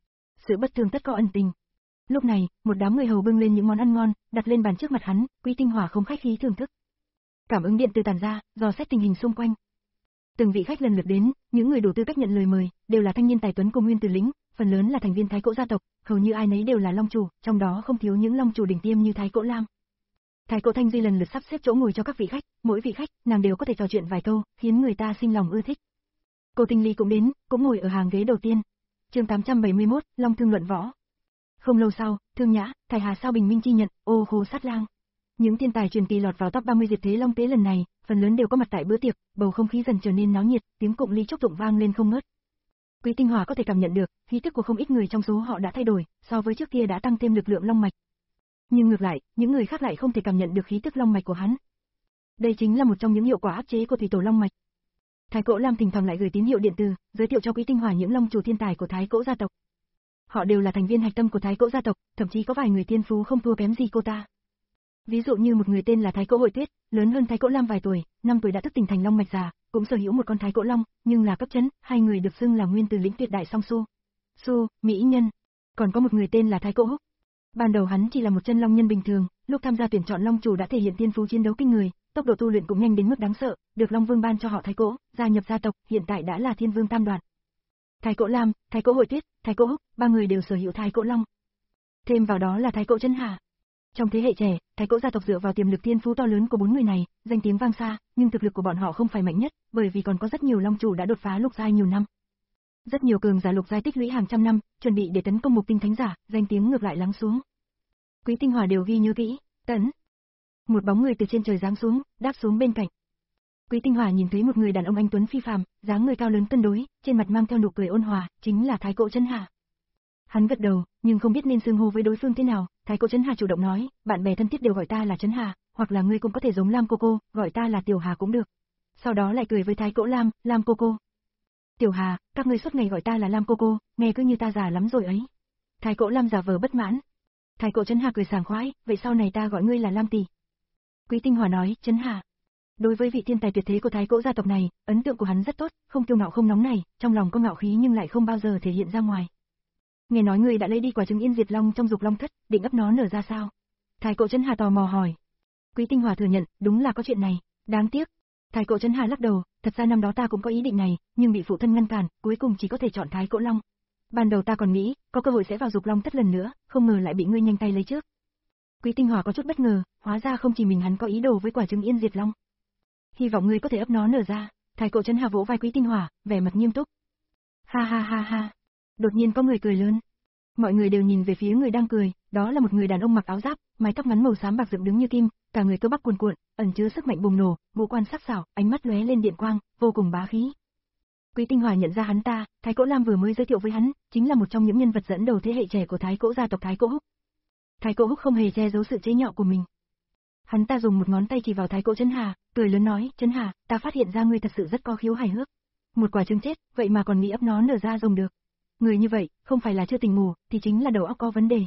Sự bất thường tất có ẩn tình. Lúc này, một đám người hầu bưng lên những món ăn ngon, đặt lên bàn trước mặt hắn, Quý Tinh Hòa không khách khí thưởng thức. Cảm ứng điện từ tản ra, dò xét tình hình xung quanh. Từng vị khách lần lượt đến, những người đủ tư cách nhận lời mời, đều là thanh niên tài tuấn của Nguyên Tử Lĩnh, phần lớn là thành viên Thái Cỗ gia tộc, hầu như ai nấy đều là long chủ, trong đó không thiếu những long chủ đỉnh tiêm như Thái Cỗ Lam. Thái Cỗ Thanh Duy lần lượt sắp xếp chỗ ngồi cho các vị khách, mỗi vị khách, nàng đều có thể trò chuyện vài câu, khiến người ta sinh lòng ưa thích. Cô Tinh Ly cũng đến, cũng ngồi ở hàng ghế đầu tiên. Chương tám trăm bảy mươi mốt, Long Thương luận võ. Không lâu sau, Thương Nhã, Thái Hà sao bình minh chi nhận, Ô Khô Sát Lang. Những thiên tài truyền kỳ lọt vào top ba mươi diệt thế long tế lần này, phần lớn đều có mặt tại bữa tiệc, bầu không khí dần trở nên náo nhiệt, tiếng cụng ly chúc tụng vang lên không ngớt. Quý Tinh Hòa có thể cảm nhận được, khí tức của không ít người trong số họ đã thay đổi, so với trước kia đã tăng thêm lực lượng long mạch. Nhưng ngược lại, những người khác lại không thể cảm nhận được khí tức long mạch của hắn. Đây chính là một trong những hiệu quả áp chế của thủy tổ long mạch. Thái Cỗ Lam thỉnh thoảng lại gửi tín hiệu điện từ, giới thiệu cho Quý Tinh Hòa những long chủ thiên tài của Thái Cỗ gia tộc. Họ đều là thành viên hạch tâm của Thái Cỗ gia tộc, thậm chí có vài người thiên phú không thua kém gì cô ta. Ví dụ như một người tên là Thái Cỗ Hội Tuyết, lớn hơn Thái Cỗ Lam vài tuổi, năm tuổi đã thức tỉnh thành long mạch già, cũng sở hữu một con Thái Cỗ Long, nhưng là cấp chấn, hai người được xưng là Nguyên Tử Lĩnh tuyệt đại song su. Su, mỹ nhân. Còn có một người tên là Thái Cỗ Húc. Ban đầu hắn chỉ là một chân long nhân bình thường, lúc tham gia tuyển chọn long chủ đã thể hiện thiên phú chiến đấu kinh người, tốc độ tu luyện cũng nhanh đến mức đáng sợ, được Long Vương ban cho họ Thái Cỗ, gia nhập gia tộc, hiện tại đã là Thiên Vương tam đoạn. Thái Cỗ Lam, Thái Cỗ Hội Tuyết, Thái Cỗ Húc, ba người đều sở hữu Thái Cỗ Long. Thêm vào đó là Thái Cỗ Trấn Hà. Trong thế hệ trẻ, Thái Cỗ gia tộc dựa vào tiềm lực thiên phú to lớn của bốn người này, danh tiếng vang xa, nhưng thực lực của bọn họ không phải mạnh nhất, bởi vì còn có rất nhiều long chủ đã đột phá lục giai nhiều năm. Rất nhiều cường giả lục giai tích lũy hàng trăm năm, chuẩn bị để tấn công mục tinh thánh giả, danh tiếng ngược lại lắng xuống. Quý Tinh Hòa đều ghi nhớ kỹ, tấn. Một bóng người từ trên trời giáng xuống, đáp xuống bên cạnh. Quý Tinh Hòa nhìn thấy một người đàn ông anh tuấn phi phàm, dáng người cao lớn cân đối, trên mặt mang theo nụ cười ôn hòa, chính là Thái Cỗ Trấn Hà. Hắn gật đầu, nhưng không biết nên xưng hô với đối phương thế nào, Thái Cỗ Trấn Hà chủ động nói, bạn bè thân thiết đều gọi ta là Trấn Hà, hoặc là ngươi cũng có thể giống Lam cô cô, gọi ta là Tiểu Hà cũng được. Sau đó lại cười với Thái Cỗ Lam, Lam cô cô. Tiểu Hà, các ngươi suốt ngày gọi ta là Lam cô cô, nghe cứ như ta già lắm rồi ấy. Thái Cỗ Lam giả vờ bất mãn. Thái Cỗ Trấn Hà cười sảng khoái, vậy sau này ta gọi ngươi là Lam tỷ. Quý Tinh Hòa nói, Trấn Hà. Đối với vị thiên tài tuyệt thế của Thái Cỗ gia tộc này, ấn tượng của hắn rất tốt, không kiêu ngạo không nóng này, trong lòng có ngạo khí nhưng lại không bao giờ thể hiện ra ngoài. Nghe nói ngươi đã lấy đi quả trứng Yên Diệt Long trong dục long thất, định ấp nó nở ra sao? Thái Cỗ Trấn Hà tò mò hỏi. Quý Tinh Hòa thừa nhận, đúng là có chuyện này, đáng tiếc. Thái Cỗ Trấn Hà lắc đầu, thật ra năm đó ta cũng có ý định này, nhưng bị phụ thân ngăn cản, cuối cùng chỉ có thể chọn Thái Cỗ Long. Ban đầu ta còn nghĩ, có cơ hội sẽ vào dục long thất lần nữa, không ngờ lại bị ngươi nhanh tay lấy trước. Quý Tinh Hòa có chút bất ngờ, hóa ra không chỉ mình hắn có ý đồ với quả trứng Yên Diệt Long. Hy vọng ngươi có thể ấp nó nở ra. Thái Cỗ Trấn Hà vỗ vai Quý Tinh Hòa, vẻ mặt nghiêm túc. Ha ha ha ha. Đột nhiên có người cười lớn. Mọi người đều nhìn về phía người đang cười, đó là một người đàn ông mặc áo giáp, mái tóc ngắn màu xám bạc dựng đứng như kim, cả người cơ bắp cuồn cuộn, ẩn chứa sức mạnh bùng nổ, ngũ quan sắc sảo, ánh mắt lóe lên điện quang, vô cùng bá khí. Quý Tinh Hòa nhận ra hắn ta, Thái Cỗ Lam vừa mới giới thiệu với hắn, chính là một trong những nhân vật dẫn đầu thế hệ trẻ của Thái Cỗ gia tộc Thái Cỗ Húc. Thái Cỗ Húc không hề che giấu sự chế nhạo của mình. Hắn ta dùng một ngón tay chỉ vào Thái Cỗ Trấn Hà, cười lớn nói, Trấn Hà, ta phát hiện ra ngươi thật sự rất có khiếu hài hước. Một quả trứng chết, vậy mà còn nghĩ ấp nó nở ra rồng được. Người như vậy, không phải là chưa tỉnh ngủ, thì chính là đầu óc có vấn đề.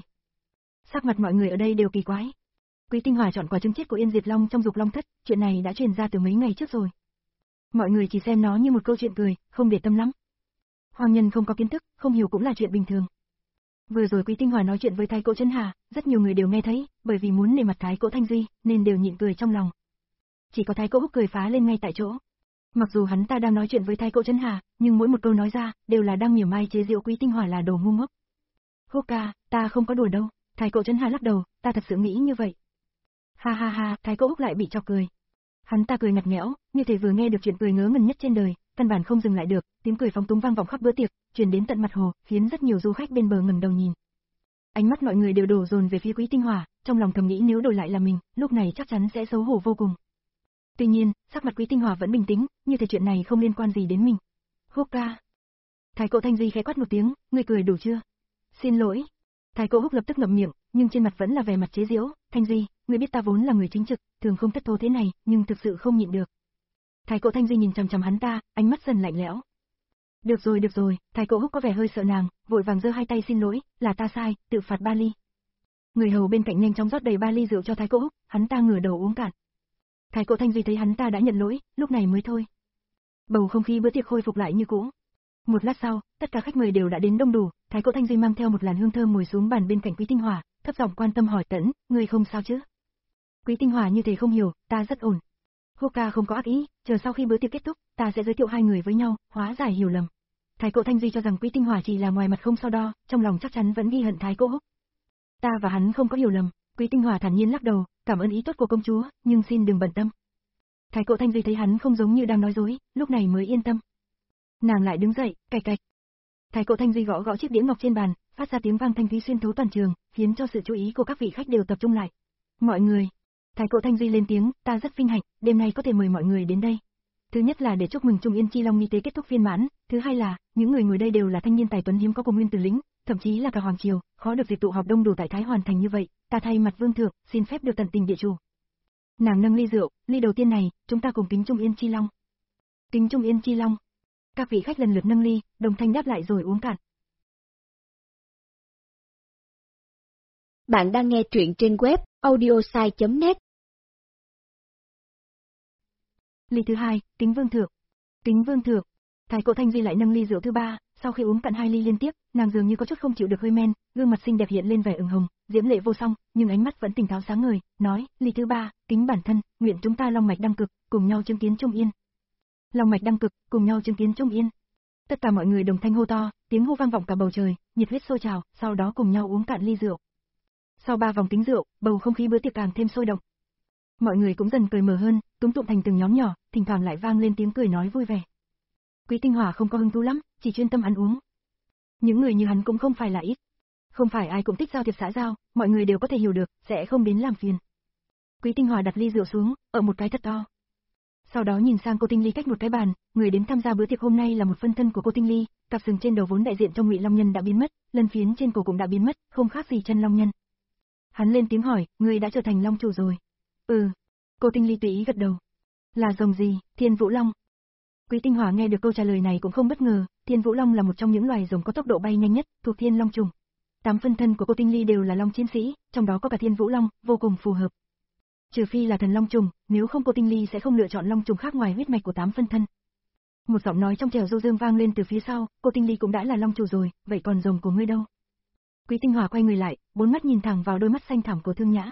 Sắc mặt mọi người ở đây đều kỳ quái. Quý Tinh Hòa chọn quả trứng chết của Yên Diệt Long trong dục long thất, chuyện này đã truyền ra từ mấy ngày trước rồi. Mọi người chỉ xem nó như một câu chuyện cười, không để tâm lắm. Hoàng nhân không có kiến thức, không hiểu cũng là chuyện bình thường. Vừa rồi Quý Tinh Hòa nói chuyện với Thái Cỗ Trấn Hà, rất nhiều người đều nghe thấy, bởi vì muốn nể mặt Thái Cỗ Thanh Duy, nên đều nhịn cười trong lòng. Chỉ có Thái Cỗ Húc cười phá lên ngay tại chỗ. Mặc dù hắn ta đang nói chuyện với Thái Cỗ Trấn Hà, nhưng mỗi một câu nói ra, đều là đang mỉa mai chế giễu Quý Tinh Hòa là đồ ngu ngốc. Húc ca, ta không có đùa đâu. Thái Cỗ Trấn Hà lắc đầu, ta thật sự nghĩ như vậy. Ha ha ha, Thái Cỗ Húc lại bị chọc cười. Hắn ta cười ngặt nghẽo, như thể vừa nghe được chuyện cười ngớ ngẩn nhất trên đời, căn bản không dừng lại được, tiếng cười phóng túng vang vọng khắp bữa tiệc, truyền đến tận mặt hồ, khiến rất nhiều du khách bên bờ ngẩng đầu nhìn. Ánh mắt mọi người đều đổ dồn về phía Quý Tinh Hỏa, trong lòng thầm nghĩ nếu đổi lại là mình, lúc này chắc chắn sẽ xấu hổ vô cùng. Tuy nhiên, sắc mặt Quý Tinh Hỏa vẫn bình tĩnh, như thể chuyện này không liên quan gì đến mình. Húc ca. Thái Cổ Thanh Di khẽ quát một tiếng, ngươi cười đủ chưa? Xin lỗi. Thái Cổ Húc lập tức ngậm miệng, nhưng trên mặt vẫn là vẻ mặt chế giễu, Thanh Di, ngươi biết ta vốn là người chính trực, thường không thất thố thế này, nhưng thực sự không nhịn được. Thái Cổ Thanh Di nhìn chằm chằm hắn ta, ánh mắt dần lạnh lẽo. Được rồi được rồi, Thái Cổ Húc có vẻ hơi sợ nàng, vội vàng giơ hai tay xin lỗi, là ta sai, tự phạt ba ly. Người hầu bên cạnh nhanh chóng rót đầy ba ly rượu cho Thái Cổ Húc, hắn ta ngửa đầu uống cạn. Thái Cổ Thanh Di thấy hắn ta đã nhận lỗi, lúc này mới thôi. Bầu không khí bữa tiệc khôi phục lại như cũ. Một lát sau, tất cả khách mời đều đã đến đông đủ, Thái Cổ Thanh Di mang theo một làn hương thơm ngồi xuống bàn bên cạnh Quý Tinh Hỏa, thấp giọng quan tâm hỏi Tẫn, ngươi không sao chứ? Quý Tinh Hỏa như thể không hiểu, ta rất ổn. Húc ca không có ác ý, chờ sau khi bữa tiệc kết thúc, ta sẽ giới thiệu hai người với nhau, hóa giải hiểu lầm. Thái Cổ Thanh Di cho rằng Quý Tinh Hỏa chỉ là ngoài mặt không so đo, trong lòng chắc chắn vẫn ghi hận Thái Cổ Húc. Ta và hắn không có hiểu lầm, Quý Tinh Hỏa thản nhiên lắc đầu, cảm ơn ý tốt của công chúa, nhưng xin đừng bận tâm. Thái Cổ Thanh Di thấy hắn không giống như đang nói dối, lúc này mới yên tâm. Nàng lại đứng dậy, cạch cạch. Thái Cổ Thanh Di gõ gõ chiếc đĩa ngọc trên bàn, phát ra tiếng vang thanh thúy xuyên thấu toàn trường, khiến cho sự chú ý của các vị khách đều tập trung lại. Mọi người, Thái Cổ Thanh Di lên tiếng, ta rất vinh hạnh, đêm nay có thể mời mọi người đến đây. Thứ nhất là để chúc mừng Trung Yên Chi Long nghi tế kết thúc viên mãn, thứ hai là, những người ngồi đây đều là thanh niên tài tuấn hiếm có của Nguyên Tử Lĩnh, thậm chí là cả hoàng triều, khó được dịp tụ họp đông đủ tại Thái Hoàn thành như vậy, ta thay mặt vương thượng, xin phép được tận tình địa chủ. Nàng nâng ly rượu, ly đầu tiên này, chúng ta cùng kính Trung Yên Chi Long. Kính Trung Yên Chi Long. Các vị khách lần lượt nâng ly, đồng thanh đáp lại rồi uống cạn. Bạn đang nghe truyện trên web audiosai chấm net. Ly thứ hai, kính vương thượng. Kính vương thượng. Thái Cổ Thanh Di lại nâng ly rượu thứ ba, sau khi uống cạn hai ly liên tiếp, nàng dường như có chút không chịu được hơi men, gương mặt xinh đẹp hiện lên vẻ ửng hồng, diễm lệ vô song, nhưng ánh mắt vẫn tỉnh táo sáng ngời, nói, ly thứ ba, kính bản thân, nguyện chúng ta long mạch đăng cực, cùng nhau chứng kiến Trung Yên. Long mạch đăng cực, cùng nhau chứng kiến Trung Yên. Tất cả mọi người đồng thanh hô to, tiếng hô vang vọng cả bầu trời, nhiệt huyết sôi trào, sau đó cùng nhau uống cạn ly rượu. Sau ba vòng kính rượu, bầu không khí bữa tiệc càng thêm sôi động. Mọi người cũng dần cười mở hơn, túm tụm thành từng nhóm nhỏ, thỉnh thoảng lại vang lên tiếng cười nói vui vẻ. Quý Tinh Hỏa không có hứng thú lắm, chỉ chuyên tâm ăn uống. Những người như hắn cũng không phải là ít. Không phải ai cũng thích giao thiệp xã giao, mọi người đều có thể hiểu được, sẽ không đến làm phiền. Quý Tinh Hỏa đặt ly rượu xuống, ở một cái thật to. Sau đó nhìn sang cô Tinh Ly cách một cái bàn, người đến tham gia bữa tiệc hôm nay là một phân thân của cô Tinh Ly, cặp sừng trên đầu vốn đại diện cho Ngụy Long Nhân đã biến mất, lân phiến trên cổ cũng đã biến mất, không khác gì chân Long Nhân. Hắn lên tiếng hỏi, người đã trở thành Long chủ rồi. Ừ. Cô Tinh Ly tùy ý gật đầu. Là rồng gì, Thiên Vũ Long? Quý Tinh Hỏa nghe được câu trả lời này cũng không bất ngờ, Thiên Vũ Long là một trong những loài rồng có tốc độ bay nhanh nhất, thuộc Thiên Long chủng. Tám phân thân của cô Tinh Ly đều là Long chiến sĩ, trong đó có cả Thiên Vũ Long, vô cùng phù hợp. Trừ phi là thần Long trùng, nếu không cô Tinh Ly sẽ không lựa chọn Long trùng khác ngoài huyết mạch của tám phân thân. Một giọng nói trong trẻo du dương vang lên từ phía sau, cô Tinh Ly cũng đã là Long chủ rồi, vậy còn rồng của ngươi đâu? Quý Tinh Hỏa quay người lại, bốn mắt nhìn thẳng vào đôi mắt xanh thẳm của Thương Nhã.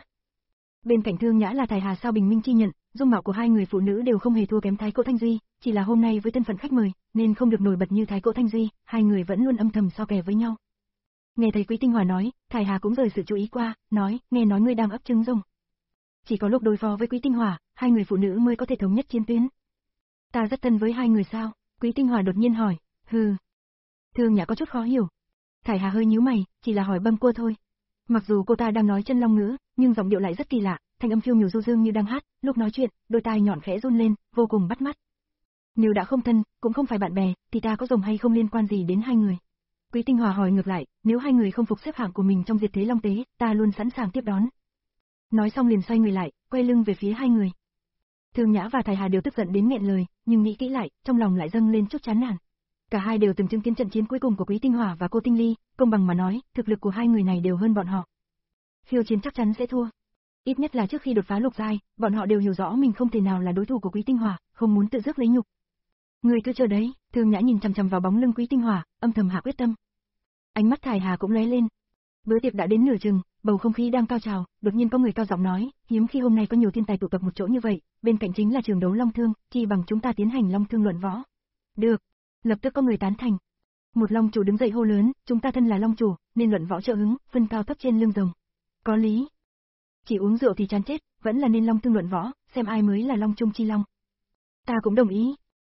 Bên cạnh Thương Nhã là Thái Hà Sao Bình Minh chi nhận, dung mạo của hai người phụ nữ đều không hề thua kém Thái Cổ Thanh Duy, chỉ là hôm nay với thân phận khách mời, nên không được nổi bật như Thái Cổ Thanh Duy, hai người vẫn luôn âm thầm so kè với nhau. Nghe thấy Quý Tinh Hỏa nói, Thái Hà cũng rời sự chú ý qua, nói, nghe nói ngươi đang ấp trứng rồng. Chỉ có lúc đối phó với Quý Tinh Hỏa, hai người phụ nữ mới có thể thống nhất chiến tuyến. Ta rất thân với hai người sao? Quý Tinh Hỏa đột nhiên hỏi, hừ. Thương Nhã có chút khó hiểu. Thái Hà hơi nhíu mày, chỉ là hỏi bâng quơ thôi. Mặc dù cô ta đang nói chân long ngữ, nhưng giọng điệu lại rất kỳ lạ, thanh âm phiêu miểu du dương như đang hát, lúc nói chuyện, đôi tai nhọn khẽ run lên, vô cùng bắt mắt. Nếu đã không thân, cũng không phải bạn bè, thì ta có rồng hay không liên quan gì đến hai người. Quý Tinh Hỏa hỏi ngược lại, nếu hai người không phục xếp hạng của mình trong diệt thế long tế, ta luôn sẵn sàng tiếp đón. Nói xong liền xoay người lại, quay lưng về phía hai người. Thương Nhã và Thái Hà đều tức giận đến nghẹn lời, nhưng nghĩ kỹ lại, trong lòng lại dâng lên chút chán nản. Cả hai đều từng chứng kiến trận chiến cuối cùng của Quý Tinh Hỏa và cô Tinh Ly, công bằng mà nói, thực lực của hai người này đều hơn bọn họ. Khiêu chiến chắc chắn sẽ thua. Ít nhất là trước khi đột phá lục giai, bọn họ đều hiểu rõ mình không thể nào là đối thủ của Quý Tinh Hỏa, không muốn tự rước lấy nhục. Người cứ chờ đấy, Thương Nhã nhìn chằm chằm vào bóng lưng Quý Tinh Hỏa, âm thầm hạ quyết tâm. Ánh mắt Thái Hà cũng lóe lên. Bữa tiệc đã đến nửa chừng, bầu không khí đang cao trào, đột nhiên có người cao giọng nói, hiếm khi hôm nay có nhiều thiên tài tụ tập một chỗ như vậy, bên cạnh chính là trường đấu long thương, chi bằng chúng ta tiến hành long thương luận võ. Được. Lập tức có người tán thành. Một long chủ đứng dậy hô lớn, chúng ta thân là long chủ, nên luận võ trợ hứng, phân cao thấp trên lưng rồng. Có lý. Chỉ uống rượu thì chán chết, vẫn là nên long thương luận võ, xem ai mới là long trung chi long. Ta cũng đồng ý.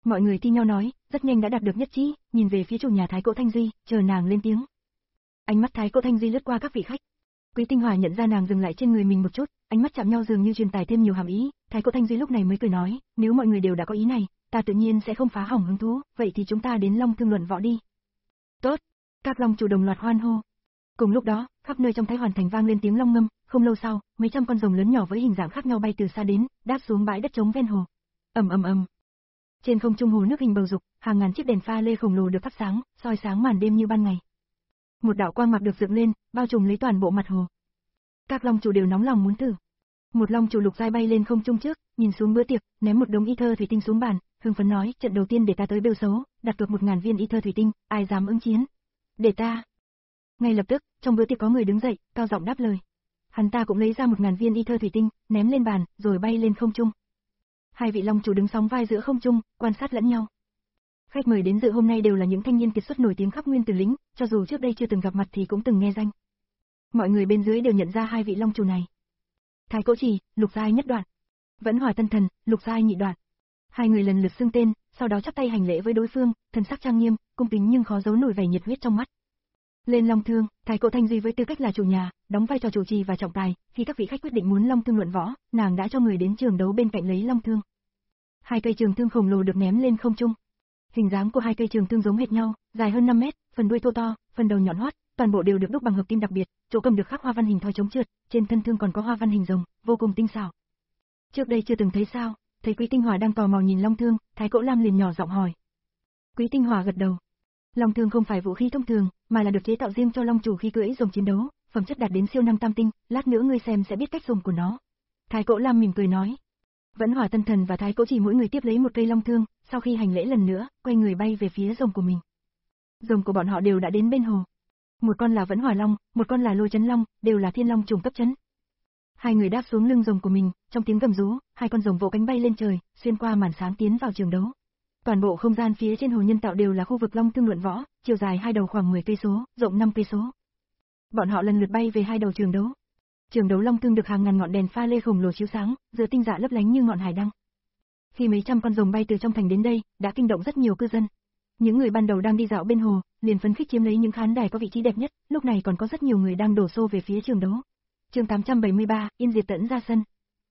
Mọi người thi nhau nói, rất nhanh đã đạt được nhất trí, nhìn về phía chủ nhà Thái Cỗ Thanh Duy, chờ nàng lên tiếng. Ánh mắt Thái Cỗ Thanh Duy lướt qua các vị khách. Quý Tinh Hòa nhận ra nàng dừng lại trên người mình một chút, ánh mắt chạm nhau dường như truyền tải thêm nhiều hàm ý, Thái Cỗ Thanh Duy lúc này mới cười nói, nếu mọi người đều đã có ý này, ta tự nhiên sẽ không phá hỏng hứng thú, vậy thì chúng ta đến Long Thương luận võ đi. Tốt, các long chủ đồng loạt hoan hô. Cùng lúc đó, khắp nơi trong Thái Hoàn thành vang lên tiếng long ngâm, không lâu sau, mấy trăm con rồng lớn nhỏ với hình dạng khác nhau bay từ xa đến, đáp xuống bãi đất trống ven hồ. Ầm ầm ầm. Trên không trung hồ nước hình bầu dục, hàng ngàn chiếc đèn pha lê khổng lồ được thắp sáng, soi sáng màn đêm như ban ngày. Một đạo quang mạc được dựng lên, bao trùm lấy toàn bộ mặt hồ. Các long chủ đều nóng lòng muốn thử. Một long chủ lục giai bay lên không trung trước, nhìn xuống bữa tiệc, ném một đống y thơ thủy tinh xuống bàn, hưng phấn nói, trận đầu tiên để ta tới bêu xấu, đặt cược một ngàn viên y thơ thủy tinh, ai dám ứng chiến? Để ta. Ngay lập tức, trong bữa tiệc có người đứng dậy, cao giọng đáp lời. Hắn ta cũng lấy ra một ngàn viên y thơ thủy tinh, ném lên bàn, rồi bay lên không trung. Hai vị long chủ đứng sóng vai giữa không trung, quan sát lẫn nhau. Khách mời đến dự hôm nay đều là những thanh niên kiệt xuất nổi tiếng khắp Nguyên Tử Lĩnh, cho dù trước đây chưa từng gặp mặt thì cũng từng nghe danh. Mọi người bên dưới đều nhận ra hai vị long chủ này. Thái Cỗ Trì, lục giai nhất đoạn. Vẫn Hòa Tân Thần, lục giai nhị đoạn. Hai người lần lượt xưng tên, sau đó chắp tay hành lễ với đối phương, thân sắc trang nghiêm, cung kính nhưng khó giấu nổi vẻ nhiệt huyết trong mắt. Lên Long Thương, Thái Cỗ Thanh Duy với tư cách là chủ nhà, đóng vai trò chủ trì và trọng tài, khi các vị khách quyết định muốn Long Thương luận võ, nàng đã cho người đến trường đấu bên cạnh lấy Long Thương. Hai cây trường thương khổng lồ được ném lên không trung. Hình dáng của hai cây trường thương giống hệt nhau, dài hơn năm mét, phần đuôi thô to, phần đầu nhọn hoắt, toàn bộ đều được đúc bằng hợp kim đặc biệt, chỗ cầm được khắc hoa văn hình thoi chống trượt, trên thân thương còn có hoa văn hình rồng, vô cùng tinh xảo. Trước đây chưa từng thấy sao? Thấy Quý Tinh Hòa đang tò mò nhìn Long Thương, Thái Cỗ Lam liền nhỏ giọng hỏi. Quý Tinh Hòa gật đầu. Long Thương không phải vũ khí thông thường, mà là được chế tạo riêng cho long chủ khi cưỡi rồng chiến đấu, phẩm chất đạt đến siêu năm tam tinh, lát nữa ngươi xem sẽ biết cách dùng của nó. Thái Cỗ Lam mỉm cười nói. Vẫn Hòa Tân Thần và Thái Cỗ Trì mỗi người tiếp lấy một cây long thương, sau khi hành lễ lần nữa, quay người bay về phía rồng của mình. Rồng của bọn họ đều đã đến bên hồ. Một con là Vẫn Hòa Long, một con là Lôi Chấn Long, đều là thiên long trùng cấp chấn. Hai người đáp xuống lưng rồng của mình, trong tiếng gầm rú, hai con rồng vỗ cánh bay lên trời, xuyên qua màn sáng tiến vào trường đấu. Toàn bộ không gian phía trên hồ nhân tạo đều là khu vực Long Thương luận võ, chiều dài hai đầu khoảng mười cây số, rộng năm cây số. Bọn họ lần lượt bay về hai đầu trường đấu. Trường đấu Long Thương được hàng ngàn ngọn đèn pha lê khổng lồ chiếu sáng, giữa tinh dạ lấp lánh như ngọn hải đăng. Khi mấy trăm con rồng bay từ trong thành đến đây, đã kinh động rất nhiều cư dân. Những người ban đầu đang đi dạo bên hồ, liền phấn khích chiếm lấy những khán đài có vị trí đẹp nhất, lúc này còn có rất nhiều người đang đổ xô về phía trường đấu. Chương tám trăm bảy mươi ba, Yên Diệt Tẫn ra sân.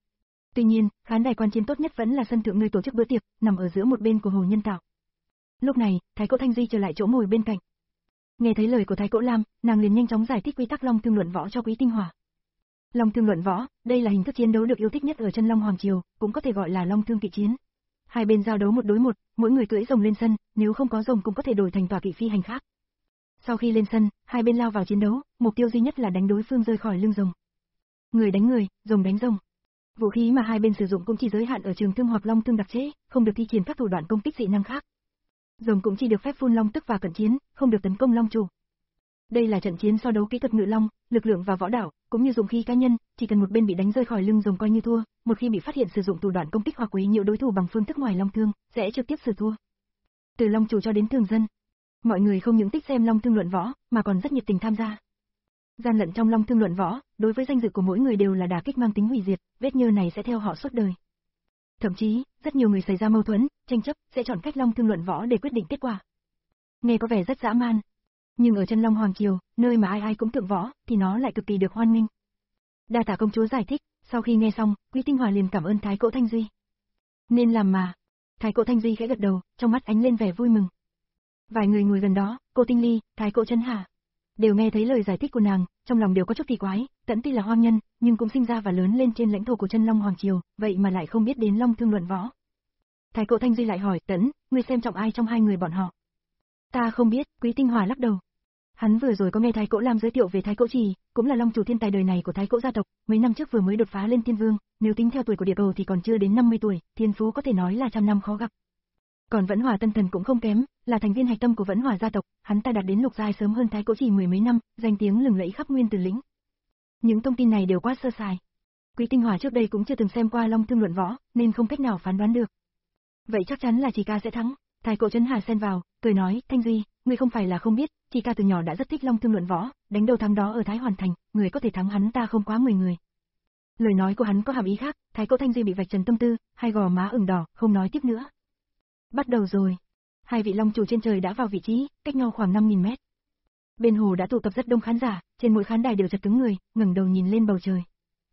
Tuy nhiên, khán đài quan chiến tốt nhất vẫn là sân thượng nơi tổ chức bữa tiệc, nằm ở giữa một bên của hồ nhân tạo. Lúc này, Thái Cỗ Thanh Duy trở lại chỗ ngồi bên cạnh. Nghe thấy lời của Thái Cỗ Lam, nàng liền nhanh chóng giải thích quy tắc Long Thương luận võ cho Quý Tinh Hòa. Long Thương luận võ, đây là hình thức chiến đấu được yêu thích nhất ở chân Long Hoàng Triều, cũng có thể gọi là Long Thương kỵ chiến. Hai bên giao đấu một đối một, mỗi người cưỡi rồng lên sân, nếu không có rồng cũng có thể đổi thành tọa kỵ phi hành khác. Sau khi lên sân, hai bên lao vào chiến đấu, mục tiêu duy nhất là đánh đối phương rơi khỏi lưng rồng. Người đánh người, rồng đánh rồng. Vũ khí mà hai bên sử dụng cũng chỉ giới hạn ở trường thương hoặc long thương đặc chế, không được thi triển các thủ đoạn công kích dị năng khác. Rồng cũng chỉ được phép phun long tức và cận chiến, không được tấn công long chủ. Đây là trận chiến so đấu kỹ thuật ngự long, lực lượng và võ đạo, cũng như dụng khí cá nhân, chỉ cần một bên bị đánh rơi khỏi lưng rồng coi như thua, một khi bị phát hiện sử dụng thủ đoạn công kích hoặc quấy nhiễu đối thủ bằng phương thức ngoài long thương, sẽ trực tiếp xử thua. Từ long chủ cho đến thường dân, mọi người không những thích xem Long Thương luận võ, mà còn rất nhiệt tình tham gia. Gian lận trong Long Thương luận võ, đối với danh dự của mỗi người đều là đả kích mang tính hủy diệt, vết nhơ này sẽ theo họ suốt đời. Thậm chí, rất nhiều người xảy ra mâu thuẫn, tranh chấp, sẽ chọn cách Long Thương luận võ để quyết định kết quả. Nghe có vẻ rất dã man, nhưng ở chân Long Hoàng Triều, nơi mà ai ai cũng thượng võ, thì nó lại cực kỳ được hoan nghênh. Đa tạ công chúa giải thích, sau khi nghe xong, Quý Tinh Hòa liền cảm ơn Thái Cỗ Thanh Duy. Nên làm mà. Thái Cỗ Thanh Duy khẽ gật đầu, trong mắt ánh lên vẻ vui mừng. Vài người ngồi gần đó, cô Tinh Ly, Thái Cỗ Trấn Hà, đều nghe thấy lời giải thích của nàng, trong lòng đều có chút kỳ quái, Tẫn tuy là hoang nhân, nhưng cũng sinh ra và lớn lên trên lãnh thổ của chân Long Hoàng Triều, vậy mà lại không biết đến Long Thương luận võ. Thái Cỗ Thanh Duy lại hỏi, Tẫn, ngươi xem trọng ai trong hai người bọn họ? Ta không biết, Quý Tinh Hòa lắc đầu. Hắn vừa rồi có nghe Thái Cỗ Lam giới thiệu về Thái Cỗ Trì, cũng là long chủ thiên tài đời này của Thái Cỗ gia tộc, mấy năm trước vừa mới đột phá lên thiên vương, nếu tính theo tuổi của địa cầu thì còn chưa đến năm mươi tuổi, thiên phú có thể nói là trăm năm khó gặp. Còn Vẫn Hòa Tân Thần cũng không kém, là thành viên hạch tâm của Vẫn Hòa gia tộc, hắn ta đạt đến lục giai sớm hơn Thái Cỗ Trì mười mấy năm, danh tiếng lừng lẫy khắp Nguyên Tử Lĩnh. Những thông tin này đều quá sơ sài. Quý Tinh Hòa trước đây cũng chưa từng xem qua Long Thương luận võ, nên không cách nào phán đoán được. Vậy chắc chắn là Chỉ ca sẽ thắng. Thái Cỗ Trấn Hà xen vào, cười nói, Thanh Duy, ngươi không phải là không biết, Chỉ ca từ nhỏ đã rất thích Long Thương luận võ, đánh đầu thắng đó ở Thái Hoàn Thành, người có thể thắng hắn ta không quá mười người. Lời nói của hắn có hàm ý khác, Thái Cỗ Thanh Duy bị vạch trần tâm tư, hai gò má ửng đỏ, không nói tiếp nữa. Bắt đầu rồi. Hai vị long chủ trên trời đã vào vị trí, cách nhau khoảng năm nghìn mét. Bên hồ đã tụ tập rất đông khán giả, trên mỗi khán đài đều chật cứng người, ngẩng đầu nhìn lên bầu trời.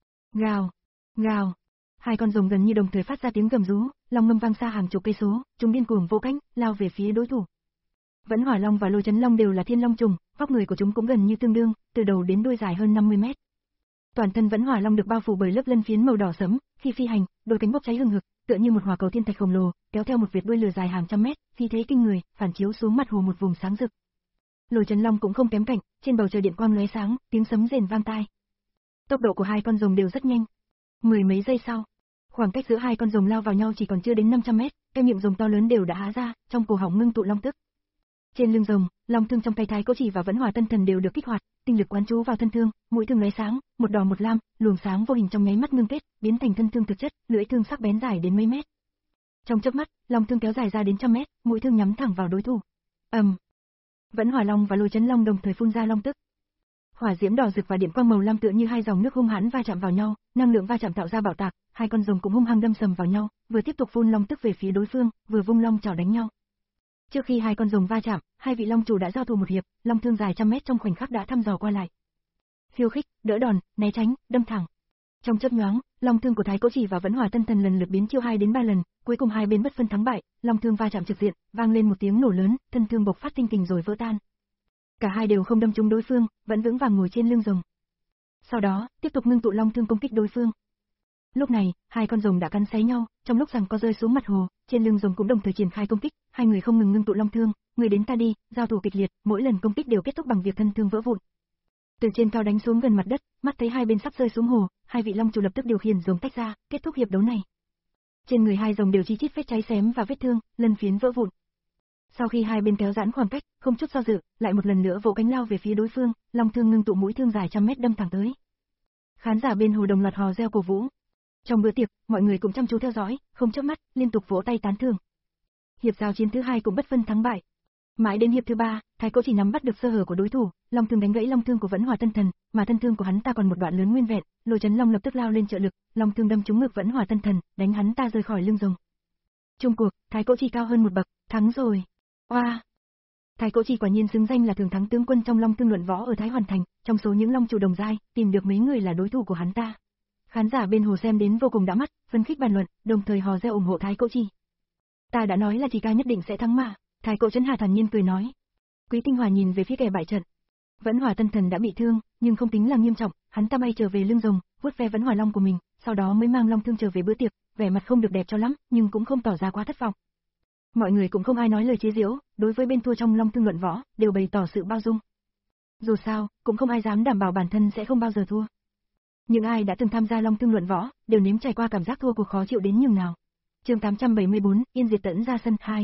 Gào, gào. Hai con rồng gần như đồng thời phát ra tiếng gầm rú, long ngâm vang xa hàng chục cây số, chúng điên cuồng vỗ cánh, lao về phía đối thủ. Vẫn Hỏa Long và Lôi Chấn Long đều là thiên long trùng, vóc người của chúng cũng gần như tương đương, từ đầu đến đuôi dài hơn năm mươi mét. Toàn thân Vẫn Hỏa Long được bao phủ bởi lớp lân phiến màu đỏ sẫm, khi phi hành, đôi cánh bốc cháy hừng hực, tựa như một hỏa cầu thiên thạch khổng lồ, kéo theo một vệt đuôi lửa dài hàng trăm mét, khí thế kinh người, phản chiếu xuống mặt hồ một vùng sáng rực. Lôi Chấn Long cũng không kém cạnh, trên bầu trời điện quang lóe sáng, tiếng sấm rền vang tai. Tốc độ của hai con rồng đều rất nhanh. Mười mấy giây sau, khoảng cách giữa hai con rồng lao vào nhau chỉ còn chưa đến năm trăm mét, cái miệng rồng to lớn đều đã há ra, trong cổ họng ngưng tụ long tức. Trên lưng rồng, long thương trong tay Thái Cố Chỉ và Vẫn Hỏa Tân Thần đều được kích hoạt, tinh lực quán chú vào thân thương, mũi thương lóe sáng, một đỏ một lam, luồng sáng vô hình trong nháy mắt ngưng kết, biến thành thân thương thực chất, lưỡi thương sắc bén dài đến mấy mét. Trong chớp mắt, long thương kéo dài ra đến trăm mét, mũi thương nhắm thẳng vào đối thủ. ầm, um. Vẫn Hỏa Long và Lôi Chấn Long đồng thời phun ra long tức. Hỏa diễm đỏ rực và điện quang màu lam tựa như hai dòng nước hung hãn va chạm vào nhau, năng lượng va chạm tạo ra bạo tạc, hai con rồng cũng hung hăng đâm sầm vào nhau, vừa tiếp tục phun long tức về phía đối phương, vừa vung long chảo đánh nhau. Trước khi hai con rồng va chạm, hai vị long chủ đã giao thủ một hiệp, long thương dài trăm mét trong khoảnh khắc đã thăm dò qua lại. Khiêu khích, đỡ đòn, né tránh, đâm thẳng. Trong chớp nhoáng, long thương của Thái Cố Chỉ và Vẫn Hỏa Tân Thần lần lượt biến chiêu hai đến ba lần, cuối cùng hai bên bất phân thắng bại, long thương va chạm trực diện, vang lên một tiếng nổ lớn, thân thương bộc phát tinh kình rồi vỡ tan. Cả hai đều không đâm trúng đối phương, vẫn vững vàng ngồi trên lưng rồng. Sau đó, tiếp tục ngưng tụ long thương công kích đối phương. Lúc này, hai con rồng đã cắn xé nhau, trong lúc rằng có rơi xuống mặt hồ, trên lưng rồng cũng đồng thời triển khai công kích, hai người không ngừng ngưng tụ long thương, người đến ta đi, giao thủ kịch liệt, mỗi lần công kích đều kết thúc bằng việc thân thương vỡ vụn. Từ trên cao đánh xuống gần mặt đất, mắt thấy hai bên sắp rơi xuống hồ, hai vị long chủ lập tức điều khiển rồng tách ra, kết thúc hiệp đấu này. Trên người hai rồng đều chi chít vết cháy xém và vết thương, lân phiến vỡ vụn. Sau khi hai bên kéo giãn khoảng cách, không chút do dự, lại một lần nữa vỗ cánh lao về phía đối phương, long thương ngưng tụ mũi thương dài trăm mét đâm thẳng tới. Khán giả bên hồ đồng loạt hò reo cổ vũ. Trong bữa tiệc, mọi người cũng chăm chú theo dõi, không chớp mắt, liên tục vỗ tay tán thưởng. Hiệp giao chiến thứ hai cũng bất phân thắng bại. Mãi đến hiệp thứ ba, Thái Cố Chỉ nắm bắt được sơ hở của đối thủ, long thương đánh gãy long thương của Vẫn Hỏa Tân Thần, mà thân thương của hắn ta còn một đoạn lớn nguyên vẹn, Lôi Chấn Long lập tức lao lên trợ lực, long thương đâm trúng ngực Vẫn Hỏa Tân Thần, đánh hắn ta rời khỏi lưng rồng. Chung cuộc, Thái Cố Chỉ cao hơn một bậc, thắng rồi. Oa! Wow. Thái Cố Chỉ quả nhiên xứng danh là thường thắng tướng quân trong long thương luận võ ở Thái Hoàn Thành, trong số những long chủ đồng giai, tìm được mấy người là đối thủ của hắn ta. Khán giả bên hồ xem đến vô cùng đã mắt, phân khích bàn luận, đồng thời hò reo ủng hộ Thái Cố Chỉ. Ta đã nói là chỉ ca nhất định sẽ thắng mà, Thái Cố Chấn Hà thản nhiên cười nói. Quý Tinh Hòa nhìn về phía kẻ bại trận. Vẫn Hỏa Tân Thần đã bị thương, nhưng không tính là nghiêm trọng, hắn ta bay trở về lưng rồng, vuốt ve Vẫn Hỏa Long của mình, sau đó mới mang long thương trở về bữa tiệc, vẻ mặt không được đẹp cho lắm, nhưng cũng không tỏ ra quá thất vọng. Mọi người cũng không ai nói lời chế giễu, đối với bên thua trong long thương luận võ, đều bày tỏ sự bao dung. Dù sao, cũng không ai dám đảm bảo bản thân sẽ không bao giờ thua. Những ai đã từng tham gia long thương luận võ, đều nếm trải qua cảm giác thua cuộc khó chịu đến nhường nào. Chương tám trăm bảy mươi tư, Yên Diệt Tẫn ra sân hai.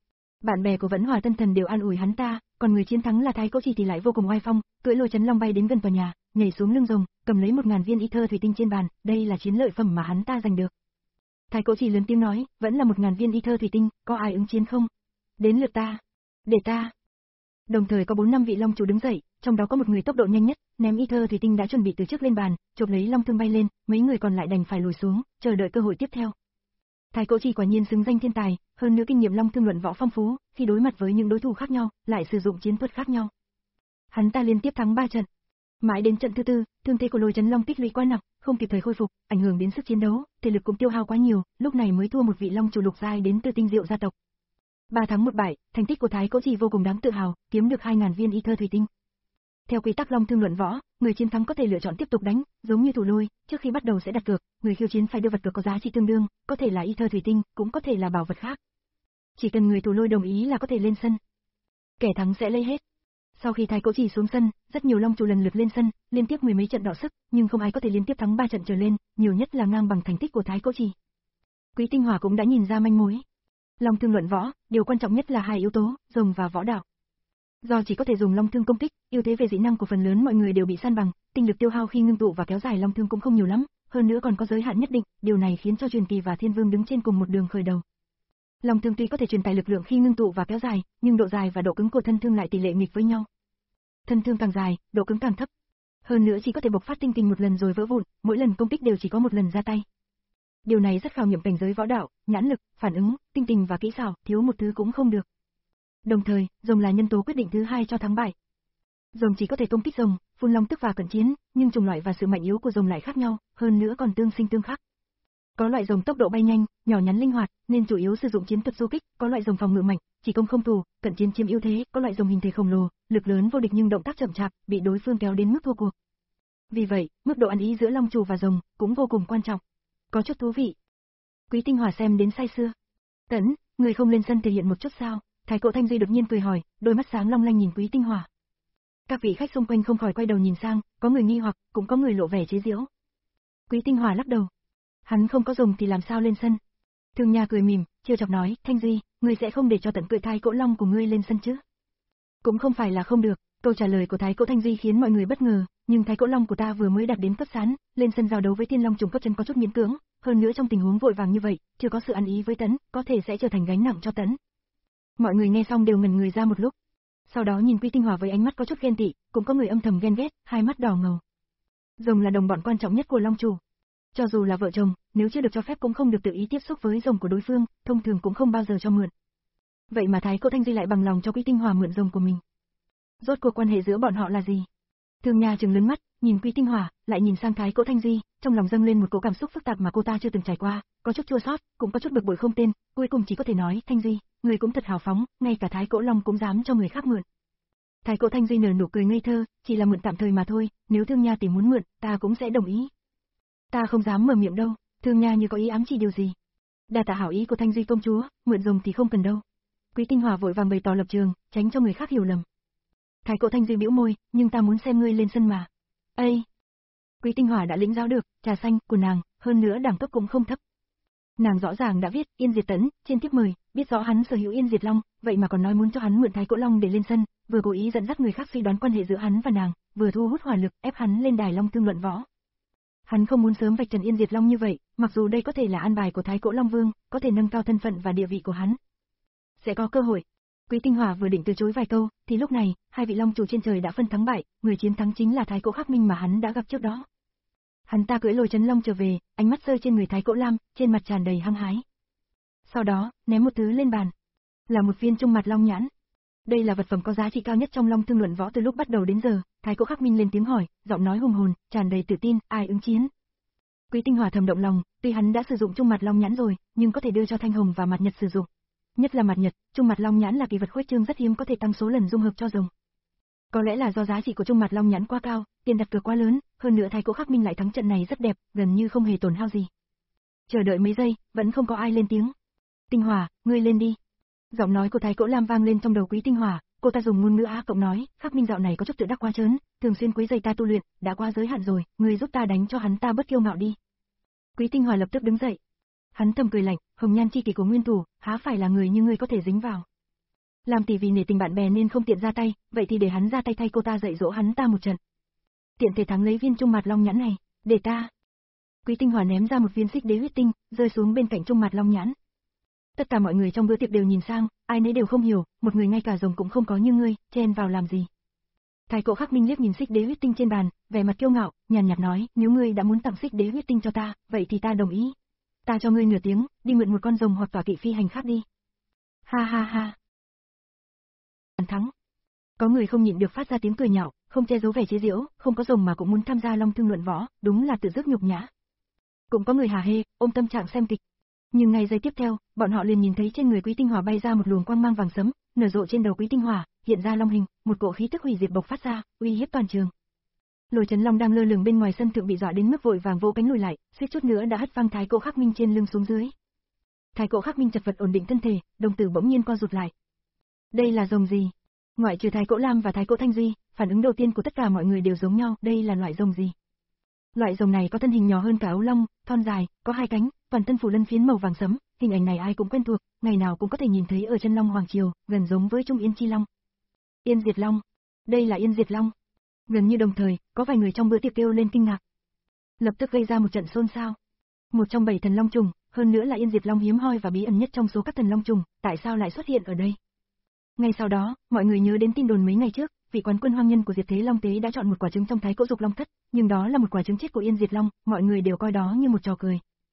Bạn bè của Vẫn Hỏa Tân Thần đều an ủi hắn ta, còn người chiến thắng là Thái Cố Chỉ thì lại vô cùng oai phong, cưỡi Lôi Chấn Long bay đến gần tòa nhà, nhảy xuống lưng rồng, cầm lấy một ngàn viên y thơ thủy tinh trên bàn, đây là chiến lợi phẩm mà hắn ta giành được. Thái Cố Chỉ lớn tiếng nói, vẫn là một ngàn viên y thơ thủy tinh, có ai ứng chiến không? Đến lượt ta. Để ta. Đồng thời có bốn năm vị long chủ đứng dậy, trong đó có một người tốc độ nhanh nhất, ném y thơ thủy tinh đã chuẩn bị từ trước lên bàn, chộp lấy long thương bay lên, mấy người còn lại đành phải lùi xuống, chờ đợi cơ hội tiếp theo. Thái Cố Chỉ quả nhiên xứng danh thiên tài, hơn nữa kinh nghiệm long thương luận võ phong phú, khi đối mặt với những đối thủ khác nhau, lại sử dụng chiến thuật khác nhau. Hắn ta liên tiếp thắng ba trận. Mãi đến trận thứ tư, thương thế của Lôi Chấn Long tích lũy quá nặng, không kịp thời khôi phục, ảnh hưởng đến sức chiến đấu, thể lực cũng tiêu hao quá nhiều, lúc này mới thua một vị long chủ lục giai đến từ Tinh Diệu gia tộc. Ba thắng một bại, thành tích của Thái Cố Chỉ vô cùng đáng tự hào, kiếm được hai ngàn viên y thơ thủy tinh. Theo quy tắc long thương luận võ, người chiến thắng có thể lựa chọn tiếp tục đánh, giống như thủ lôi, trước khi bắt đầu sẽ đặt cược, người khiêu chiến phải đưa vật cược có giá trị tương đương, có thể là y thơ thủy tinh, cũng có thể là bảo vật khác. Chỉ cần người thủ lôi đồng ý là có thể lên sân. Kẻ thắng sẽ lấy hết. Sau khi Thái Cố Chỉ xuống sân, rất nhiều long chủ lần lượt lên sân, liên tiếp mười mấy trận đọ sức, nhưng không ai có thể liên tiếp thắng ba trận trở lên, nhiều nhất là ngang bằng thành tích của Thái Cố Chỉ. Quý Tinh Hỏa cũng đã nhìn ra manh mối. Long thương luận võ, điều quan trọng nhất là hai yếu tố, rồng và võ đạo. Do chỉ có thể dùng long thương công kích, ưu thế về dĩ năng của phần lớn mọi người đều bị san bằng, tinh lực tiêu hao khi ngưng tụ và kéo dài long thương cũng không nhiều lắm, hơn nữa còn có giới hạn nhất định, điều này khiến cho Truyền Kỳ và Thiên Vương đứng trên cùng một đường khởi đầu. Long thương tuy có thể truyền tải lực lượng khi ngưng tụ và kéo dài, nhưng độ dài và độ cứng của thân thương lại tỷ lệ nghịch với nhau. Thân thương càng dài, độ cứng càng thấp. Hơn nữa chỉ có thể bộc phát tinh kình một lần rồi vỡ vụn, mỗi lần công kích đều chỉ có một lần ra tay. Điều này rất khảo nghiệm cảnh giới võ đạo, nhãn lực, phản ứng, tinh tình và kỹ xảo, thiếu một thứ cũng không được. Đồng thời, rồng là nhân tố quyết định thứ hai cho thắng bại. Rồng chỉ có thể công kích rồng, phun long tức và cận chiến, nhưng chủng loại và sự mạnh yếu của rồng lại khác nhau, hơn nữa còn tương sinh tương khắc. Có loại rồng tốc độ bay nhanh, nhỏ nhắn linh hoạt, nên chủ yếu sử dụng chiến thuật du kích, có loại rồng phòng ngự mạnh, chỉ công không thủ, cận chiến chiếm ưu thế, có loại rồng hình thể khổng lồ, lực lớn vô địch nhưng động tác chậm chạp, bị đối phương kéo đến mức thua cuộc. Vì vậy, mức độ ăn ý giữa long chủ và rồng cũng vô cùng quan trọng. Có chút thú vị. Quý Tinh Hỏa xem đến say sưa. Tấn, người không lên sân thể hiện một chút sao? Thái Cổ Thanh Duy đột nhiên cười hỏi, đôi mắt sáng long lanh nhìn Quý Tinh Hỏa. Các vị khách xung quanh không khỏi quay đầu nhìn sang, có người nghi hoặc, cũng có người lộ vẻ chế giễu. Quý Tinh Hỏa lắc đầu. Hắn không có rồng thì làm sao lên sân? Thương Nha cười mỉm, trêu chọc nói, Thanh Duy, ngươi sẽ không để cho tận cười Thái Cổ Long của ngươi lên sân chứ? Cũng không phải là không được. Câu trả lời của Thái Cổ Thanh Duy khiến mọi người bất ngờ, nhưng Thái Cổ Long của ta vừa mới đạt đến cấp sán, lên sân giao đấu với Thiên Long trùng cấp chân có chút miễn cưỡng, hơn nữa trong tình huống vội vàng như vậy, chưa có sự ăn ý với Tấn, có thể sẽ trở thành gánh nặng cho Tấn. Mọi người nghe xong đều ngẩn người ra một lúc. Sau đó nhìn Quý Tinh Hỏa với ánh mắt có chút ghen tị, cũng có người âm thầm ghen ghét, hai mắt đỏ ngầu. Rồng là đồng bọn quan trọng nhất của Long chủ. Cho dù là vợ chồng, nếu chưa được cho phép cũng không được tự ý tiếp xúc với rồng của đối phương, thông thường cũng không bao giờ cho mượn. Vậy mà Thái Cổ Thanh Duy lại bằng lòng cho Quý Tinh Hỏa mượn rồng của mình. Rốt cuộc quan hệ giữa bọn họ là gì? Thương Nha trừng lớn mắt, nhìn Quý Tinh Hỏa, lại nhìn sang Thái Cổ Thanh Duy, trong lòng dâng lên một cỗ cảm xúc phức tạp mà cô ta chưa từng trải qua, có chút chua xót, cũng có chút bực bội không tên, cuối cùng chỉ có thể nói, Thanh Duy, người cũng thật hào phóng, ngay cả Thái Cổ Long cũng dám cho người khác mượn. Thái Cổ Thanh Duy nở nụ cười ngây thơ, chỉ là mượn tạm thời mà thôi, nếu Thương Nha tìm muốn mượn, ta cũng sẽ đồng ý. Ta không dám mở miệng đâu, Thương Nha như có ý ám chỉ điều gì. Đa tạ hảo ý của Thanh Duy công chúa, mượn rồng thì không cần đâu. Quý Tinh Hỏa vội vàng bày tỏ lập trường, tránh cho người khác hiểu lầm. Thái Cổ Thanh Duy bĩu môi, nhưng ta muốn xem ngươi lên sân mà. Ây! Quý Tinh Hỏa đã lĩnh giáo được, trà xanh của nàng, hơn nữa đẳng cấp cũng không thấp. Nàng rõ ràng đã viết Yên Diệt Tấn trên thiếp mời, biết rõ hắn sở hữu Yên Diệt Long, vậy mà còn nói muốn cho hắn mượn Thái Cổ Long để lên sân, vừa cố ý dẫn dắt người khác suy đoán quan hệ giữa hắn và nàng, vừa thu hút hỏa lực ép hắn lên đài long thương luận võ. Hắn không muốn sớm vạch trần Yên Diệt Long như vậy, mặc dù đây có thể là an bài của Thái Cổ Long Vương, có thể nâng cao thân phận và địa vị của hắn. Sẽ có cơ hội. Quý Tinh Hỏa vừa định từ chối vài câu, thì lúc này, hai vị long chủ trên trời đã phân thắng bại, người chiến thắng chính là Thái Cổ Khắc Minh mà hắn đã gặp trước đó. Hắn ta cưỡi lôi chấn long trở về, ánh mắt rơi trên người Thái Cổ Lam, trên mặt tràn đầy hăng hái. Sau đó, ném một thứ lên bàn, là một viên trung mặt long nhãn. Đây là vật phẩm có giá trị cao nhất trong long thương luận võ từ lúc bắt đầu đến giờ. Thái Cổ Khắc Minh lên tiếng hỏi, giọng nói hùng hồn, tràn đầy tự tin, ai ứng chiến? Quý Tinh Hỏa thầm động lòng, tuy hắn đã sử dụng trung mặt long nhãn rồi, nhưng có thể đưa cho Thanh Hồng và Mặt Nhật sử dụng. Nhất là Mặt Nhật, trung mặt long nhãn là kỳ vật khuếch trương rất hiếm có thể tăng số lần dung hợp cho rồng. Có lẽ là do giá trị của trung mặt long nhãn quá cao, tiền đặt cược quá lớn, hơn nữa Thái Cổ Khắc Minh lại thắng trận này rất đẹp, gần như không hề tổn hao gì. Chờ đợi mấy giây, vẫn không có ai lên tiếng. Tinh Hỏa, ngươi lên đi. Giọng nói của Thái Cổ Lam vang lên trong đầu Quý Tinh Hỏa, cô ta dùng ngôn ngữ Á cộng nói, Khắc Minh dạo này có chút tự đắc quá trớn, thường xuyên quấy rầy ta tu luyện, đã qua giới hạn rồi, ngươi giúp ta đánh cho hắn ta bớt kiêu ngạo đi. Quý Tinh Hỏa lập tức đứng dậy. Hắn thầm cười lạnh, hồng nhan chi kỷ của nguyên thủ, há phải là người như ngươi có thể dính vào. Làm tỷ vì nể tình bạn bè nên không tiện ra tay, vậy thì để hắn ra tay thay cô ta dạy dỗ hắn ta một trận. Tiện thể thắng lấy viên trung mặt long nhãn này, để ta. Quý Tinh Hỏa ném ra một viên xích đế huyết tinh, rơi xuống bên cạnh trung mặt long nhãn. Tất cả mọi người trong bữa tiệc đều nhìn sang, ai nấy đều không hiểu, một người ngay cả rồng cũng không có như ngươi, chen vào làm gì. Thái Cổ Khắc Minh liếc nhìn xích đế huyết tinh trên bàn, vẻ mặt kiêu ngạo, nhàn nhạt nói, nếu ngươi đã muốn tặng xích đế huyết tinh cho ta, vậy thì ta đồng ý. Ta cho ngươi nửa tiếng, đi mượn một con rồng hoặc tỏa kỵ phi hành khác đi. Ha ha ha. Bàn thắng. Có người không nhịn được phát ra tiếng cười nhạo, không che giấu vẻ chế giễu, không có rồng mà cũng muốn tham gia long thương luận võ, đúng là tự dứt nhục nhã. Cũng có người hả hê, ôm tâm trạng xem kịch. Nhưng ngay giây tiếp theo, bọn họ liền nhìn thấy trên người Quý Tinh Hỏa bay ra một luồng quang mang vàng sẫm, nở rộ trên đầu Quý Tinh Hỏa, hiện ra long hình, một cỗ khí tức hủy diệt bộc phát ra, uy hiếp toàn trường. Lôi Chấn Long đang lơ lửng bên ngoài sân thượng bị dọa đến mức vội vàng vỗ cánh lùi lại, suýt chút nữa đã hất văng Thái Cổ Khắc Minh trên lưng xuống dưới. Thái Cổ Khắc Minh chật vật ổn định thân thể, đồng tử bỗng nhiên co rụt lại. Đây là rồng gì? Ngoại trừ Thái Cổ Lam và Thái Cổ Thanh Duy, phản ứng đầu tiên của tất cả mọi người đều giống nhau, đây là loại rồng gì? Loại rồng này có thân hình nhỏ hơn cả ấu long, thon dài, có hai cánh, toàn thân phủ lân phiến màu vàng sẫm, hình ảnh này ai cũng quen thuộc, ngày nào cũng có thể nhìn thấy ở chân long hoàng triều, gần giống với Trung Yên Chi Long. Yên Diệt Long. Đây là Yên Diệt Long. Gần như đồng thời, có vài người trong bữa tiệc kêu lên kinh ngạc. Lập tức gây ra một trận xôn xao. Một trong bảy thần long trùng, hơn nữa là Yên Diệt Long hiếm hoi và bí ẩn nhất trong số các thần long trùng, tại sao lại xuất hiện ở đây? Ngay sau đó, mọi người nhớ đến tin đồn mấy ngày trước, vị quán quân hoang nhân của Diệt Thế Long Tế đã chọn một quả trứng trong Thái Cổ Dục Long Thất, nhưng đó là một quả trứng chết của Yên Diệt Long, mọi người đều coi đó như một trò cười.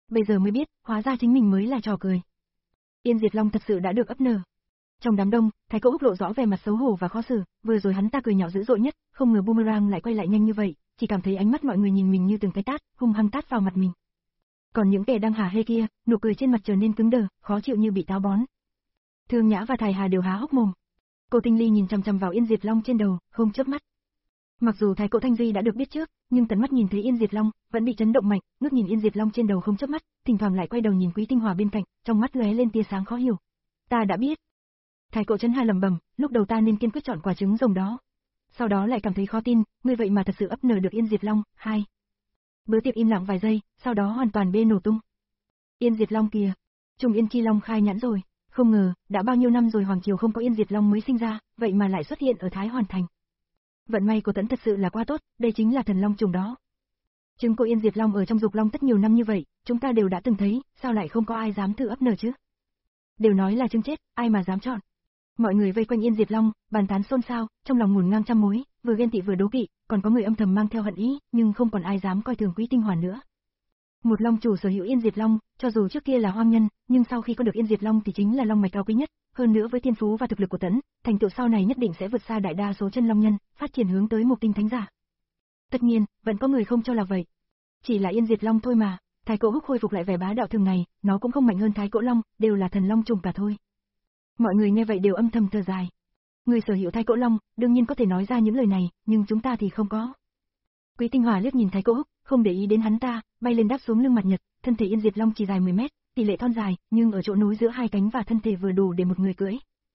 Bây giờ mới biết, hóa ra chính mình mới là trò cười. Yên Diệt Long thật sự đã được ấp nở. Trong đám đông, Thái Cỗ Húc lộ rõ vẻ mặt xấu hổ và khó xử, vừa rồi hắn ta cười nhạo dữ dội nhất, không ngờ boomerang lại quay lại nhanh như vậy, chỉ cảm thấy ánh mắt mọi người nhìn mình như từng cái tát, hung hăng tát vào mặt mình. Còn những kẻ đang hả hê kia, nụ cười trên mặt trở nên cứng đờ, khó chịu như bị táo bón. Thương Nhã và Thái Hà đều há hốc mồm. Cô Tinh Ly nhìn chằm chằm vào Yên Diệt Long trên đầu, không chớp mắt. Mặc dù Thái Cỗ Thanh Duy đã được biết trước, nhưng tận mắt nhìn thấy Yên Diệt Long, vẫn bị chấn động mạnh, ngước nhìn Yên Diệt Long trên đầu không chớp mắt, thỉnh thoảng lại quay đầu nhìn Quý Tinh Hòa bên cạnh, trong mắt lóe lên tia sáng khó hiểu. Ta đã biết. Thái Cỗ Chấn Hà lẩm bẩm, lúc đầu ta nên kiên quyết chọn quả trứng rồng đó. Sau đó lại cảm thấy khó tin, ngươi vậy mà thật sự ấp nở được Yên Diệt Long. Hai. Bữa tiệc im lặng vài giây, sau đó hoàn toàn bê nổ tung. Yên Diệt Long kìa, Trùng Yên Chi Long khai nhãn rồi, không ngờ, đã bao nhiêu năm rồi Hoàng Triều không có Yên Diệt Long mới sinh ra, vậy mà lại xuất hiện ở Thái Hoàn Thành. Vận may của Tẫn thật sự là quá tốt, đây chính là thần long trùng đó. Trứng của Yên Diệt Long ở trong dục long tất nhiều năm như vậy, chúng ta đều đã từng thấy, sao lại không có ai dám thử ấp nở chứ? Đều nói là trứng chết, ai mà dám chọn. Mọi người vây quanh Yên Diệt Long, bàn tán xôn xao, trong lòng ngổn ngang trăm mối, vừa ghen tị vừa đố kỵ, còn có người âm thầm mang theo hận ý, nhưng không còn ai dám coi thường Quý Tinh Hoàn nữa. Một long chủ sở hữu Yên Diệt Long, cho dù trước kia là hoang nhân, nhưng sau khi có được Yên Diệt Long thì chính là long mạch cao quý nhất, hơn nữa với thiên phú và thực lực của Tẫn, thành tựu sau này nhất định sẽ vượt xa đại đa số chân long nhân, phát triển hướng tới một tinh thánh giả. Tất nhiên, vẫn có người không cho là vậy. Chỉ là Yên Diệt Long thôi mà, Thái Cỗ Húc khôi phục lại vẻ bá đạo thường ngày, nó cũng không mạnh hơn Thái Cỗ Long, đều là thần long trùng cả thôi. Mọi người nghe vậy đều âm thầm thở dài. Người sở hữu Thái Cỗ Long, đương nhiên có thể nói ra những lời này, nhưng chúng ta thì không có. Quý Tinh Hòa liếc nhìn Thái Cỗ Húc, không để ý đến hắn ta, bay lên đáp xuống lưng mặt nhật, thân thể Yên Diệt Long chỉ dài mười mét, tỷ lệ thon dài, nhưng ở chỗ nối giữa hai cánh và thân thể vừa đủ để một người cưỡi.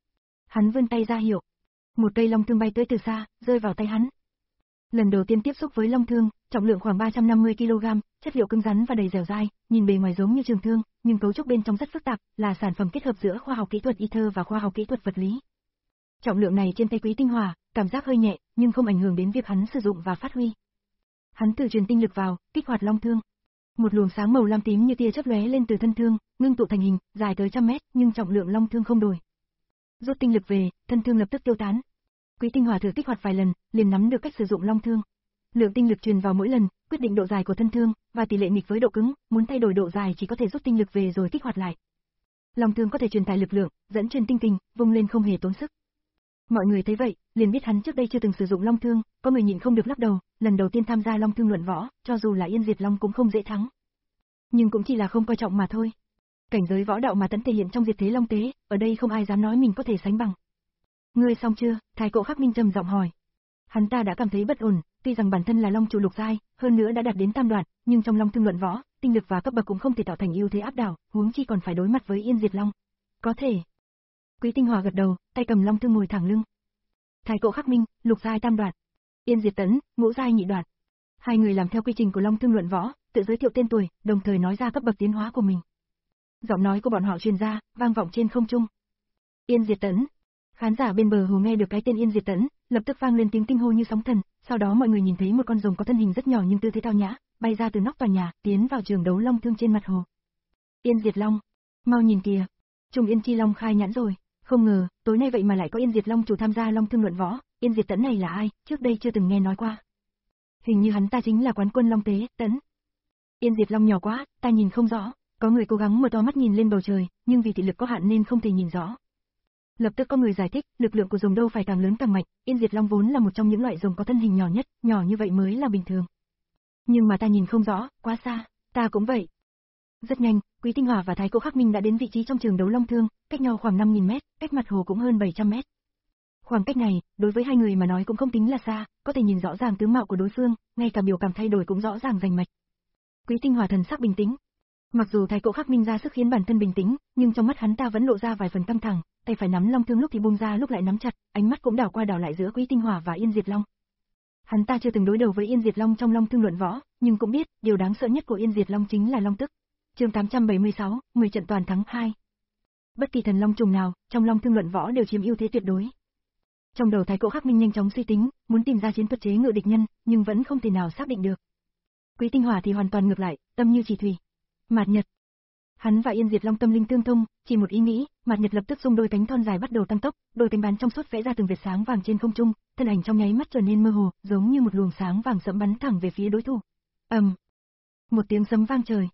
Hắn vươn tay ra hiệu, một cây long thương bay tới từ xa, rơi vào tay hắn. Lần đầu tiên tiếp xúc với long thương, trọng lượng khoảng ba trăm năm mươi ki lô gam, chất liệu cứng rắn và đầy dẻo dai, nhìn bề ngoài giống như trường thương, nhưng cấu trúc bên trong rất phức tạp, là sản phẩm kết hợp giữa khoa học kỹ thuật y thơ và khoa học kỹ thuật vật lý. Trọng lượng này trên tay Quý Tinh Hòa, cảm giác hơi nhẹ, nhưng không ảnh hưởng đến việc hắn sử dụng và phát huy. Hắn từ truyền tinh lực vào, kích hoạt long thương. Một luồng sáng màu lam tím như tia chớp lóe lên từ thân thương, ngưng tụ thành hình, dài tới trăm mét, nhưng trọng lượng long thương không đổi. Rút tinh lực về, thân thương lập tức tiêu tán. Quý Tinh Hòa thử kích hoạt vài lần, liền nắm được cách sử dụng long thương. Lượng tinh lực truyền vào mỗi lần, quyết định độ dài của thân thương và tỷ lệ nghịch với độ cứng, muốn thay đổi độ dài chỉ có thể rút tinh lực về rồi kích hoạt lại. Long thương có thể truyền tải lực lượng, dẫn truyền tinh kình, vung lên không hề tốn sức. Mọi người thấy vậy, liền biết hắn trước đây chưa từng sử dụng long thương, có người nhịn không được lắc đầu, lần đầu tiên tham gia long thương luận võ, cho dù là Yên Diệt Long cũng không dễ thắng. Nhưng cũng chỉ là không coi trọng mà thôi. Cảnh giới võ đạo mà Tẫn thể hiện trong Diệt Thế Long Tế, ở đây không ai dám nói mình có thể sánh bằng. Ngươi xong chưa? Thái Cỗ Khắc Minh trầm giọng hỏi. Hắn ta đã cảm thấy bất ổn, tuy rằng bản thân là long chủ lục giai, hơn nữa đã đạt đến tam đoạn, nhưng trong long thương luận võ, tinh lực và cấp bậc cũng không thể tạo thành ưu thế áp đảo, huống chi còn phải đối mặt với Yên Diệt Long. Có thể. Quý Tinh Hòa gật đầu, tay cầm long thương ngồi thẳng lưng. Thái Cỗ Khắc Minh, lục giai tam đoạn. Yên Diệt Tẫn, ngũ giai nhị đoạn. Hai người làm theo quy trình của long thương luận võ, tự giới thiệu tên tuổi, đồng thời nói ra cấp bậc tiến hóa của mình. Giọng nói của bọn họ truyền ra, vang vọng trên không trung. Yên Diệt Tẫn. Khán giả bên bờ hồ nghe được cái tên Yên Diệt Tẫn, lập tức vang lên tiếng kinh hô như sóng thần, sau đó mọi người nhìn thấy một con rồng có thân hình rất nhỏ nhưng tư thế tao nhã, bay ra từ nóc tòa nhà, tiến vào trường đấu long thương trên mặt hồ. Yên Diệt Long, mau nhìn kìa, Trùng Yên Chi Long khai nhãn rồi, không ngờ, tối nay vậy mà lại có Yên Diệt Long chủ tham gia long thương luận võ, Yên Diệt Tẫn này là ai, trước đây chưa từng nghe nói qua. Hình như hắn ta chính là quán quân Long Tế, Tẫn. Yên Diệt Long nhỏ quá, ta nhìn không rõ, có người cố gắng mở to mắt nhìn lên bầu trời, nhưng vì thị lực có hạn nên không thể nhìn rõ. Lập tức có người giải thích, lực lượng của rồng đâu phải càng lớn càng mạnh, Yên Diệt Long vốn là một trong những loại rồng có thân hình nhỏ nhất, nhỏ như vậy mới là bình thường. Nhưng mà ta nhìn không rõ, quá xa, ta cũng vậy. Rất nhanh, Quý Tinh Hòa và Thái Cỗ Khắc Minh đã đến vị trí trong trường đấu long thương, cách nhau khoảng năm nghìn mét, cách mặt hồ cũng hơn bảy trăm mét. Khoảng cách này, đối với hai người mà nói cũng không tính là xa, có thể nhìn rõ ràng tướng mạo của đối phương, ngay cả biểu cảm thay đổi cũng rõ ràng rành mạch. Quý Tinh Hòa thần sắc bình tĩnh. Mặc dù Thái Cỗ Khắc Minh ra sức khiến bản thân bình tĩnh, nhưng trong mắt hắn ta vẫn lộ ra vài phần căng thẳng, tay phải nắm long thương lúc thì buông ra lúc lại nắm chặt, ánh mắt cũng đảo qua đảo lại giữa Quý Tinh Hòa và Yên Diệt Long. Hắn ta chưa từng đối đầu với Yên Diệt Long trong long thương luận võ, nhưng cũng biết, điều đáng sợ nhất của Yên Diệt Long chính là long tức. Chương tám trăm bảy mươi sáu, mười trận toàn thắng hai. Bất kỳ thần long trùng nào, trong long thương luận võ đều chiếm ưu thế tuyệt đối. Trong đầu Thái Cỗ Khắc Minh nhanh chóng suy tính, muốn tìm ra chiến thuật chế ngự địch nhân, nhưng vẫn không thể nào xác định được. Quý Tinh Hòa thì hoàn toàn ngược lại, tâm như chỉ thủy. Mạt Nhật. Hắn và Yên Diệt Long tâm linh tương thông, chỉ một ý nghĩ, Mạt Nhật lập tức rung đôi cánh thon dài bắt đầu tăng tốc, đôi cánh bán trong suốt vẽ ra từng vệt sáng vàng trên không trung, thân ảnh trong nháy mắt trở nên mơ hồ, giống như một luồng sáng vàng sẫm bắn thẳng về phía đối thủ. Ầm. Um. Một tiếng sấm vang trời.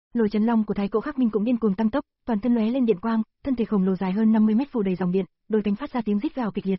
Lôi chấn long của Thái Cổ Khắc Minh cũng điên cuồng tăng tốc, toàn thân lóe lên điện quang, thân thể khổng lồ dài hơn năm mươi mét phủ đầy dòng điện, đôi cánh phát ra tiếng rít gào kịch liệt.